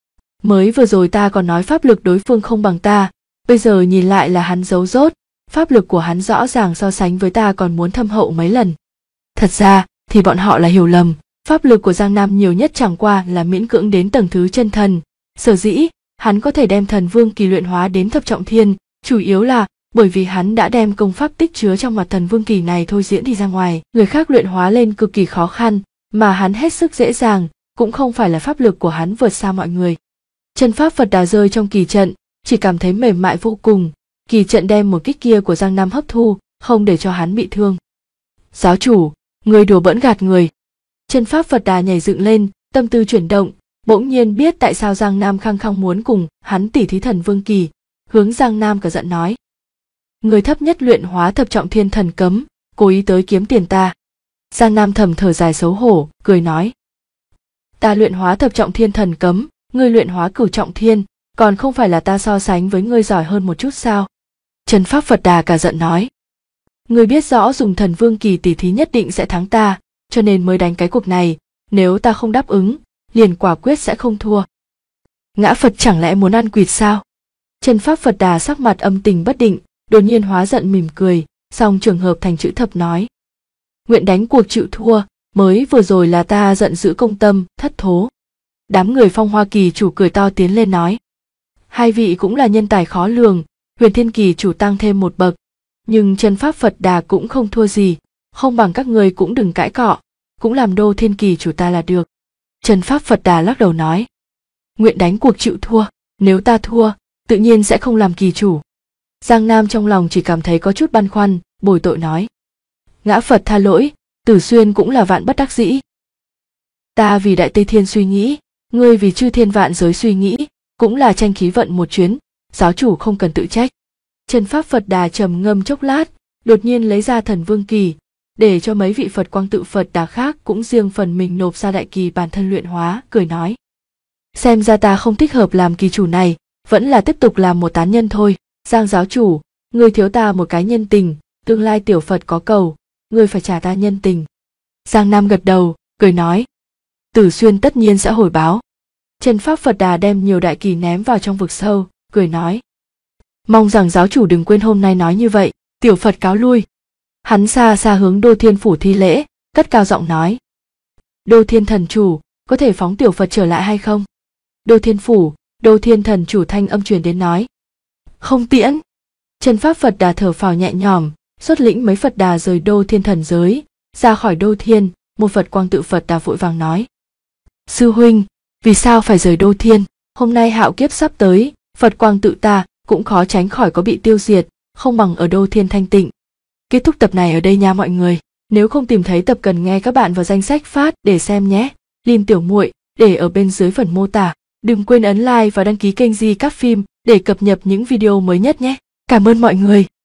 mới vừa rồi ta còn nói pháp lực đối phương không bằng ta, bây giờ nhìn lại là hắn giấu dốt, pháp lực của hắn rõ ràng so sánh với ta còn muốn thâm hậu mấy lần. Thật ra thì bọn họ là hiểu lầm, pháp lực của Giang Nam nhiều nhất chẳng qua là miễn cưỡng đến tầng thứ chân thần, sở dĩ hắn có thể đem Thần Vương Kỳ luyện hóa đến thập trọng thiên, chủ yếu là bởi vì hắn đã đem công pháp tích chứa trong mặt Thần Vương Kỳ này thôi diễn đi ra ngoài. Người khác luyện hóa lên cực kỳ khó khăn, mà hắn hết sức dễ dàng, cũng không phải là pháp lực của hắn vượt xa mọi người. Chân pháp Phật Đà rơi trong kỳ trận, chỉ cảm thấy mềm mại vô cùng. Kỳ trận đem một kích kia của Giang Nam hấp thu, không để cho hắn bị thương. Giáo chủ, người đùa bỡn gạt người. Chân pháp Phật Đà nhảy dựng lên, tâm tư chuyển động, bỗng nhiên biết tại sao Giang Nam khăng khăng muốn cùng hắn tỉ thí Thần Vương Kỳ, hướng Giang Nam cả giận nói: người thấp nhất luyện hóa thập trọng thiên thần cấm, cố ý tới kiếm tiền ta. Giang Nam thầm thở dài xấu hổ, cười nói: ta luyện hóa thập trọng thiên thần cấm, ngươi luyện hóa cửu trọng thiên, còn không phải là ta so sánh với ngươi giỏi hơn một chút sao? Chân pháp Phật Đà cả giận nói: ngươi biết rõ dùng Thần Vương Kỳ tỉ thí nhất định sẽ thắng ta, cho nên mới đánh cái cuộc này, nếu ta không đáp ứng, liền quả quyết sẽ không thua. Ngã Phật chẳng lẽ muốn ăn quỵt sao? Chân pháp Phật Đà sắc mặt âm tình bất định, đột nhiên hóa giận mỉm cười, song trường hợp thành chữ thập nói: nguyện đánh cuộc chịu thua, mới vừa rồi là ta giận dữ công tâm, thất thố. Đám người Phong Hoa Kỳ chủ cười to tiến lên nói: hai vị cũng là nhân tài khó lường, Huyền Thiên Kỳ chủ tăng thêm một bậc, nhưng chân pháp Phật Đà cũng không thua gì, không bằng các người cũng đừng cãi cọ, cũng làm Đô Thiên Kỳ chủ ta là được. Chân pháp Phật Đà lắc đầu nói: nguyện đánh cuộc chịu thua, nếu ta thua, tự nhiên sẽ không làm kỳ chủ. Giang Nam trong lòng chỉ cảm thấy có chút băn khoăn, bồi tội nói: ngã Phật tha lỗi, Tử Xuyên cũng là vạn bất đắc dĩ. Ta vì Đại Tây Thiên suy nghĩ, ngươi vì chư thiên vạn giới suy nghĩ, cũng là tranh khí vận một chuyến, giáo chủ không cần tự trách. Chân pháp Phật Đà trầm ngâm chốc lát, đột nhiên lấy ra Thần Vương Kỳ, để cho mấy vị Phật quang tự Phật Đà khác cũng riêng phần mình nộp ra đại kỳ bản thân luyện hóa, cười nói: xem ra ta không thích hợp làm kỳ chủ này, vẫn là tiếp tục làm một tán nhân thôi. Giang giáo chủ, ngươi thiếu ta một cái nhân tình, tương lai tiểu Phật có cầu, ngươi phải trả ta nhân tình. Giang Nam gật đầu, cười nói: Tử Xuyên tất nhiên sẽ hồi báo. Chân pháp Phật Đà đem nhiều đại kỳ ném vào trong vực sâu, cười nói: mong rằng giáo chủ đừng quên hôm nay nói như vậy, tiểu Phật cáo lui. Hắn xa xa hướng Đô Thiên Phủ thi lễ, cất cao giọng nói: Đô Thiên thần chủ, có thể phóng tiểu Phật trở lại hay không? Đô Thiên Phủ, Đô Thiên thần chủ thanh âm truyền đến nói: không tiễn. Chân pháp Phật Đà thở phào nhẹ nhõm, xuất lĩnh mấy Phật Đà rời Đô Thiên thần giới, ra khỏi Đô Thiên. Một Phật quang tự Phật Đà vội vàng nói: sư huynh, vì sao phải rời Đô Thiên? Hôm nay hạo kiếp sắp tới, Phật quang tự ta cũng khó tránh khỏi có bị tiêu diệt, không bằng ở Đô Thiên thanh tịnh. Kết thúc tập này ở đây nha mọi người. Nếu không tìm thấy tập cần nghe các bạn vào danh sách phát để xem nhé. Link tiểu muội để ở bên dưới phần mô tả. Đừng quên ấn like và đăng ký kênh Di Các Phim để cập nhật những video mới nhất nhé. Cảm ơn mọi người.